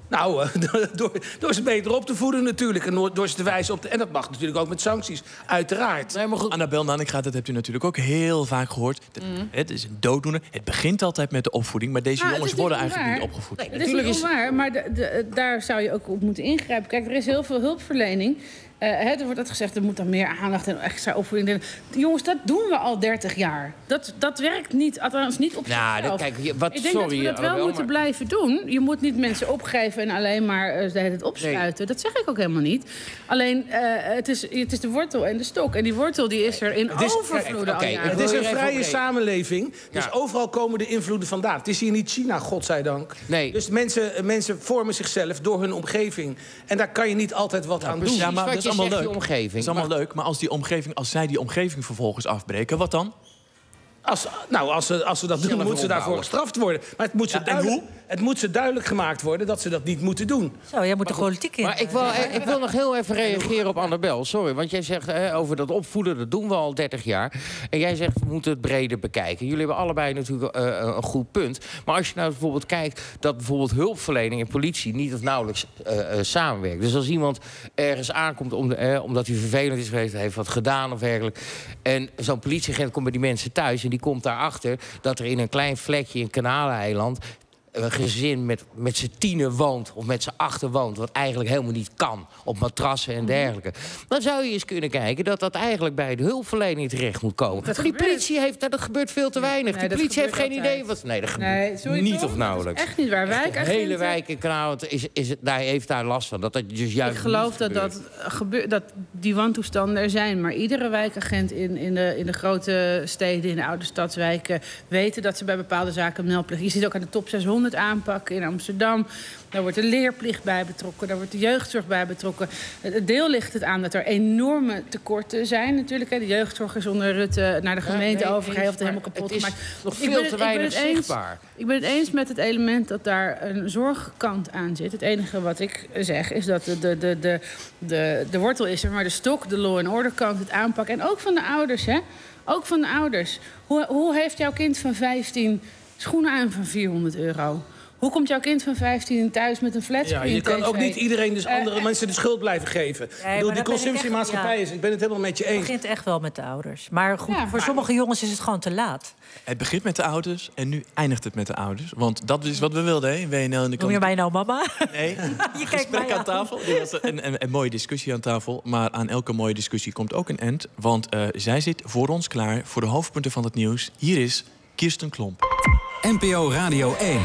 Nou, uh, door, door ze beter op te voeden natuurlijk. En door, door ze te wijzen op de... En dat mag natuurlijk ook met sancties, uiteraard. Nee, maar goed. Annabel Nanninga, dat hebt u natuurlijk ook heel vaak gehoord. Het, mm. het is een dooddoener. Het begint altijd met de opvoeding. Maar deze nou, jongens worden eigenlijk niet opgevoed. Nee, dat is niet onwaar, maar de, de, daar zou je ook op moeten ingrijpen. Kijk, er is heel veel hulpverlening. Uh, hè, er wordt dat gezegd, er moet dan meer aandacht en extra opvoeding. Jongens, dat doen we al dertig jaar. Dat, dat werkt niet, althans niet op zichzelf. Nou, kijk, wat, Ik denk sorry, dat we dat wel Annabel, moeten maar... blijven doen. Je moet niet mensen opgeven en alleen maar uh, het opsluiten. Nee. Dat zeg ik ook helemaal niet. Alleen, uh, het, is, het is de wortel en de stok. En die wortel die is er in overvloeden al jaren. Het is een vrije samenleving. Dus ja. overal komen de invloeden vandaan. Het is hier niet China, godzijdank. Nee. Dus mensen, mensen vormen zichzelf door hun omgeving. En daar kan je niet altijd wat ja, aan precies, doen. Ja, maar dat is allemaal leuk. Dat is allemaal leuk, maar als, die omgeving, als zij die omgeving vervolgens afbreken, wat dan? Als, nou, als ze, als ze dat doen, moeten ze daarvoor gestraft worden. Maar het moet, ze ja, duidelijk, het moet ze duidelijk gemaakt worden dat ze dat niet moeten doen. Zo, jij moet de politiek in. Maar ik wil, ik wil nog heel even reageren op Annabel. Sorry, want jij zegt hè, over dat opvoeden, dat doen we al dertig jaar. En jij zegt, we moeten het breder bekijken. Jullie hebben allebei natuurlijk uh, een goed punt. Maar als je nou bijvoorbeeld kijkt dat bijvoorbeeld hulpverlening en politie niet of nauwelijks uh, uh, samenwerken. Dus als iemand ergens aankomt om de, uh, omdat hij vervelend is geweest, heeft wat gedaan of dergelijke. En zo'n politieagent komt bij die mensen thuis en die komt daarachter dat er in een klein vlekje in Kanaleiland een gezin met, met z'n tienen woont of met z'n achten woont, wat eigenlijk helemaal niet kan, op matrassen en dergelijke. Dan zou je eens kunnen kijken dat dat eigenlijk bij de hulpverlening terecht moet komen. Dat die politie heeft, dat gebeurt veel te weinig. Nee, de politie heeft geen altijd. idee wat... Nee, dat nee, gebeurt niet of nauwelijks. Echt niet waar. Wijkagenten... De hele wijk in Kanaal is, is, daar heeft daar last van. Dat dat dus juist Ik geloof niet dat, dat, gebeurt, dat die wantoestanden er zijn. Maar iedere wijkagent in, in, de, in de grote steden, in de oude stadswijken, weten dat ze bij bepaalde zaken meldplicht. Je ziet ook aan de top zeshonderd aanpakken in Amsterdam. Daar wordt de leerplicht bij betrokken, daar wordt de jeugdzorg bij betrokken. Het deel ligt het aan dat er enorme tekorten zijn natuurlijk. De jeugdzorg is onder Rutte naar de gemeente ja, nee, overgegeven, of helemaal kapot gemaakt. Nog veel te weinig zichtbaar. Ik ben het eens met het element dat daar een zorgkant aan zit. Het enige wat ik zeg is dat de, de, de, de, de, de wortel is er, maar de stok, de law and order kant, het aanpakken. En ook van de ouders, hè? Ook van de ouders. Hoe, hoe heeft jouw kind van vijftien schoenen aan van vierhonderd euro? Hoe komt jouw kind van vijftien thuis met een flatscreen? Ja, je kan ook niet iedereen, dus andere uh, mensen de schuld blijven geven. Nee, ik bedoel, die consumptiemaatschappij ja. is... Ik ben het helemaal met je eens. Het begint echt wel met de ouders. Maar goed, ja, voor maar... sommige jongens is het gewoon te laat. Het begint met de ouders en nu eindigt het met de ouders. Want dat is wat we wilden, hè? W N L in de kant... Noem je mij nou mama? Nee, je gesprek aan tafel. Dit was een, een, een mooie discussie aan tafel. Maar aan elke mooie discussie komt ook een end. Want uh, zij zit voor ons klaar voor de hoofdpunten van het nieuws. Hier is Kirsten Klomp. N P O Radio één.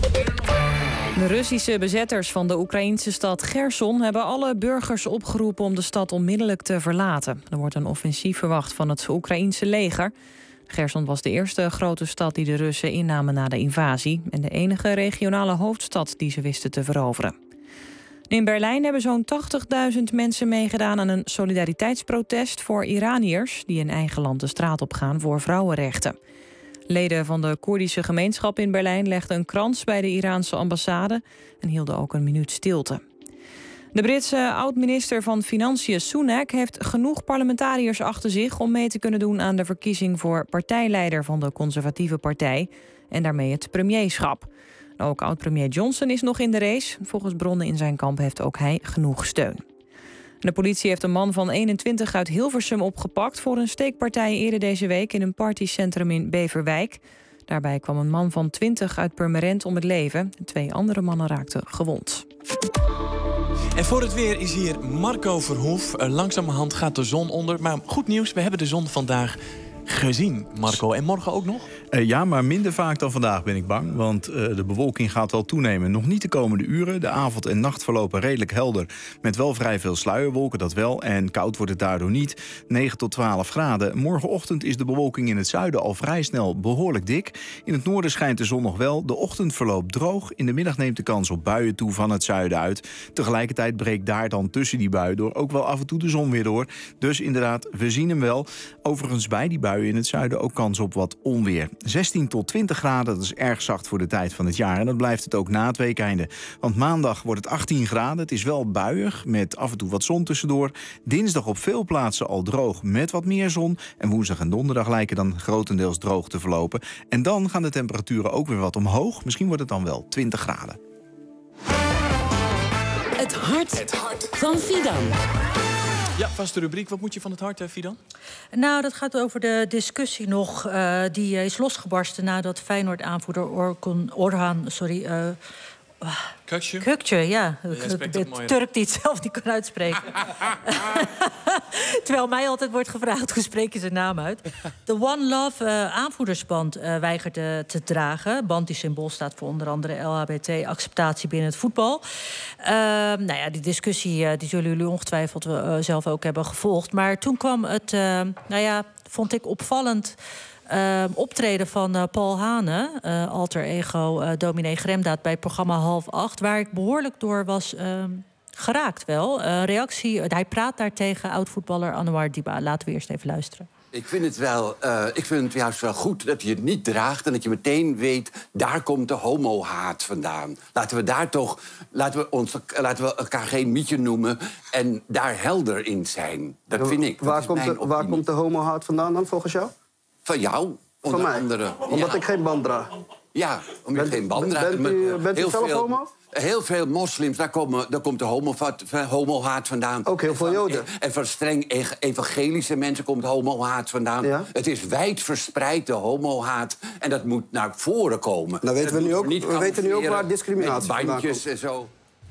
De Russische bezetters van de Oekraïnse stad Gerson hebben alle burgers opgeroepen om de stad onmiddellijk te verlaten. Er wordt een offensief verwacht van het Oekraïense leger. Gerson was de eerste grote stad die de Russen innamen na de invasie en de enige regionale hoofdstad die ze wisten te veroveren. In Berlijn hebben zo'n tachtigduizend mensen meegedaan aan een solidariteitsprotest voor Iraniërs die in eigen land de straat op gaan voor vrouwenrechten. Leden van de Koerdische gemeenschap in Berlijn legden een krans bij de Iraanse ambassade en hielden ook een minuut stilte. De Britse oud-minister van Financiën Sunak heeft genoeg parlementariërs achter zich om mee te kunnen doen aan de verkiezing voor partijleider van de conservatieve partij en daarmee het premierschap. Ook oud-premier Johnson is nog in de race. Volgens bronnen in zijn kamp heeft ook hij genoeg steun. De politie heeft een man van eenentwintig uit Hilversum opgepakt voor een steekpartij eerder deze week in een partycentrum in Beverwijk. Daarbij kwam een man van twintig uit Purmerend om het leven. Twee andere mannen raakten gewond. En voor het weer is hier Marco Verhoef. Uh, langzamerhand gaat de zon onder. Maar goed nieuws, we hebben de zon vandaag gezien, Marco. En morgen ook nog? Uh, ja, maar minder vaak dan vandaag ben ik bang. Want uh, de bewolking gaat wel toenemen. Nog niet de komende uren. De avond en nacht verlopen redelijk helder. Met wel vrij veel sluierwolken, dat wel. En koud wordt het daardoor niet. negen tot twaalf graden. Morgenochtend is de bewolking in het zuiden al vrij snel behoorlijk dik. In het noorden schijnt de zon nog wel. De ochtend verloopt droog. In de middag neemt de kans op buien toe van het zuiden uit. Tegelijkertijd breekt daar dan tussen die buien door ook wel af en toe de zon weer door. Dus inderdaad, we zien hem wel. Overigens bij die buien in het zuiden ook kans op wat onweer. zestien tot twintig graden, dat is erg zacht voor de tijd van het jaar. En dat blijft het ook na het weekeinde. Want maandag wordt het achttien graden. Het is wel buiig, met af en toe wat zon tussendoor. Dinsdag op veel plaatsen al droog met wat meer zon. En woensdag en donderdag lijken dan grotendeels droog te verlopen. En dan gaan de temperaturen ook weer wat omhoog. Misschien wordt het dan wel twintig graden. Het hart, het hart. van Fidan. Ja, vaste rubriek. Wat moet je van het hart, Fidan? Nou, dat gaat over de discussie nog. Uh, die is losgebarsten nadat Feyenoord-aanvoerder Orkun Orhan... Sorry, uh, Kökçü? Kökçü, ja. De Turk die het zelf niet kan uitspreken. Terwijl mij altijd wordt gevraagd, hoe spreek je zijn naam uit? De One Love uh, aanvoerdersband uh, weigerde te dragen. Band die symbool staat voor onder andere L H B T-acceptatie binnen het voetbal. Uh, nou ja, die discussie uh, die zullen jullie ongetwijfeld uh, zelf ook hebben gevolgd. Maar toen kwam het, uh, nou ja, vond ik opvallend... Uh, optreden van uh, Paul Hane, uh, alter ego uh, dominee Gremdaad... bij het programma Half Acht, waar ik behoorlijk door was uh, geraakt wel. Uh, reactie, uh, hij praat daar tegen oud-voetballer Anouar Diba. Laten we eerst even luisteren. Ik vind het wel, uh, ik vind het juist wel goed dat je het niet draagt... en dat je meteen weet, daar komt de homohaat vandaan. Laten we daar toch, laten we, ons, laten we elkaar geen mietje noemen... en daar helder in zijn. Dat vind ik. Dat waar, is komt mijn de, waar komt de homohaat vandaan dan, volgens jou? Van jou, onder van mij? andere. Omdat ja. ik geen band draag? Ja, omdat je geen band draagt. Bent u, bent u heel zelf veel, homo? Heel veel moslims, daar, komen, daar komt de homohaat homo vandaan. Ook heel veel Joden? En, en van streng evangelische mensen komt homohaat vandaan. Ja? Het is wijd verspreid, de homohaat. En dat moet naar voren komen. Nou weten we, nu ook, we weten nu ook waar discriminatie met bandjes vandaan en zo.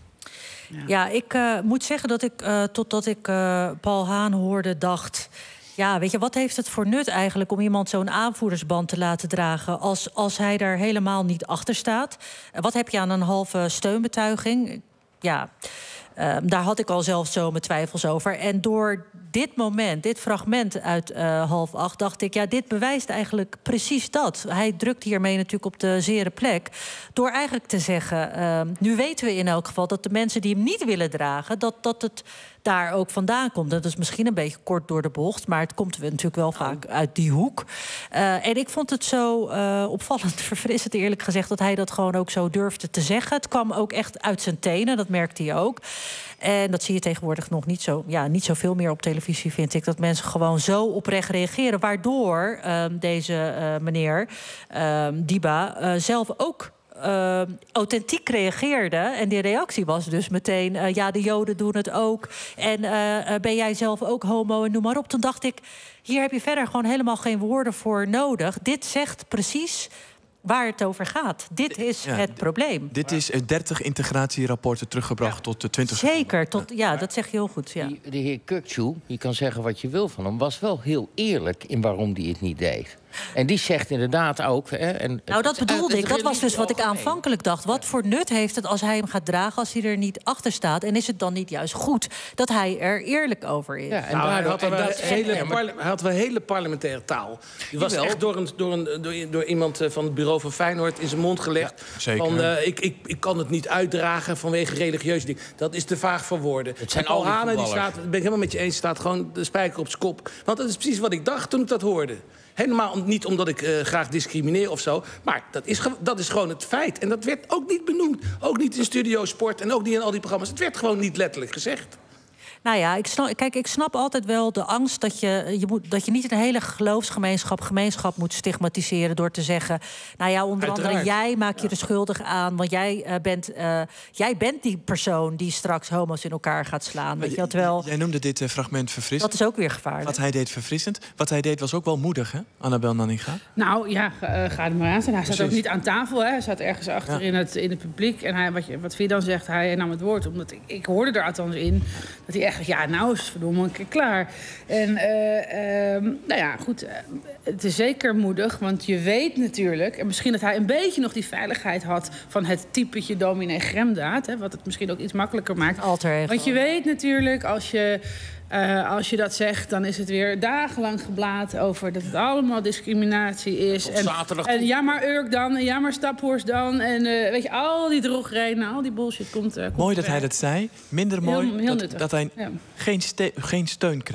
Ja, ja ik uh, moet zeggen dat ik, uh, totdat ik uh, Paul Haan hoorde, dacht... Ja, weet je, wat heeft het voor nut eigenlijk om iemand zo'n aanvoerdersband te laten dragen... als, als hij daar helemaal niet achter staat? Wat heb je aan een halve steunbetuiging? Ja, uh, daar had ik al zelf zo mijn twijfels over. En door dit moment, dit fragment uit uh, Half Acht... dacht ik, ja, dit bewijst eigenlijk precies dat. Hij drukt hiermee natuurlijk op de zere plek. Door eigenlijk te zeggen, uh, nu weten we in elk geval... dat de mensen die hem niet willen dragen, dat, dat het... daar ook vandaan komt. Dat is misschien een beetje kort door de bocht... maar het komt natuurlijk wel vaak uit die hoek. Uh, en ik vond het zo uh, opvallend verfrissend, eerlijk gezegd... dat hij dat gewoon ook zo durfde te zeggen. Het kwam ook echt uit zijn tenen, dat merkte hij ook. En dat zie je tegenwoordig nog niet zo, ja, niet zoveel meer op televisie, vind ik. Dat mensen gewoon zo oprecht reageren. Waardoor uh, deze uh, meneer uh, Diba uh, zelf ook... Uh, authentiek reageerde. En die reactie was dus meteen... Uh, ja, de Joden doen het ook. En uh, uh, ben jij zelf ook homo en noem maar op. Toen dacht ik, hier heb je verder gewoon helemaal geen woorden voor nodig. Dit zegt precies waar het over gaat. Dit is ja, het probleem. Dit is dertig integratierapporten teruggebracht ja. tot de twintig. Zeker, tot, ja, dat zeg je heel goed. Ja. Die, de heer Kökçü, je kan zeggen wat je wil van hem... was wel heel eerlijk in waarom hij het niet deed. En die zegt inderdaad ook... Hè, en nou, dat het, bedoelde het, ik. Dat was dus wat ik aanvankelijk dacht. Wat ja. voor nut heeft het als hij hem gaat dragen... als hij er niet achter staat? En is het dan niet juist goed dat hij er eerlijk over is? Ja, en nou, hij had wel dat hele, ja, maar... had wel hele parlementaire taal. Die was echt door, een, door, een, door, door iemand van het bureau van Feyenoord in zijn mond gelegd. Ja, zeker. Van, uh, ik, ik, ik kan het niet uitdragen vanwege religieuze dingen. Dat is te vaag voor woorden. Het zijn en Paul Hane, die staat, ben ik helemaal met je eens, staat gewoon de spijker op zijn kop. Want dat is precies wat ik dacht toen ik dat hoorde. Helemaal niet omdat ik uh, graag discrimineer of zo. Maar dat is, dat is gewoon het feit. En dat werd ook niet benoemd. Ook niet in Studio Sport en ook niet in al die programma's. Het werd gewoon niet letterlijk gezegd. Nou ja, ik snap, kijk, ik snap altijd wel de angst dat je, je moet, dat je niet een hele geloofsgemeenschap gemeenschap moet stigmatiseren door te zeggen, nou ja, onder Uiteraard. andere jij maak je ja. er schuldig aan, want jij uh, bent, uh, jij bent die persoon die straks homo's in elkaar gaat slaan. Weet je wat wel? Jij noemde dit uh, fragment verfrissend. Dat is ook weer gevaarlijk. Wat hij deed verfrissend. Wat hij deed was ook wel moedig, hè, Annabel Nanninga? Nou ja, uh, ga er maar aan staan. Hij Precies. zat ook niet aan tafel, hè. Hij zat ergens achter ja. in, het, in het publiek. En hij, wat, je, wat Fidan zegt, hij nam het woord. Omdat ik, ik hoorde er althans in dat hij echt ja, nou is verdomme een keer klaar. En uh, uh, nou ja, goed, uh, het is zeker moedig, want je weet natuurlijk, en misschien dat hij een beetje nog die veiligheid had van het typetje dominee Gremdaad, hè, wat het misschien ook iets makkelijker maakt. Alter, want je weet natuurlijk, als je Uh, als je dat zegt, dan is het weer dagenlang geblaad over dat het allemaal discriminatie is. En, en ja, maar Urk dan, en ja, maar Staphorst dan. En uh, weet je, al die drogreden, al die bullshit komt. Uh, komt mooi dat hij dat zei. Minder mooi heel, heel dat, dat hij ja. geen, ste- geen steun kreeg. Hè?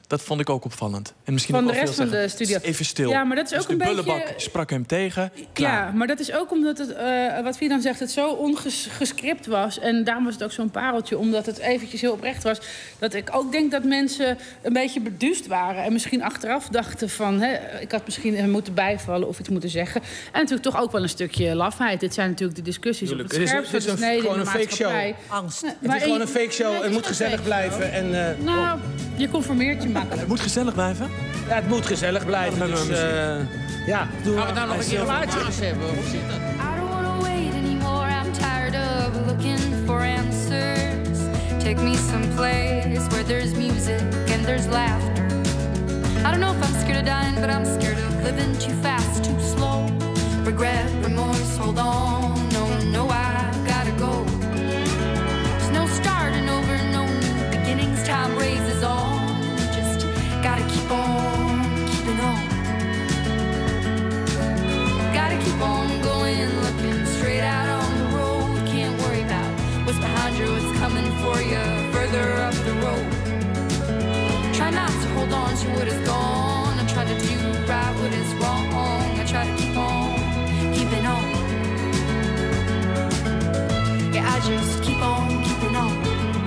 Dat vond ik ook opvallend. En misschien Van ook de wel rest veel van de zeggen. studio. Even stil. Ja, maar dat is dus ook de een beetje- bullebak sprak hem tegen. Klaar. Ja, maar dat is ook omdat het, uh, wat Fidan zegt, het zo ongescript was. En daarom was het ook zo'n pareltje, omdat het eventjes heel oprecht was. Dat ik ook denk dat mensen een beetje beduust waren. En misschien achteraf dachten van, hè, ik had misschien moeten bijvallen of iets moeten zeggen. En natuurlijk toch ook wel een stukje lafheid. Dit zijn natuurlijk de discussies Tuurlijk. op het Het is- scherpste. het is een- gesneden in gewoon de een fake show. maatschappij. Angst. Nee, Het maar is gewoon je- een fake show. nee, Het is moet geen gezellig fake blijven. show. En, uh, Nou, je conformeert je makkelijk. Het moet gezellig blijven. Ja, het moet gezellig blijven. Ja, dan Dus, hebben we uh, ja, doen Gaan we nou nog een keer een plaatje hebben? Hoe zit dat? I don't wanna wait anymore. I'm tired of looking for answers. Take me someplace where there's music and there's laughter. I don't know if I'm scared of dying, but I'm scared of living too fast, too slow. Regret, remorse, hold on. No, no, I gotta go. There's no starting over, no new beginnings. Time raises on. Just gotta keep on keeping on. Gotta keep on going, looking straight out on the road. Can't worry about what's behind you, what's coming for you further up the road. Try not to hold on to what is gone. I try to do right what is wrong. I try to keep on keeping on. Yeah, I just keep on keeping on.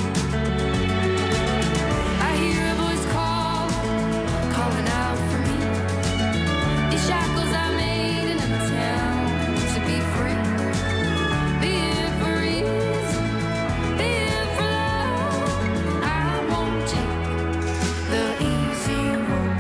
I hear a voice call, calling out for me. These shackles I made in a town to be free. Be it for ease, be it for love. I won't take the easy road.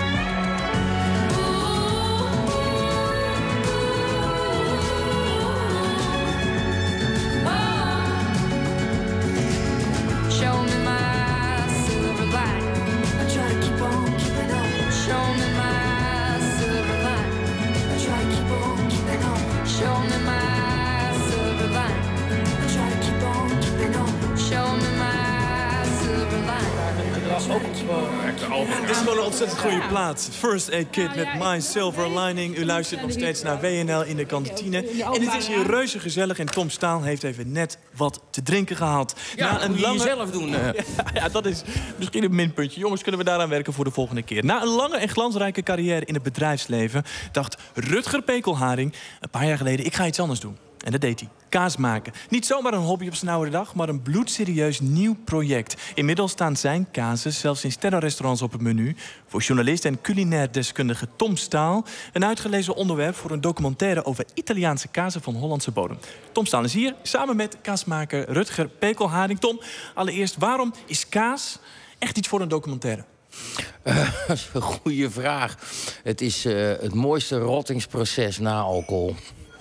Show me my silver line. I try to keep on keeping on. Show me my silver line. I try to keep on keeping on. Show me my silver line. I try to keep on keeping on. Show me my silver line. Het is gewoon een ontzettend goede plaat. First Aid Kit met My Silver Lining. U luistert nog steeds naar W N L in de kantine. En het is hier reuze gezellig. En Tom Staal heeft even net wat te drinken gehaald. Ja, dat moet je zelf doen. Ja, ja, dat is misschien een minpuntje. Jongens, kunnen we daaraan werken voor de volgende keer. Na een lange en glansrijke carrière in het bedrijfsleven dacht Rutger Pekelharing een paar jaar geleden, ik ga iets anders doen. En dat deed hij. Kaas maken. Niet zomaar een hobby op zijn oude dag, maar een bloedserieus nieuw project. Inmiddels staan zijn kazen zelfs in sterrenrestaurants op het menu. Voor journalist en culinair deskundige Tom Staal een uitgelezen onderwerp voor een documentaire over Italiaanse kazen van Hollandse bodem. Tom Staal is hier, samen met kaasmaker Rutger Pekelharing. Tom, allereerst, waarom is kaas echt iets voor een documentaire? Uh, dat is een goede vraag. Het is uh, het mooiste rottingsproces na alcohol.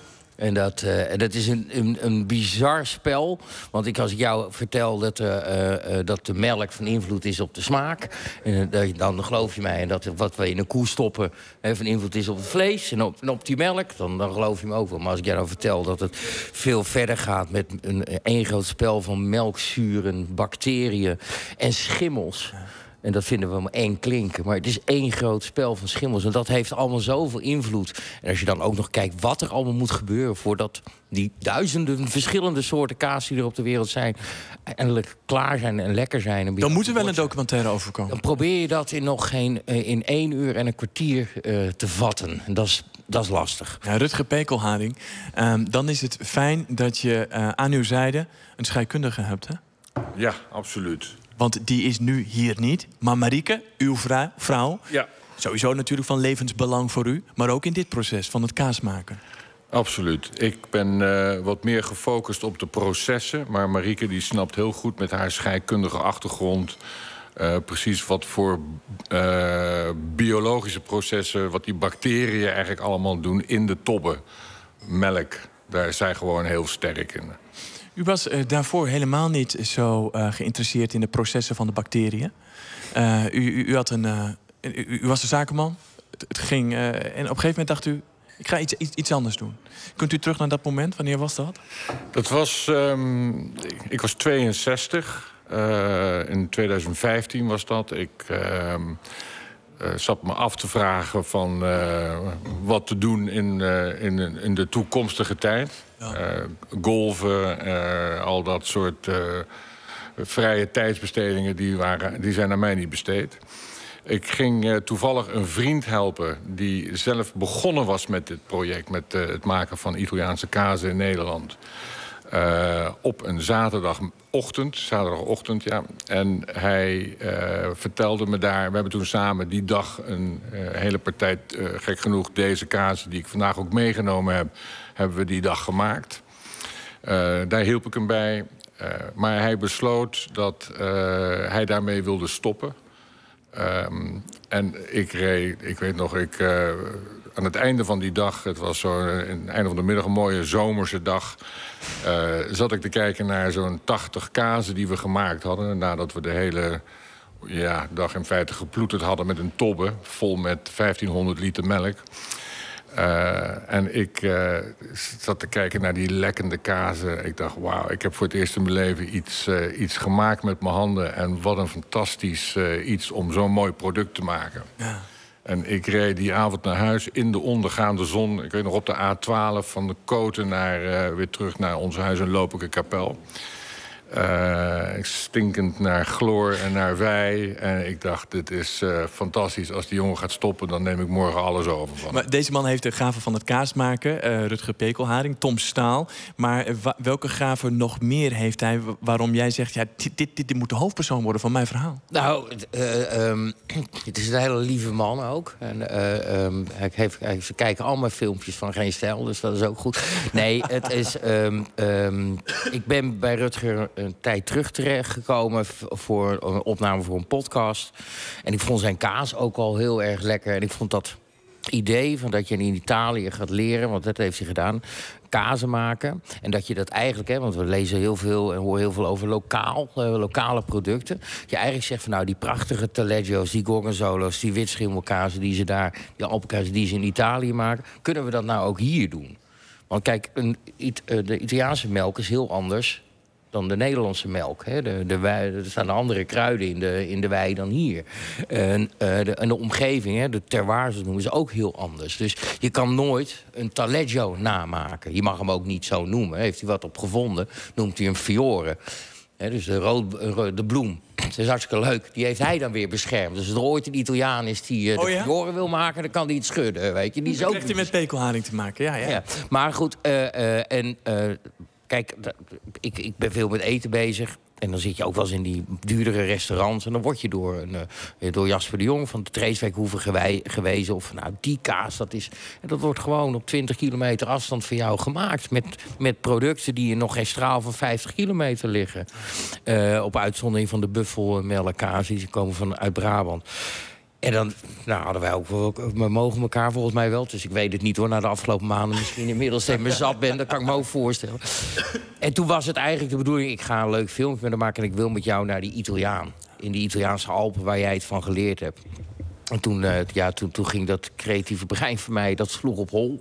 En dat, uh, dat is een, een, een bizar spel. Want ik, als ik jou vertel dat, uh, uh, dat de melk van invloed is op de smaak... En, uh, dan geloof je mij. En dat wat we in een koe stoppen uh, van invloed is op het vlees en op, en op die melk... Dan, dan geloof je me ook wel. Maar als ik jou nou vertel dat het veel verder gaat... met een één groot spel van melkzuren, bacteriën en schimmels... En dat vinden we maar één klinken. Maar het is één groot spel van schimmels. En dat heeft allemaal zoveel invloed. En als je dan ook nog kijkt wat er allemaal moet gebeuren... voordat die duizenden verschillende soorten kaas die er op de wereld zijn... eindelijk klaar zijn en lekker zijn. En dan moet er wel een documentaire over komen. Dan probeer je dat in nog geen in één uur en een kwartier uh, te vatten. En dat is... Dat is lastig. Ja, Rutger Pekelharing, um, dan is het fijn dat je uh, aan uw zijde een scheikundige hebt, hè? Ja, absoluut. Want die is nu hier niet. Maar Marieke, uw vrou vrouw, ja. Sowieso natuurlijk van levensbelang voor u... maar ook in dit proces van het kaasmaken. Absoluut. Ik ben uh, wat meer gefocust op de processen. Maar Marieke die snapt heel goed met haar scheikundige achtergrond... Uh, precies wat voor uh, biologische processen... wat die bacteriën eigenlijk allemaal doen in de tobben. Melk, daar is zij gewoon heel sterk in. U was uh, daarvoor helemaal niet zo uh, geïnteresseerd in de processen van de bacteriën. Uh, u, u, u, had een, uh, u, u was een zakenman. Het, het ging, uh, en op een gegeven moment dacht u... ik ga iets, iets, iets anders doen. Kunt u terug naar dat moment? Wanneer was dat? Dat was... Um, ik was tweeënzestig. Uh, in tweeduizend vijftien was dat. Ik uh, uh, zat me af te vragen van uh, wat te doen in, uh, in, in de toekomstige tijd. Ja. Uh, golven, uh, al dat soort uh, vrije tijdsbestedingen... Die, waren, die zijn aan mij niet besteed. Ik ging uh, toevallig een vriend helpen die zelf begonnen was met dit project, met uh, het maken van Italiaanse kazen in Nederland. Uh, op een zaterdagochtend, zaterdagochtend, ja. En hij uh, vertelde me daar, we hebben toen samen die dag een uh, hele partij, uh, gek genoeg, deze kazen die ik vandaag ook meegenomen heb, hebben we die dag gemaakt. Uh, daar hielp ik hem bij. Uh, maar hij besloot dat uh, hij daarmee wilde stoppen. Um, en ik reed, ik weet nog, ik, uh, aan het einde van die dag, het was zo aan het einde van de middag een mooie zomerse dag, uh, zat ik te kijken naar zo'n tachtig kazen die we gemaakt hadden, nadat we de hele ja, dag in feite geploeterd hadden met een tobbe vol met vijftienhonderd liter melk. Uh, en ik uh, zat te kijken naar die lekkende kazen. Ik dacht, wauw, ik heb voor het eerst in mijn leven iets, uh, iets gemaakt met mijn handen. En wat een fantastisch uh, iets om zo'n mooi product te maken. Ja. En ik reed die avond naar huis in de ondergaande zon. Ik weet nog op de A twaalf van de Koten naar, uh, weer terug naar ons huis in Lopeke-Kapel. Uh, stinkend naar chloor en naar wei. En ik dacht, dit is uh, fantastisch. Als die jongen gaat stoppen, dan neem ik morgen alles over van. Maar deze man heeft de gave van het kaas maken. Uh, Rutger Pekelharing, Tom Staal. Maar uh, welke gave nog meer heeft hij? Waarom jij zegt, ja, dit, dit, dit moet de hoofdpersoon worden van mijn verhaal? Nou, uh, um, het is een hele lieve man ook. En, uh, um, hij heeft, hij, ze kijken allemaal filmpjes van Geen Stijl, dus dat is ook goed. Nee, het is... Um, um, ik ben bij Rutger een tijd terug terechtgekomen voor een opname voor een podcast. En ik vond zijn kaas ook al heel erg lekker. En ik vond dat idee van dat je in Italië gaat leren, want dat heeft hij gedaan, kazen maken. En dat je dat eigenlijk, hè, want we lezen heel veel en horen heel veel over lokaal, uh, lokale producten. Je eigenlijk zegt van nou, die prachtige taleggio's, die gorgonzolo's, die witschimmelkazen die ze daar, die alpenkazen die ze in Italië maken, kunnen we dat nou ook hier doen? Want kijk, een, de Italiaanse melk is heel anders dan de Nederlandse melk. Hè. De, de wei, er staan andere kruiden in de, in de wei dan hier. En, uh, de, en de omgeving, hè, de terroir, zoals noemen, is ook heel anders. Dus je kan nooit een taleggio namaken. Je mag hem ook niet zo noemen. Heeft hij wat op gevonden, noemt hij een fiore. Hè, dus de, rood, de bloem. Dat is hartstikke leuk. Die heeft hij dan weer beschermd. Dus als er ooit een Italiaan is die uh, de oh, ja? fiore wil maken, dan kan hij het schudden. Weet je. Die is dan ook krijgt hij met pekelharing te maken, ja, ja. ja. Maar goed, uh, uh, en... Uh, Kijk, ik, ik ben veel met eten bezig. En dan zit je ook wel eens in die duurdere restaurants. En dan word je door, een, uh, door Jasper de Jong van de Treeswijkhoeve gewij, gewezen. Of nou, die kaas, dat, is, dat wordt gewoon op twintig kilometer afstand van jou gemaakt. Met, met producten die in nog geen straal van vijftig kilometer liggen. Uh, op uitzondering van de buffelmelkkaas, die komen van, uit Brabant. En dan nou, hadden wij ook, we mogen elkaar volgens mij wel. Dus ik weet het niet hoor, na de afgelopen maanden misschien inmiddels tegen me zat ben. Dat kan ik me ook voorstellen. En toen was het eigenlijk de bedoeling, ik ga een leuk filmpje met hem maken en ik wil met jou naar die Italiaan. In die Italiaanse Alpen waar jij het van geleerd hebt. En toen, uh, ja, toen, toen ging dat creatieve brein van mij, dat sloeg op hol.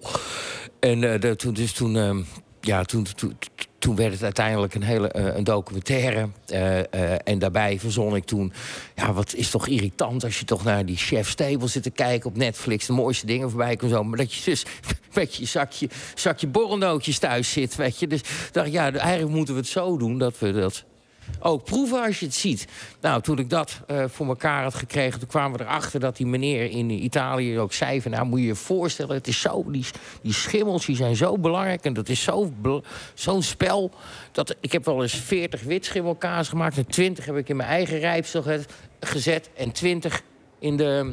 En uh, de, toen, dus toen, uh, ja, toen, toen, toen werd het uiteindelijk een hele uh, een documentaire. Uh, uh, en daarbij verzon ik toen, ja, wat is toch irritant als je toch naar die Chef's Table zit te kijken op Netflix, de mooiste dingen voorbij komen zo, maar dat je dus met je zakje, zakje borrelnootjes thuis zit, weet je. Dus dacht ik, ja, eigenlijk moeten we het zo doen dat we dat ook proeven als je het ziet. Nou, toen ik dat uh, voor elkaar had gekregen, toen kwamen we erachter dat die meneer in Italië ook zei van, nou, moet je je voorstellen, het is zo, die, die schimmels die zijn zo belangrijk en dat is zo, zo'n spel, dat ik heb wel eens veertig witschimmelkaas gemaakt en twintig heb ik in mijn eigen rijpsel gezet en twintig in, de,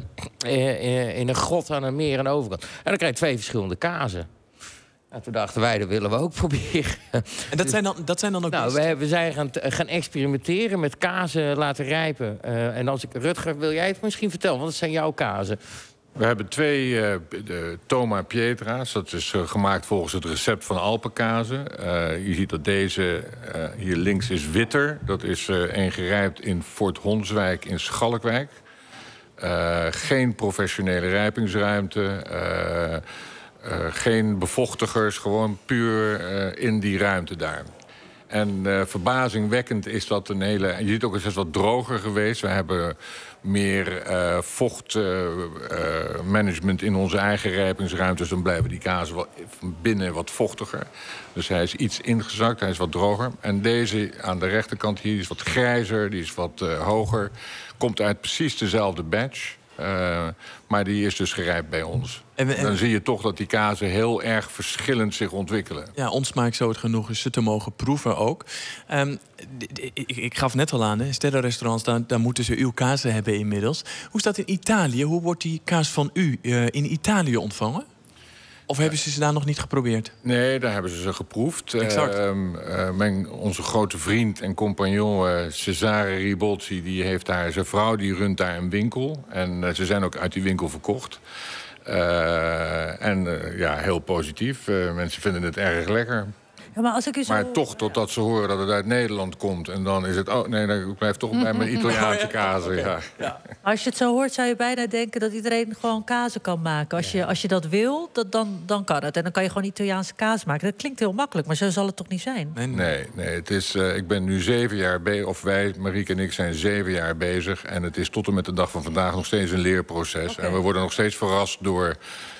uh, in een grot aan een meer aan de overkant. En dan krijg je twee verschillende kazen. En toen dachten wij, dat willen we ook proberen. En dat zijn dan, dat zijn dan ook... Nou, we, we zijn gaan, gaan experimenteren met kazen laten rijpen. Uh, en als ik... Rutger, wil jij het misschien vertellen? Want het zijn jouw kazen. We hebben twee uh, de Toma Pietra's. Dat is uh, gemaakt volgens het recept van Alpenkazen. Uh, je ziet dat deze uh, hier links is witter. Dat is uh, een gerijpt in Fort Honswijk in Schalkwijk. Uh, geen professionele rijpingsruimte. Uh, Uh, geen bevochtigers, gewoon puur uh, in die ruimte daar. En uh, verbazingwekkend is dat een hele... Je ziet ook, het is wat droger geweest. We hebben meer uh, vochtmanagement uh, uh, in onze eigen rijpingsruimtes. Dan blijven die kazen wel binnen wat vochtiger. Dus hij is iets ingezakt, hij is wat droger. En deze aan de rechterkant hier die is wat grijzer, die is wat uh, hoger. Komt uit precies dezelfde batch. Uh, maar die is dus gerijpt bij ons. En we, en... Dan zie je toch dat die kazen heel erg verschillend zich ontwikkelen. Ja, ons smaak zo het genoeg is ze te mogen proeven ook. Um, ik, ik gaf net al aan, hè, sterrenrestaurants, daar, daar moeten ze uw kazen hebben inmiddels. Hoe staat het in Italië? Hoe wordt die kaas van u uh, in Italië ontvangen? Of hebben ze ze daar nog niet geprobeerd? Nee, daar hebben ze ze geproefd. Exact. Uh, uh, mijn, onze grote vriend en compagnon uh, Cesare Ribozzi, die heeft daar zijn vrouw, die runt daar een winkel. En uh, ze zijn ook uit die winkel verkocht. Uh, en uh, ja, heel positief. Uh, mensen vinden het erg lekker. Ja, maar als ik u zo... maar toch, totdat ze horen dat het uit Nederland komt. En dan is het, oh nee, ik blijf toch bij mijn Italiaanse kazen. Okay. Ja. Ja. Als je het zo hoort, zou je bijna denken dat iedereen gewoon kazen kan maken. Als je, als je dat wil, dat, dan, dan kan het. En dan kan je gewoon Italiaanse kaas maken. Dat klinkt heel makkelijk, maar zo zal het toch niet zijn? Nee, nee, nee het is, uh, ik ben nu zeven jaar bezig, of wij, Marieke en ik, zijn zeven jaar bezig. En het is tot en met de dag van vandaag nog steeds een leerproces. Okay. En we worden nog steeds verrast door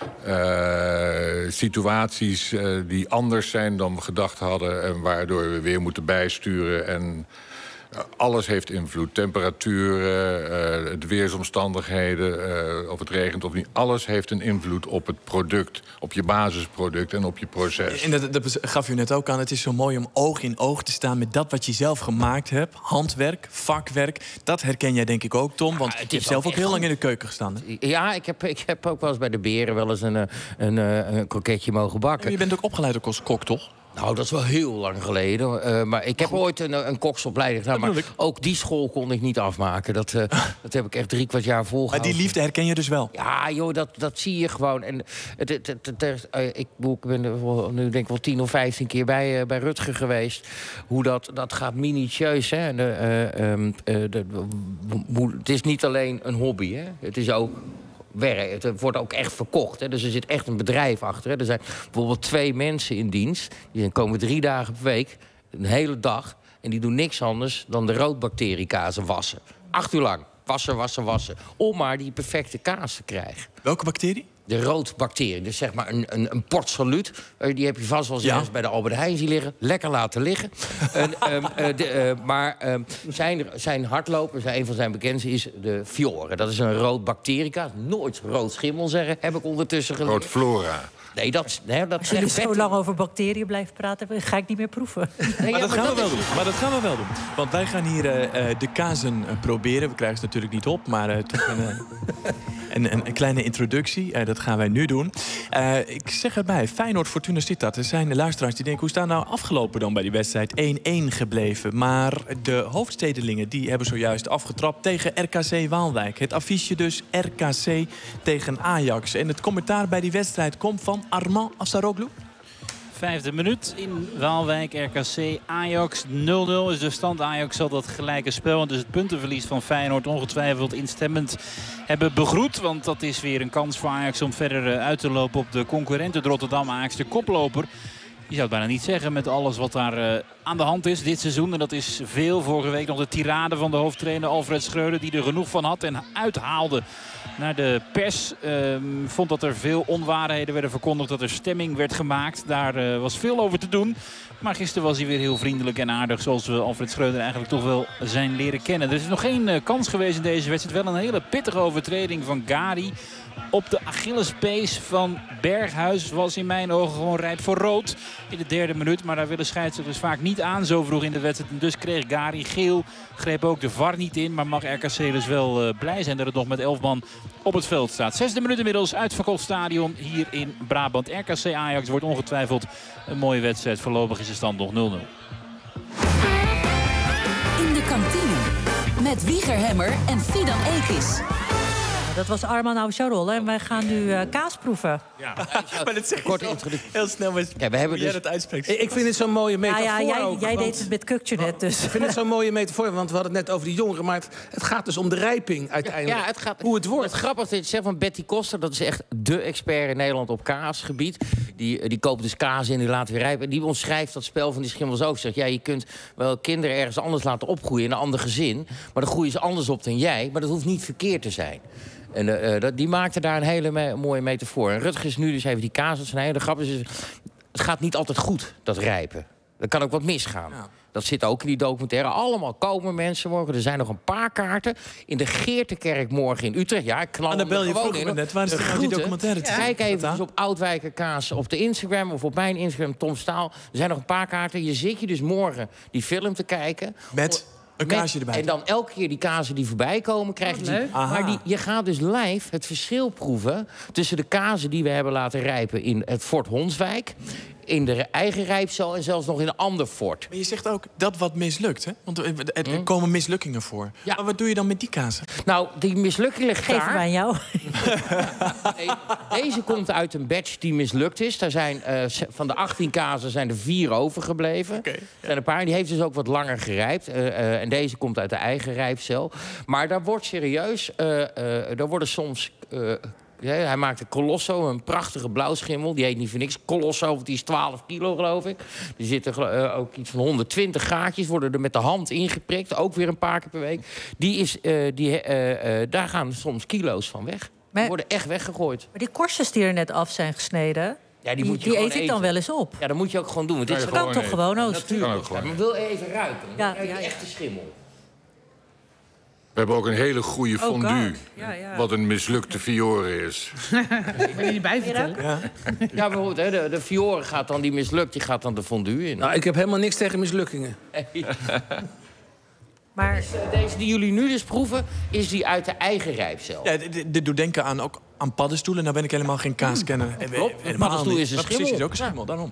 uh, situaties uh, die anders zijn dan we gedacht hadden. En waardoor we weer moeten bijsturen. En uh, alles heeft invloed. Temperaturen, uh, de weersomstandigheden, uh, of het regent of niet. Alles heeft een invloed op het product, op je basisproduct en op je proces. En dat, dat gaf u net ook aan. Het is zo mooi om oog in oog te staan met dat wat je zelf gemaakt hebt. Handwerk, vakwerk. Dat herken jij denk ik ook, Tom. Want ja, je hebt zelf ook heel lang in de keuken gestaan. Hè? Ja, ik heb, ik heb ook wel eens bij de Beren wel eens een, een, een, een kroketje mogen bakken. Ja, je bent ook opgeleid ook als kok, toch? Nou, dat is wel heel lang geleden. Uh, maar ik heb Goed. ooit een, een koksopleiding gedaan. Maar ook die school kon ik niet afmaken. Dat, uh, dat heb ik echt drie kwart jaar volgehouden. Maar die liefde herken je dus wel? Ja, joh, dat, dat zie je gewoon. En het, het, het, het, het, uh, ik ben er nu denk ik wel tien of vijftien keer bij, uh, bij Rutger geweest. Hoe dat, dat gaat minutieus. Hè? En de, uh, um, uh, de, uh, het is niet alleen een hobby. Hè? Het is ook... werk. Het wordt ook echt verkocht. Hè. Dus er zit echt een bedrijf achter. Hè. Er zijn bijvoorbeeld twee mensen in dienst. Die komen drie dagen per week, een hele dag. En die doen niks anders dan de roodbacteriekazen wassen. Acht uur lang. Wassen, wassen, wassen. Om maar die perfecte kaas te krijgen. Welke bacterie? De roodbacterie. Dus zeg maar een, een, een port salut. Uh, die heb je vast wel eens ja. bij de Albert Heijn zien liggen. Lekker laten liggen. en, um, uh, de, uh, maar um, zijn, zijn hardloper, zijn, een van zijn bekendste, is de Fiore. Dat is een roodbacteriekaas. Nooit rood schimmel zeggen, heb ik ondertussen geleerd. Rood flora. Nee, dat, nee, dat Als jullie zo lang over bacteriën blijven praten, ga ik niet meer proeven. Nee, maar, ja, dat maar, gaan dat we wel doen. maar dat gaan we wel doen. Want wij gaan hier uh, de kazen uh, proberen. We krijgen ze natuurlijk niet op, maar uh, toch een, uh, een, een, een kleine introductie. Uh, dat gaan wij nu doen. Uh, ik zeg erbij, Feyenoord, Fortuna Sittard. Er zijn de luisteraars die denken, hoe staan nou afgelopen dan bij die wedstrijd? één-één gebleven. Maar de hoofdstedelingen die hebben zojuist afgetrapt tegen R K C Waalwijk. Het affiche dus R K C tegen Ajax. En het commentaar bij die wedstrijd komt van Armand Afsaroglu. Vijfde minuut in Waalwijk, R K C, Ajax nul nul is de stand. Ajax zal dat gelijke spel en dus het puntenverlies van Feyenoord ongetwijfeld instemmend hebben begroet. Want dat is weer een kans voor Ajax om verder uit te lopen op de concurrent. Het Rotterdam, Ajax, de koploper. Je zou het bijna niet zeggen met alles wat daar uh, aan de hand is dit seizoen. En dat is veel. Vorige week nog de tirade van de hoofdtrainer Alfred Schreuder, die er genoeg van had en uithaalde naar de pers. Uh, vond dat er veel onwaarheden werden verkondigd, dat er stemming werd gemaakt. Daar uh, was veel over te doen. Maar gisteren was hij weer heel vriendelijk en aardig, zoals we Alfred Schreuder eigenlijk toch wel zijn leren kennen. Er is nog geen uh, kans geweest in deze wedstrijd. Wel een hele pittige overtreding van Gari op de Achillespees van Berghuis. Was in mijn ogen gewoon rijp voor rood in de derde minuut. Maar daar willen scheidsrechters vaak niet aan zo vroeg in de wedstrijd. En dus kreeg Gari geel. Greep ook de V A R niet in. Maar mag R K C dus wel uh, blij zijn dat het nog met elf man op het veld staat. Zesde minuut inmiddels, uitverkocht stadion hier in Brabant. R K C Ajax wordt ongetwijfeld een mooie wedstrijd. Voorlopig is de stand nog nul nul. In de kantine met Wieger Hemmer en Fidan Ekis. Dat was Arman Avsaroglu en wij gaan nu uh, kaas proeven. Ja, maar dat zeg ik Korte introductie. Heel snel met ja, we hebben dus... jij dat uitspreekt. Ik vind het zo'n mooie metafoor. Ja, ja, jij ook, jij want... deed het met Kukje net dus. Ik vind het zo'n mooie metafoor, want we hadden het net over die jongeren. Maar het, het gaat dus om de rijping uiteindelijk. Ja, het gaat, hoe het wordt. Het grappige dat je zegt van Betty Koster, dat is echt dé expert in Nederland op kaasgebied. Die, die koopt dus kaas in en die laat weer rijpen. En die omschrijft dat spel van die schimmels ook. Zegt, ja, je kunt wel kinderen ergens anders laten opgroeien in een ander gezin. Maar dan groeien ze anders op dan jij. Maar dat hoeft niet verkeerd te zijn. En uh, dat, die maakte daar een hele me mooie metafoor. En Rutger is nu dus even die kaas aan het snijden. De grap is, het gaat niet altijd goed, dat rijpen. Er kan ook wat misgaan. Ja. Dat zit ook in die documentaire. Allemaal komen mensen morgen. Er zijn nog een paar kaarten. In de Geertekerk morgen in Utrecht. Ja, ik knal hem er gewoon in. Net, waar is de die documentaire? Ja. Kijk even eens op Oudwijkerkaas op de Instagram... of op mijn Instagram, Tom Staal. Er zijn nog een paar kaarten. Je zit je dus morgen die film te kijken. Met... Een kaasje erbij. En dan elke keer die kazen die voorbij komen, krijg je die. Maar die, je gaat dus live het verschil proeven tussen de kazen die we hebben laten rijpen in het Fort Honswijk, in de eigen rijpcel en zelfs nog in een ander fort. Maar je zegt ook dat wat mislukt, hè? Want er, er komen mislukkingen voor. Ja. Maar wat doe je dan met die kazen? Nou, die mislukkingen ligt daar. Geven wij aan jou. Nee, deze komt uit een batch die mislukt is. Daar zijn, uh, van de achttien kazen zijn er vier overgebleven. Okay, ja. Er zijn een paar. Die heeft dus ook wat langer gerijpt. Uh, uh, en deze komt uit de eigen rijpcel. Maar daar wordt serieus... Uh, uh, daar worden soms... Uh, Ja, hij maakt een Colosso, een prachtige blauwschimmel. Die heet niet voor niks Colosso, want die is twaalf kilo, geloof ik. Er zitten uh, ook iets van honderdtwintig gaatjes, worden er met de hand ingeprikt. Ook weer een paar keer per week. Die is, uh, die, uh, uh, daar gaan soms kilo's van weg. Die maar, worden echt weggegooid. Maar die korstjes die er net af zijn gesneden... Ja, die die, moet je die eet eten. ik dan wel eens op. Ja, dat moet je ook gewoon doen. Want dit is kan toch eten. gewoon oosten? Natuurlijk. Ja, maar wil even ruiken. Dan ja, ruik je ja, ja. echt de schimmel. We hebben ook een hele goede fondue. Oh, ja, ja. Wat een mislukte Fiore is. Ik ben je niet bij vertellen. Ja, ja bijvoorbeeld, hè, de, de Fiore gaat dan, die mislukt, die gaat dan de fondue in. Nou, ik heb helemaal niks tegen mislukkingen. Hey. Maar dus, uh, deze die jullie nu dus proeven, is die uit de eigen rijpcel. Ja, dit, dit doet denken aan, ook aan paddenstoelen. Nou ben ik helemaal geen kaaskenner. Mm. Klopt, een paddenstoel is een schimmel. Precies, is ook een schimmel, daarom.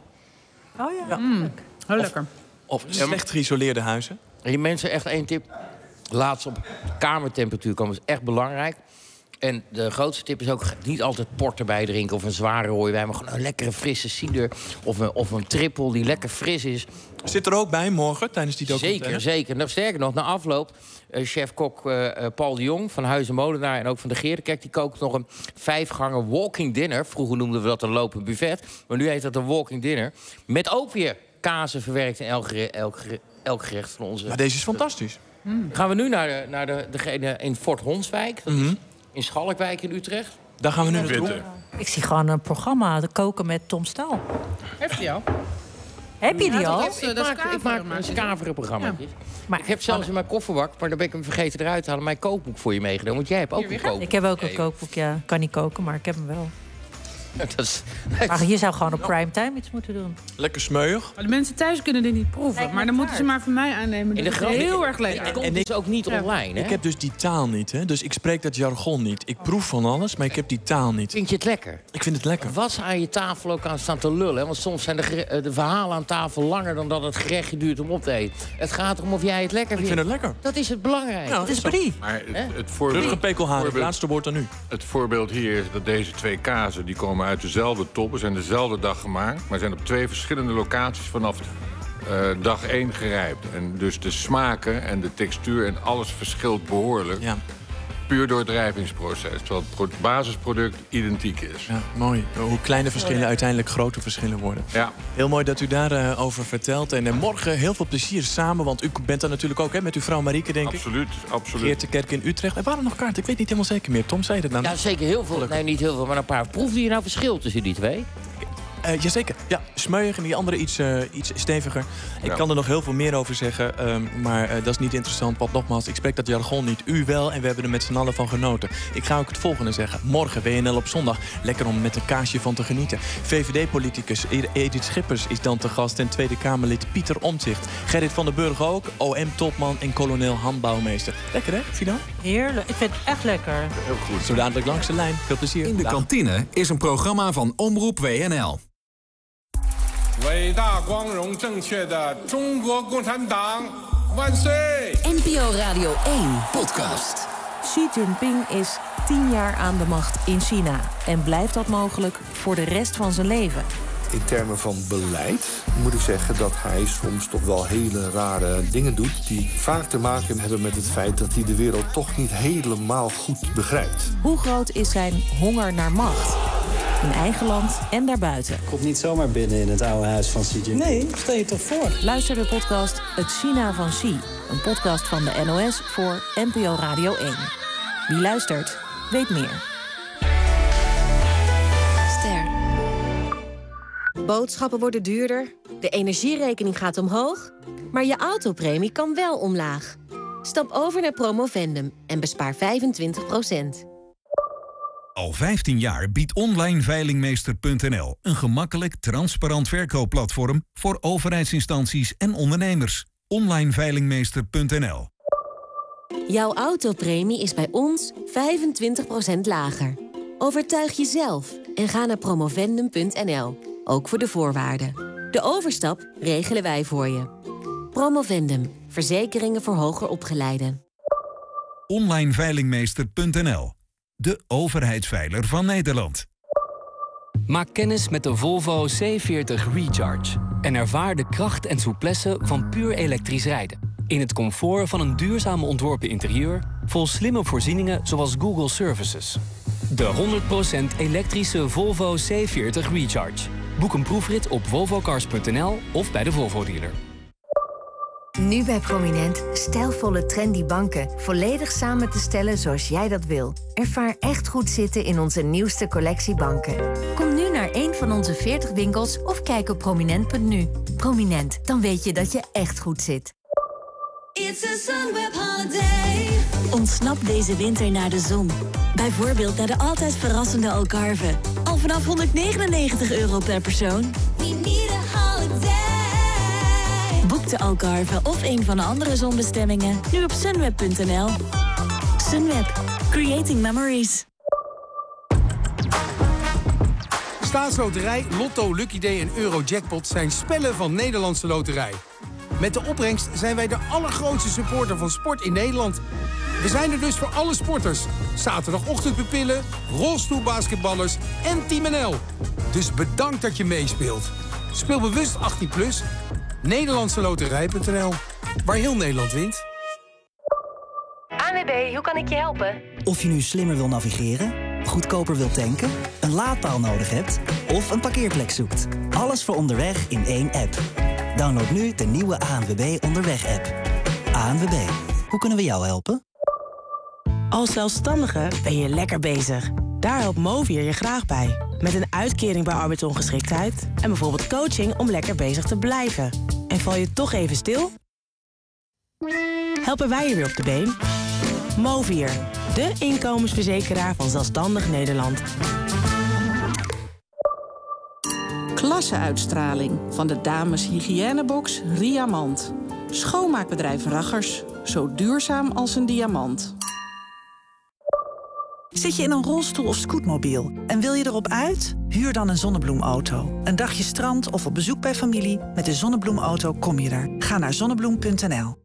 Oh ja, ja. Mm. Heel lekker. Of, of slecht geïsoleerde huizen. En je mensen, echt één tip. Laat ze op kamertemperatuur komen, dat is echt belangrijk. En de grootste tip is ook niet altijd port erbij drinken of een zware rode wijn, maar gewoon een lekkere frisse cider of een, of een trippel die lekker fris is. Zit er ook bij morgen tijdens die documentaire? Zeker, zeker. Nog sterker nog, na afloop, uh, chef-kok uh, uh, Paul de Jong van Huizen Molenaar en ook van de Geertekerk, die kookt nog een vijfgangen walking dinner. Vroeger noemden we dat een lopend buffet, maar nu heet dat een walking dinner. Met ook weer kazen verwerkt in elk, elk, elk gerecht van onze. Maar deze is fantastisch. Mm. Gaan we nu naar, de, naar de, degene in Fort Honswijk. Dat mm-hmm. is in Schalkwijk in Utrecht. Daar gaan we nu naartoe. Ik zie gewoon een programma, de koken met Tom Staal. Heb je die al? Heb je die ja, al? Ik, ik, maak, ik maak een skavere programmaatjes. Ja. Maar ik heb zelfs in mijn kofferbak, maar dan ben ik hem vergeten eruit te halen, mijn kookboek voor je meegenomen. Want jij hebt ook een kookboek. Ik heb ook een kookboek, ja. Ik kan niet koken, maar ik heb hem wel. Dat is, maar je zou gewoon op primetime iets moeten doen. Lekker smeuig. Maar de mensen thuis kunnen dit niet proeven. Nee, maar dan moeten ze maar van mij aannemen. Dat is heel erg lekker. En het is ook niet ja. online, hè? Ik heb dus die taal niet, hè? Dus ik spreek dat jargon niet. Ik proef van alles, maar ik heb die taal niet. Vind je het lekker? Ik vind het lekker. Wat aan je tafel ook aan staan te lullen, hè? Want soms zijn de, de verhalen aan tafel langer dan dat het gerechtje duurt om op te eten. Het gaat erom of jij het lekker vindt. Ik vind het lekker. Dat is het belangrijkste. Ja, het is brie. Maar het, het voorbeeld, Ruggenpekelhaar, het laatste woord aan u. Het voorbeeld hier is dat deze twee kazen, die komen uit dezelfde top. We zijn dezelfde dag gemaakt, maar zijn op twee verschillende locaties vanaf uh, dag één gerijpt. En dus de smaken en de textuur en alles verschilt behoorlijk. Ja. Puur door het rijpingsproces, terwijl het basisproduct identiek is. Ja, mooi. Hoe kleine verschillen uiteindelijk grote verschillen worden. Ja. Heel mooi dat u daarover uh, over vertelt. En uh, morgen heel veel plezier samen, want u bent daar natuurlijk ook hè, met uw vrouw Marieke, denk absoluut, ik. Absoluut, Geertekerk in Utrecht. Er waren nog kaarten, ik weet niet helemaal zeker meer. Tom zei het nou. Ja, zeker heel veel. Nee, niet heel veel, maar een paar. Proefde je nou verschil tussen die twee? Uh, jazeker. Ja, smeuig en die andere iets, uh, iets steviger. Ik ja. kan er nog heel veel meer over zeggen, uh, maar uh, dat is niet interessant. Want nogmaals, ik spreek dat jargon niet. U wel en we hebben er met z'n allen van genoten. Ik ga ook het volgende zeggen. Morgen, W N L op zondag. Lekker om met een kaasje van te genieten. V V D-politicus Edith Schippers is dan te gast. En Tweede Kamerlid Pieter Omtzigt. Gerrit van den Burg ook. O M-topman en kolonel handbouwmeester. Lekker hè, Fidan? Heerlijk. Ik vind het echt lekker. Heel goed. Zo dadelijk langs de lijn. Veel plezier. In de Dag. kantine is een programma van Omroep W N L. 伟大光荣正确的中国共产党万岁 N P O Radio één podcast. Xi Jinping is tien jaar aan de macht in China. En blijft dat mogelijk voor de rest van zijn leven? In termen van beleid moet ik zeggen dat hij soms toch wel hele rare dingen doet die vaak te maken hebben met het feit dat hij de wereld toch niet helemaal goed begrijpt. Hoe groot is zijn honger naar macht? In eigen land en daarbuiten. Komt niet zomaar binnen in het oude huis van Xi Jinping. Nee, stel je toch voor. Luister de podcast Het China van Xi. Een podcast van de N O S voor N P O Radio één. Wie luistert, weet meer. Ster. Boodschappen worden duurder, de energierekening gaat omhoog, maar je autopremie kan wel omlaag. Stap over naar Promovendum en bespaar vijfentwintig procent. Al vijftien jaar biedt online veilingmeester punt n l een gemakkelijk, transparant verkoopplatform voor overheidsinstanties en ondernemers. online veilingmeester punt n l. Jouw autopremie is bij ons vijfentwintig procent lager. Overtuig jezelf en ga naar promovendum punt n l. Ook voor de voorwaarden. De overstap regelen wij voor je. Promovendum. Verzekeringen voor hoger opgeleiden. online veilingmeester punt n l. De overheidsveiler van Nederland. Maak kennis met de Volvo C veertig Recharge. En ervaar de kracht en souplesse van puur elektrisch rijden. In het comfort van een duurzaam ontworpen interieur, vol slimme voorzieningen zoals Google Services. De honderd procent elektrische Volvo C veertig Recharge. Boek een proefrit op volvo cars punt n l of bij de Volvo-dealer. Nu bij Prominent stijlvolle trendy banken. Volledig samen te stellen zoals jij dat wil. Ervaar echt goed zitten in onze nieuwste collectie banken. Kom nu naar een van onze veertig winkels of kijk op prominent punt n u. Prominent, dan weet je dat je echt goed zit. It's a Sunweb holiday. Ontsnap deze winter naar de zon. Bijvoorbeeld naar de altijd verrassende Algarve. Al vanaf honderdnegenennegentig euro per persoon. We need a holiday. Boek de Algarve of een van de andere zonbestemmingen nu op sunweb punt n l. Sunweb. Creating memories. Staatsloterij, Lotto, Lucky Day en Eurojackpot zijn spellen van Nederlandse Loterij. Met de opbrengst zijn wij de allergrootste supporter van sport in Nederland. We zijn er dus voor alle sporters. Zaterdagochtendpupillen, rolstoelbasketballers en Team N L. Dus bedankt dat je meespeelt. Speel bewust achttien plus. Nederlandse Loterij punt n l. Waar heel Nederland wint. A N W B, hoe kan ik je helpen? Of je nu slimmer wil navigeren, goedkoper wilt tanken, een laadpaal nodig hebt of een parkeerplek zoekt. Alles voor onderweg in één app. Download nu de nieuwe A N W B Onderweg-app. A N W B, hoe kunnen we jou helpen? Als zelfstandige ben je lekker bezig. Daar helpt Movier je graag bij. Met een uitkering bij arbeidsongeschiktheid en bijvoorbeeld coaching om lekker bezig te blijven. En val je toch even stil? Helpen wij je weer op de been? Movier, de inkomensverzekeraar van Zelfstandig Nederland. Klasseuitstraling van de dames hygiënebox Riamant. Schoonmaakbedrijf Raggers. Zo duurzaam als een diamant. Zit je in een rolstoel of scootmobiel en wil je erop uit? Huur dan een zonnebloemauto. Een dagje strand of op bezoek bij familie. Met de zonnebloemauto kom je er. Ga naar zonnebloem punt n l.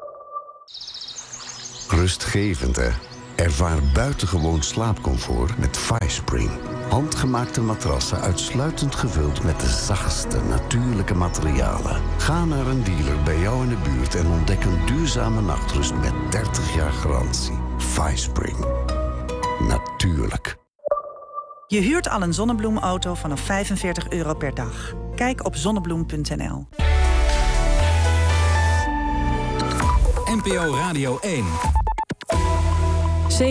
Rustgevend, hè? Ervaar buitengewoon slaapcomfort met FiSpring. Handgemaakte matrassen uitsluitend gevuld met de zachtste natuurlijke materialen. Ga naar een dealer bij jou in de buurt en ontdek een duurzame nachtrust met dertig jaar garantie. FiSpring. Natuurlijk. Je huurt al een zonnebloemauto vanaf vijfenveertig euro per dag. Kijk op zonnebloem punt n l. N P O Radio één.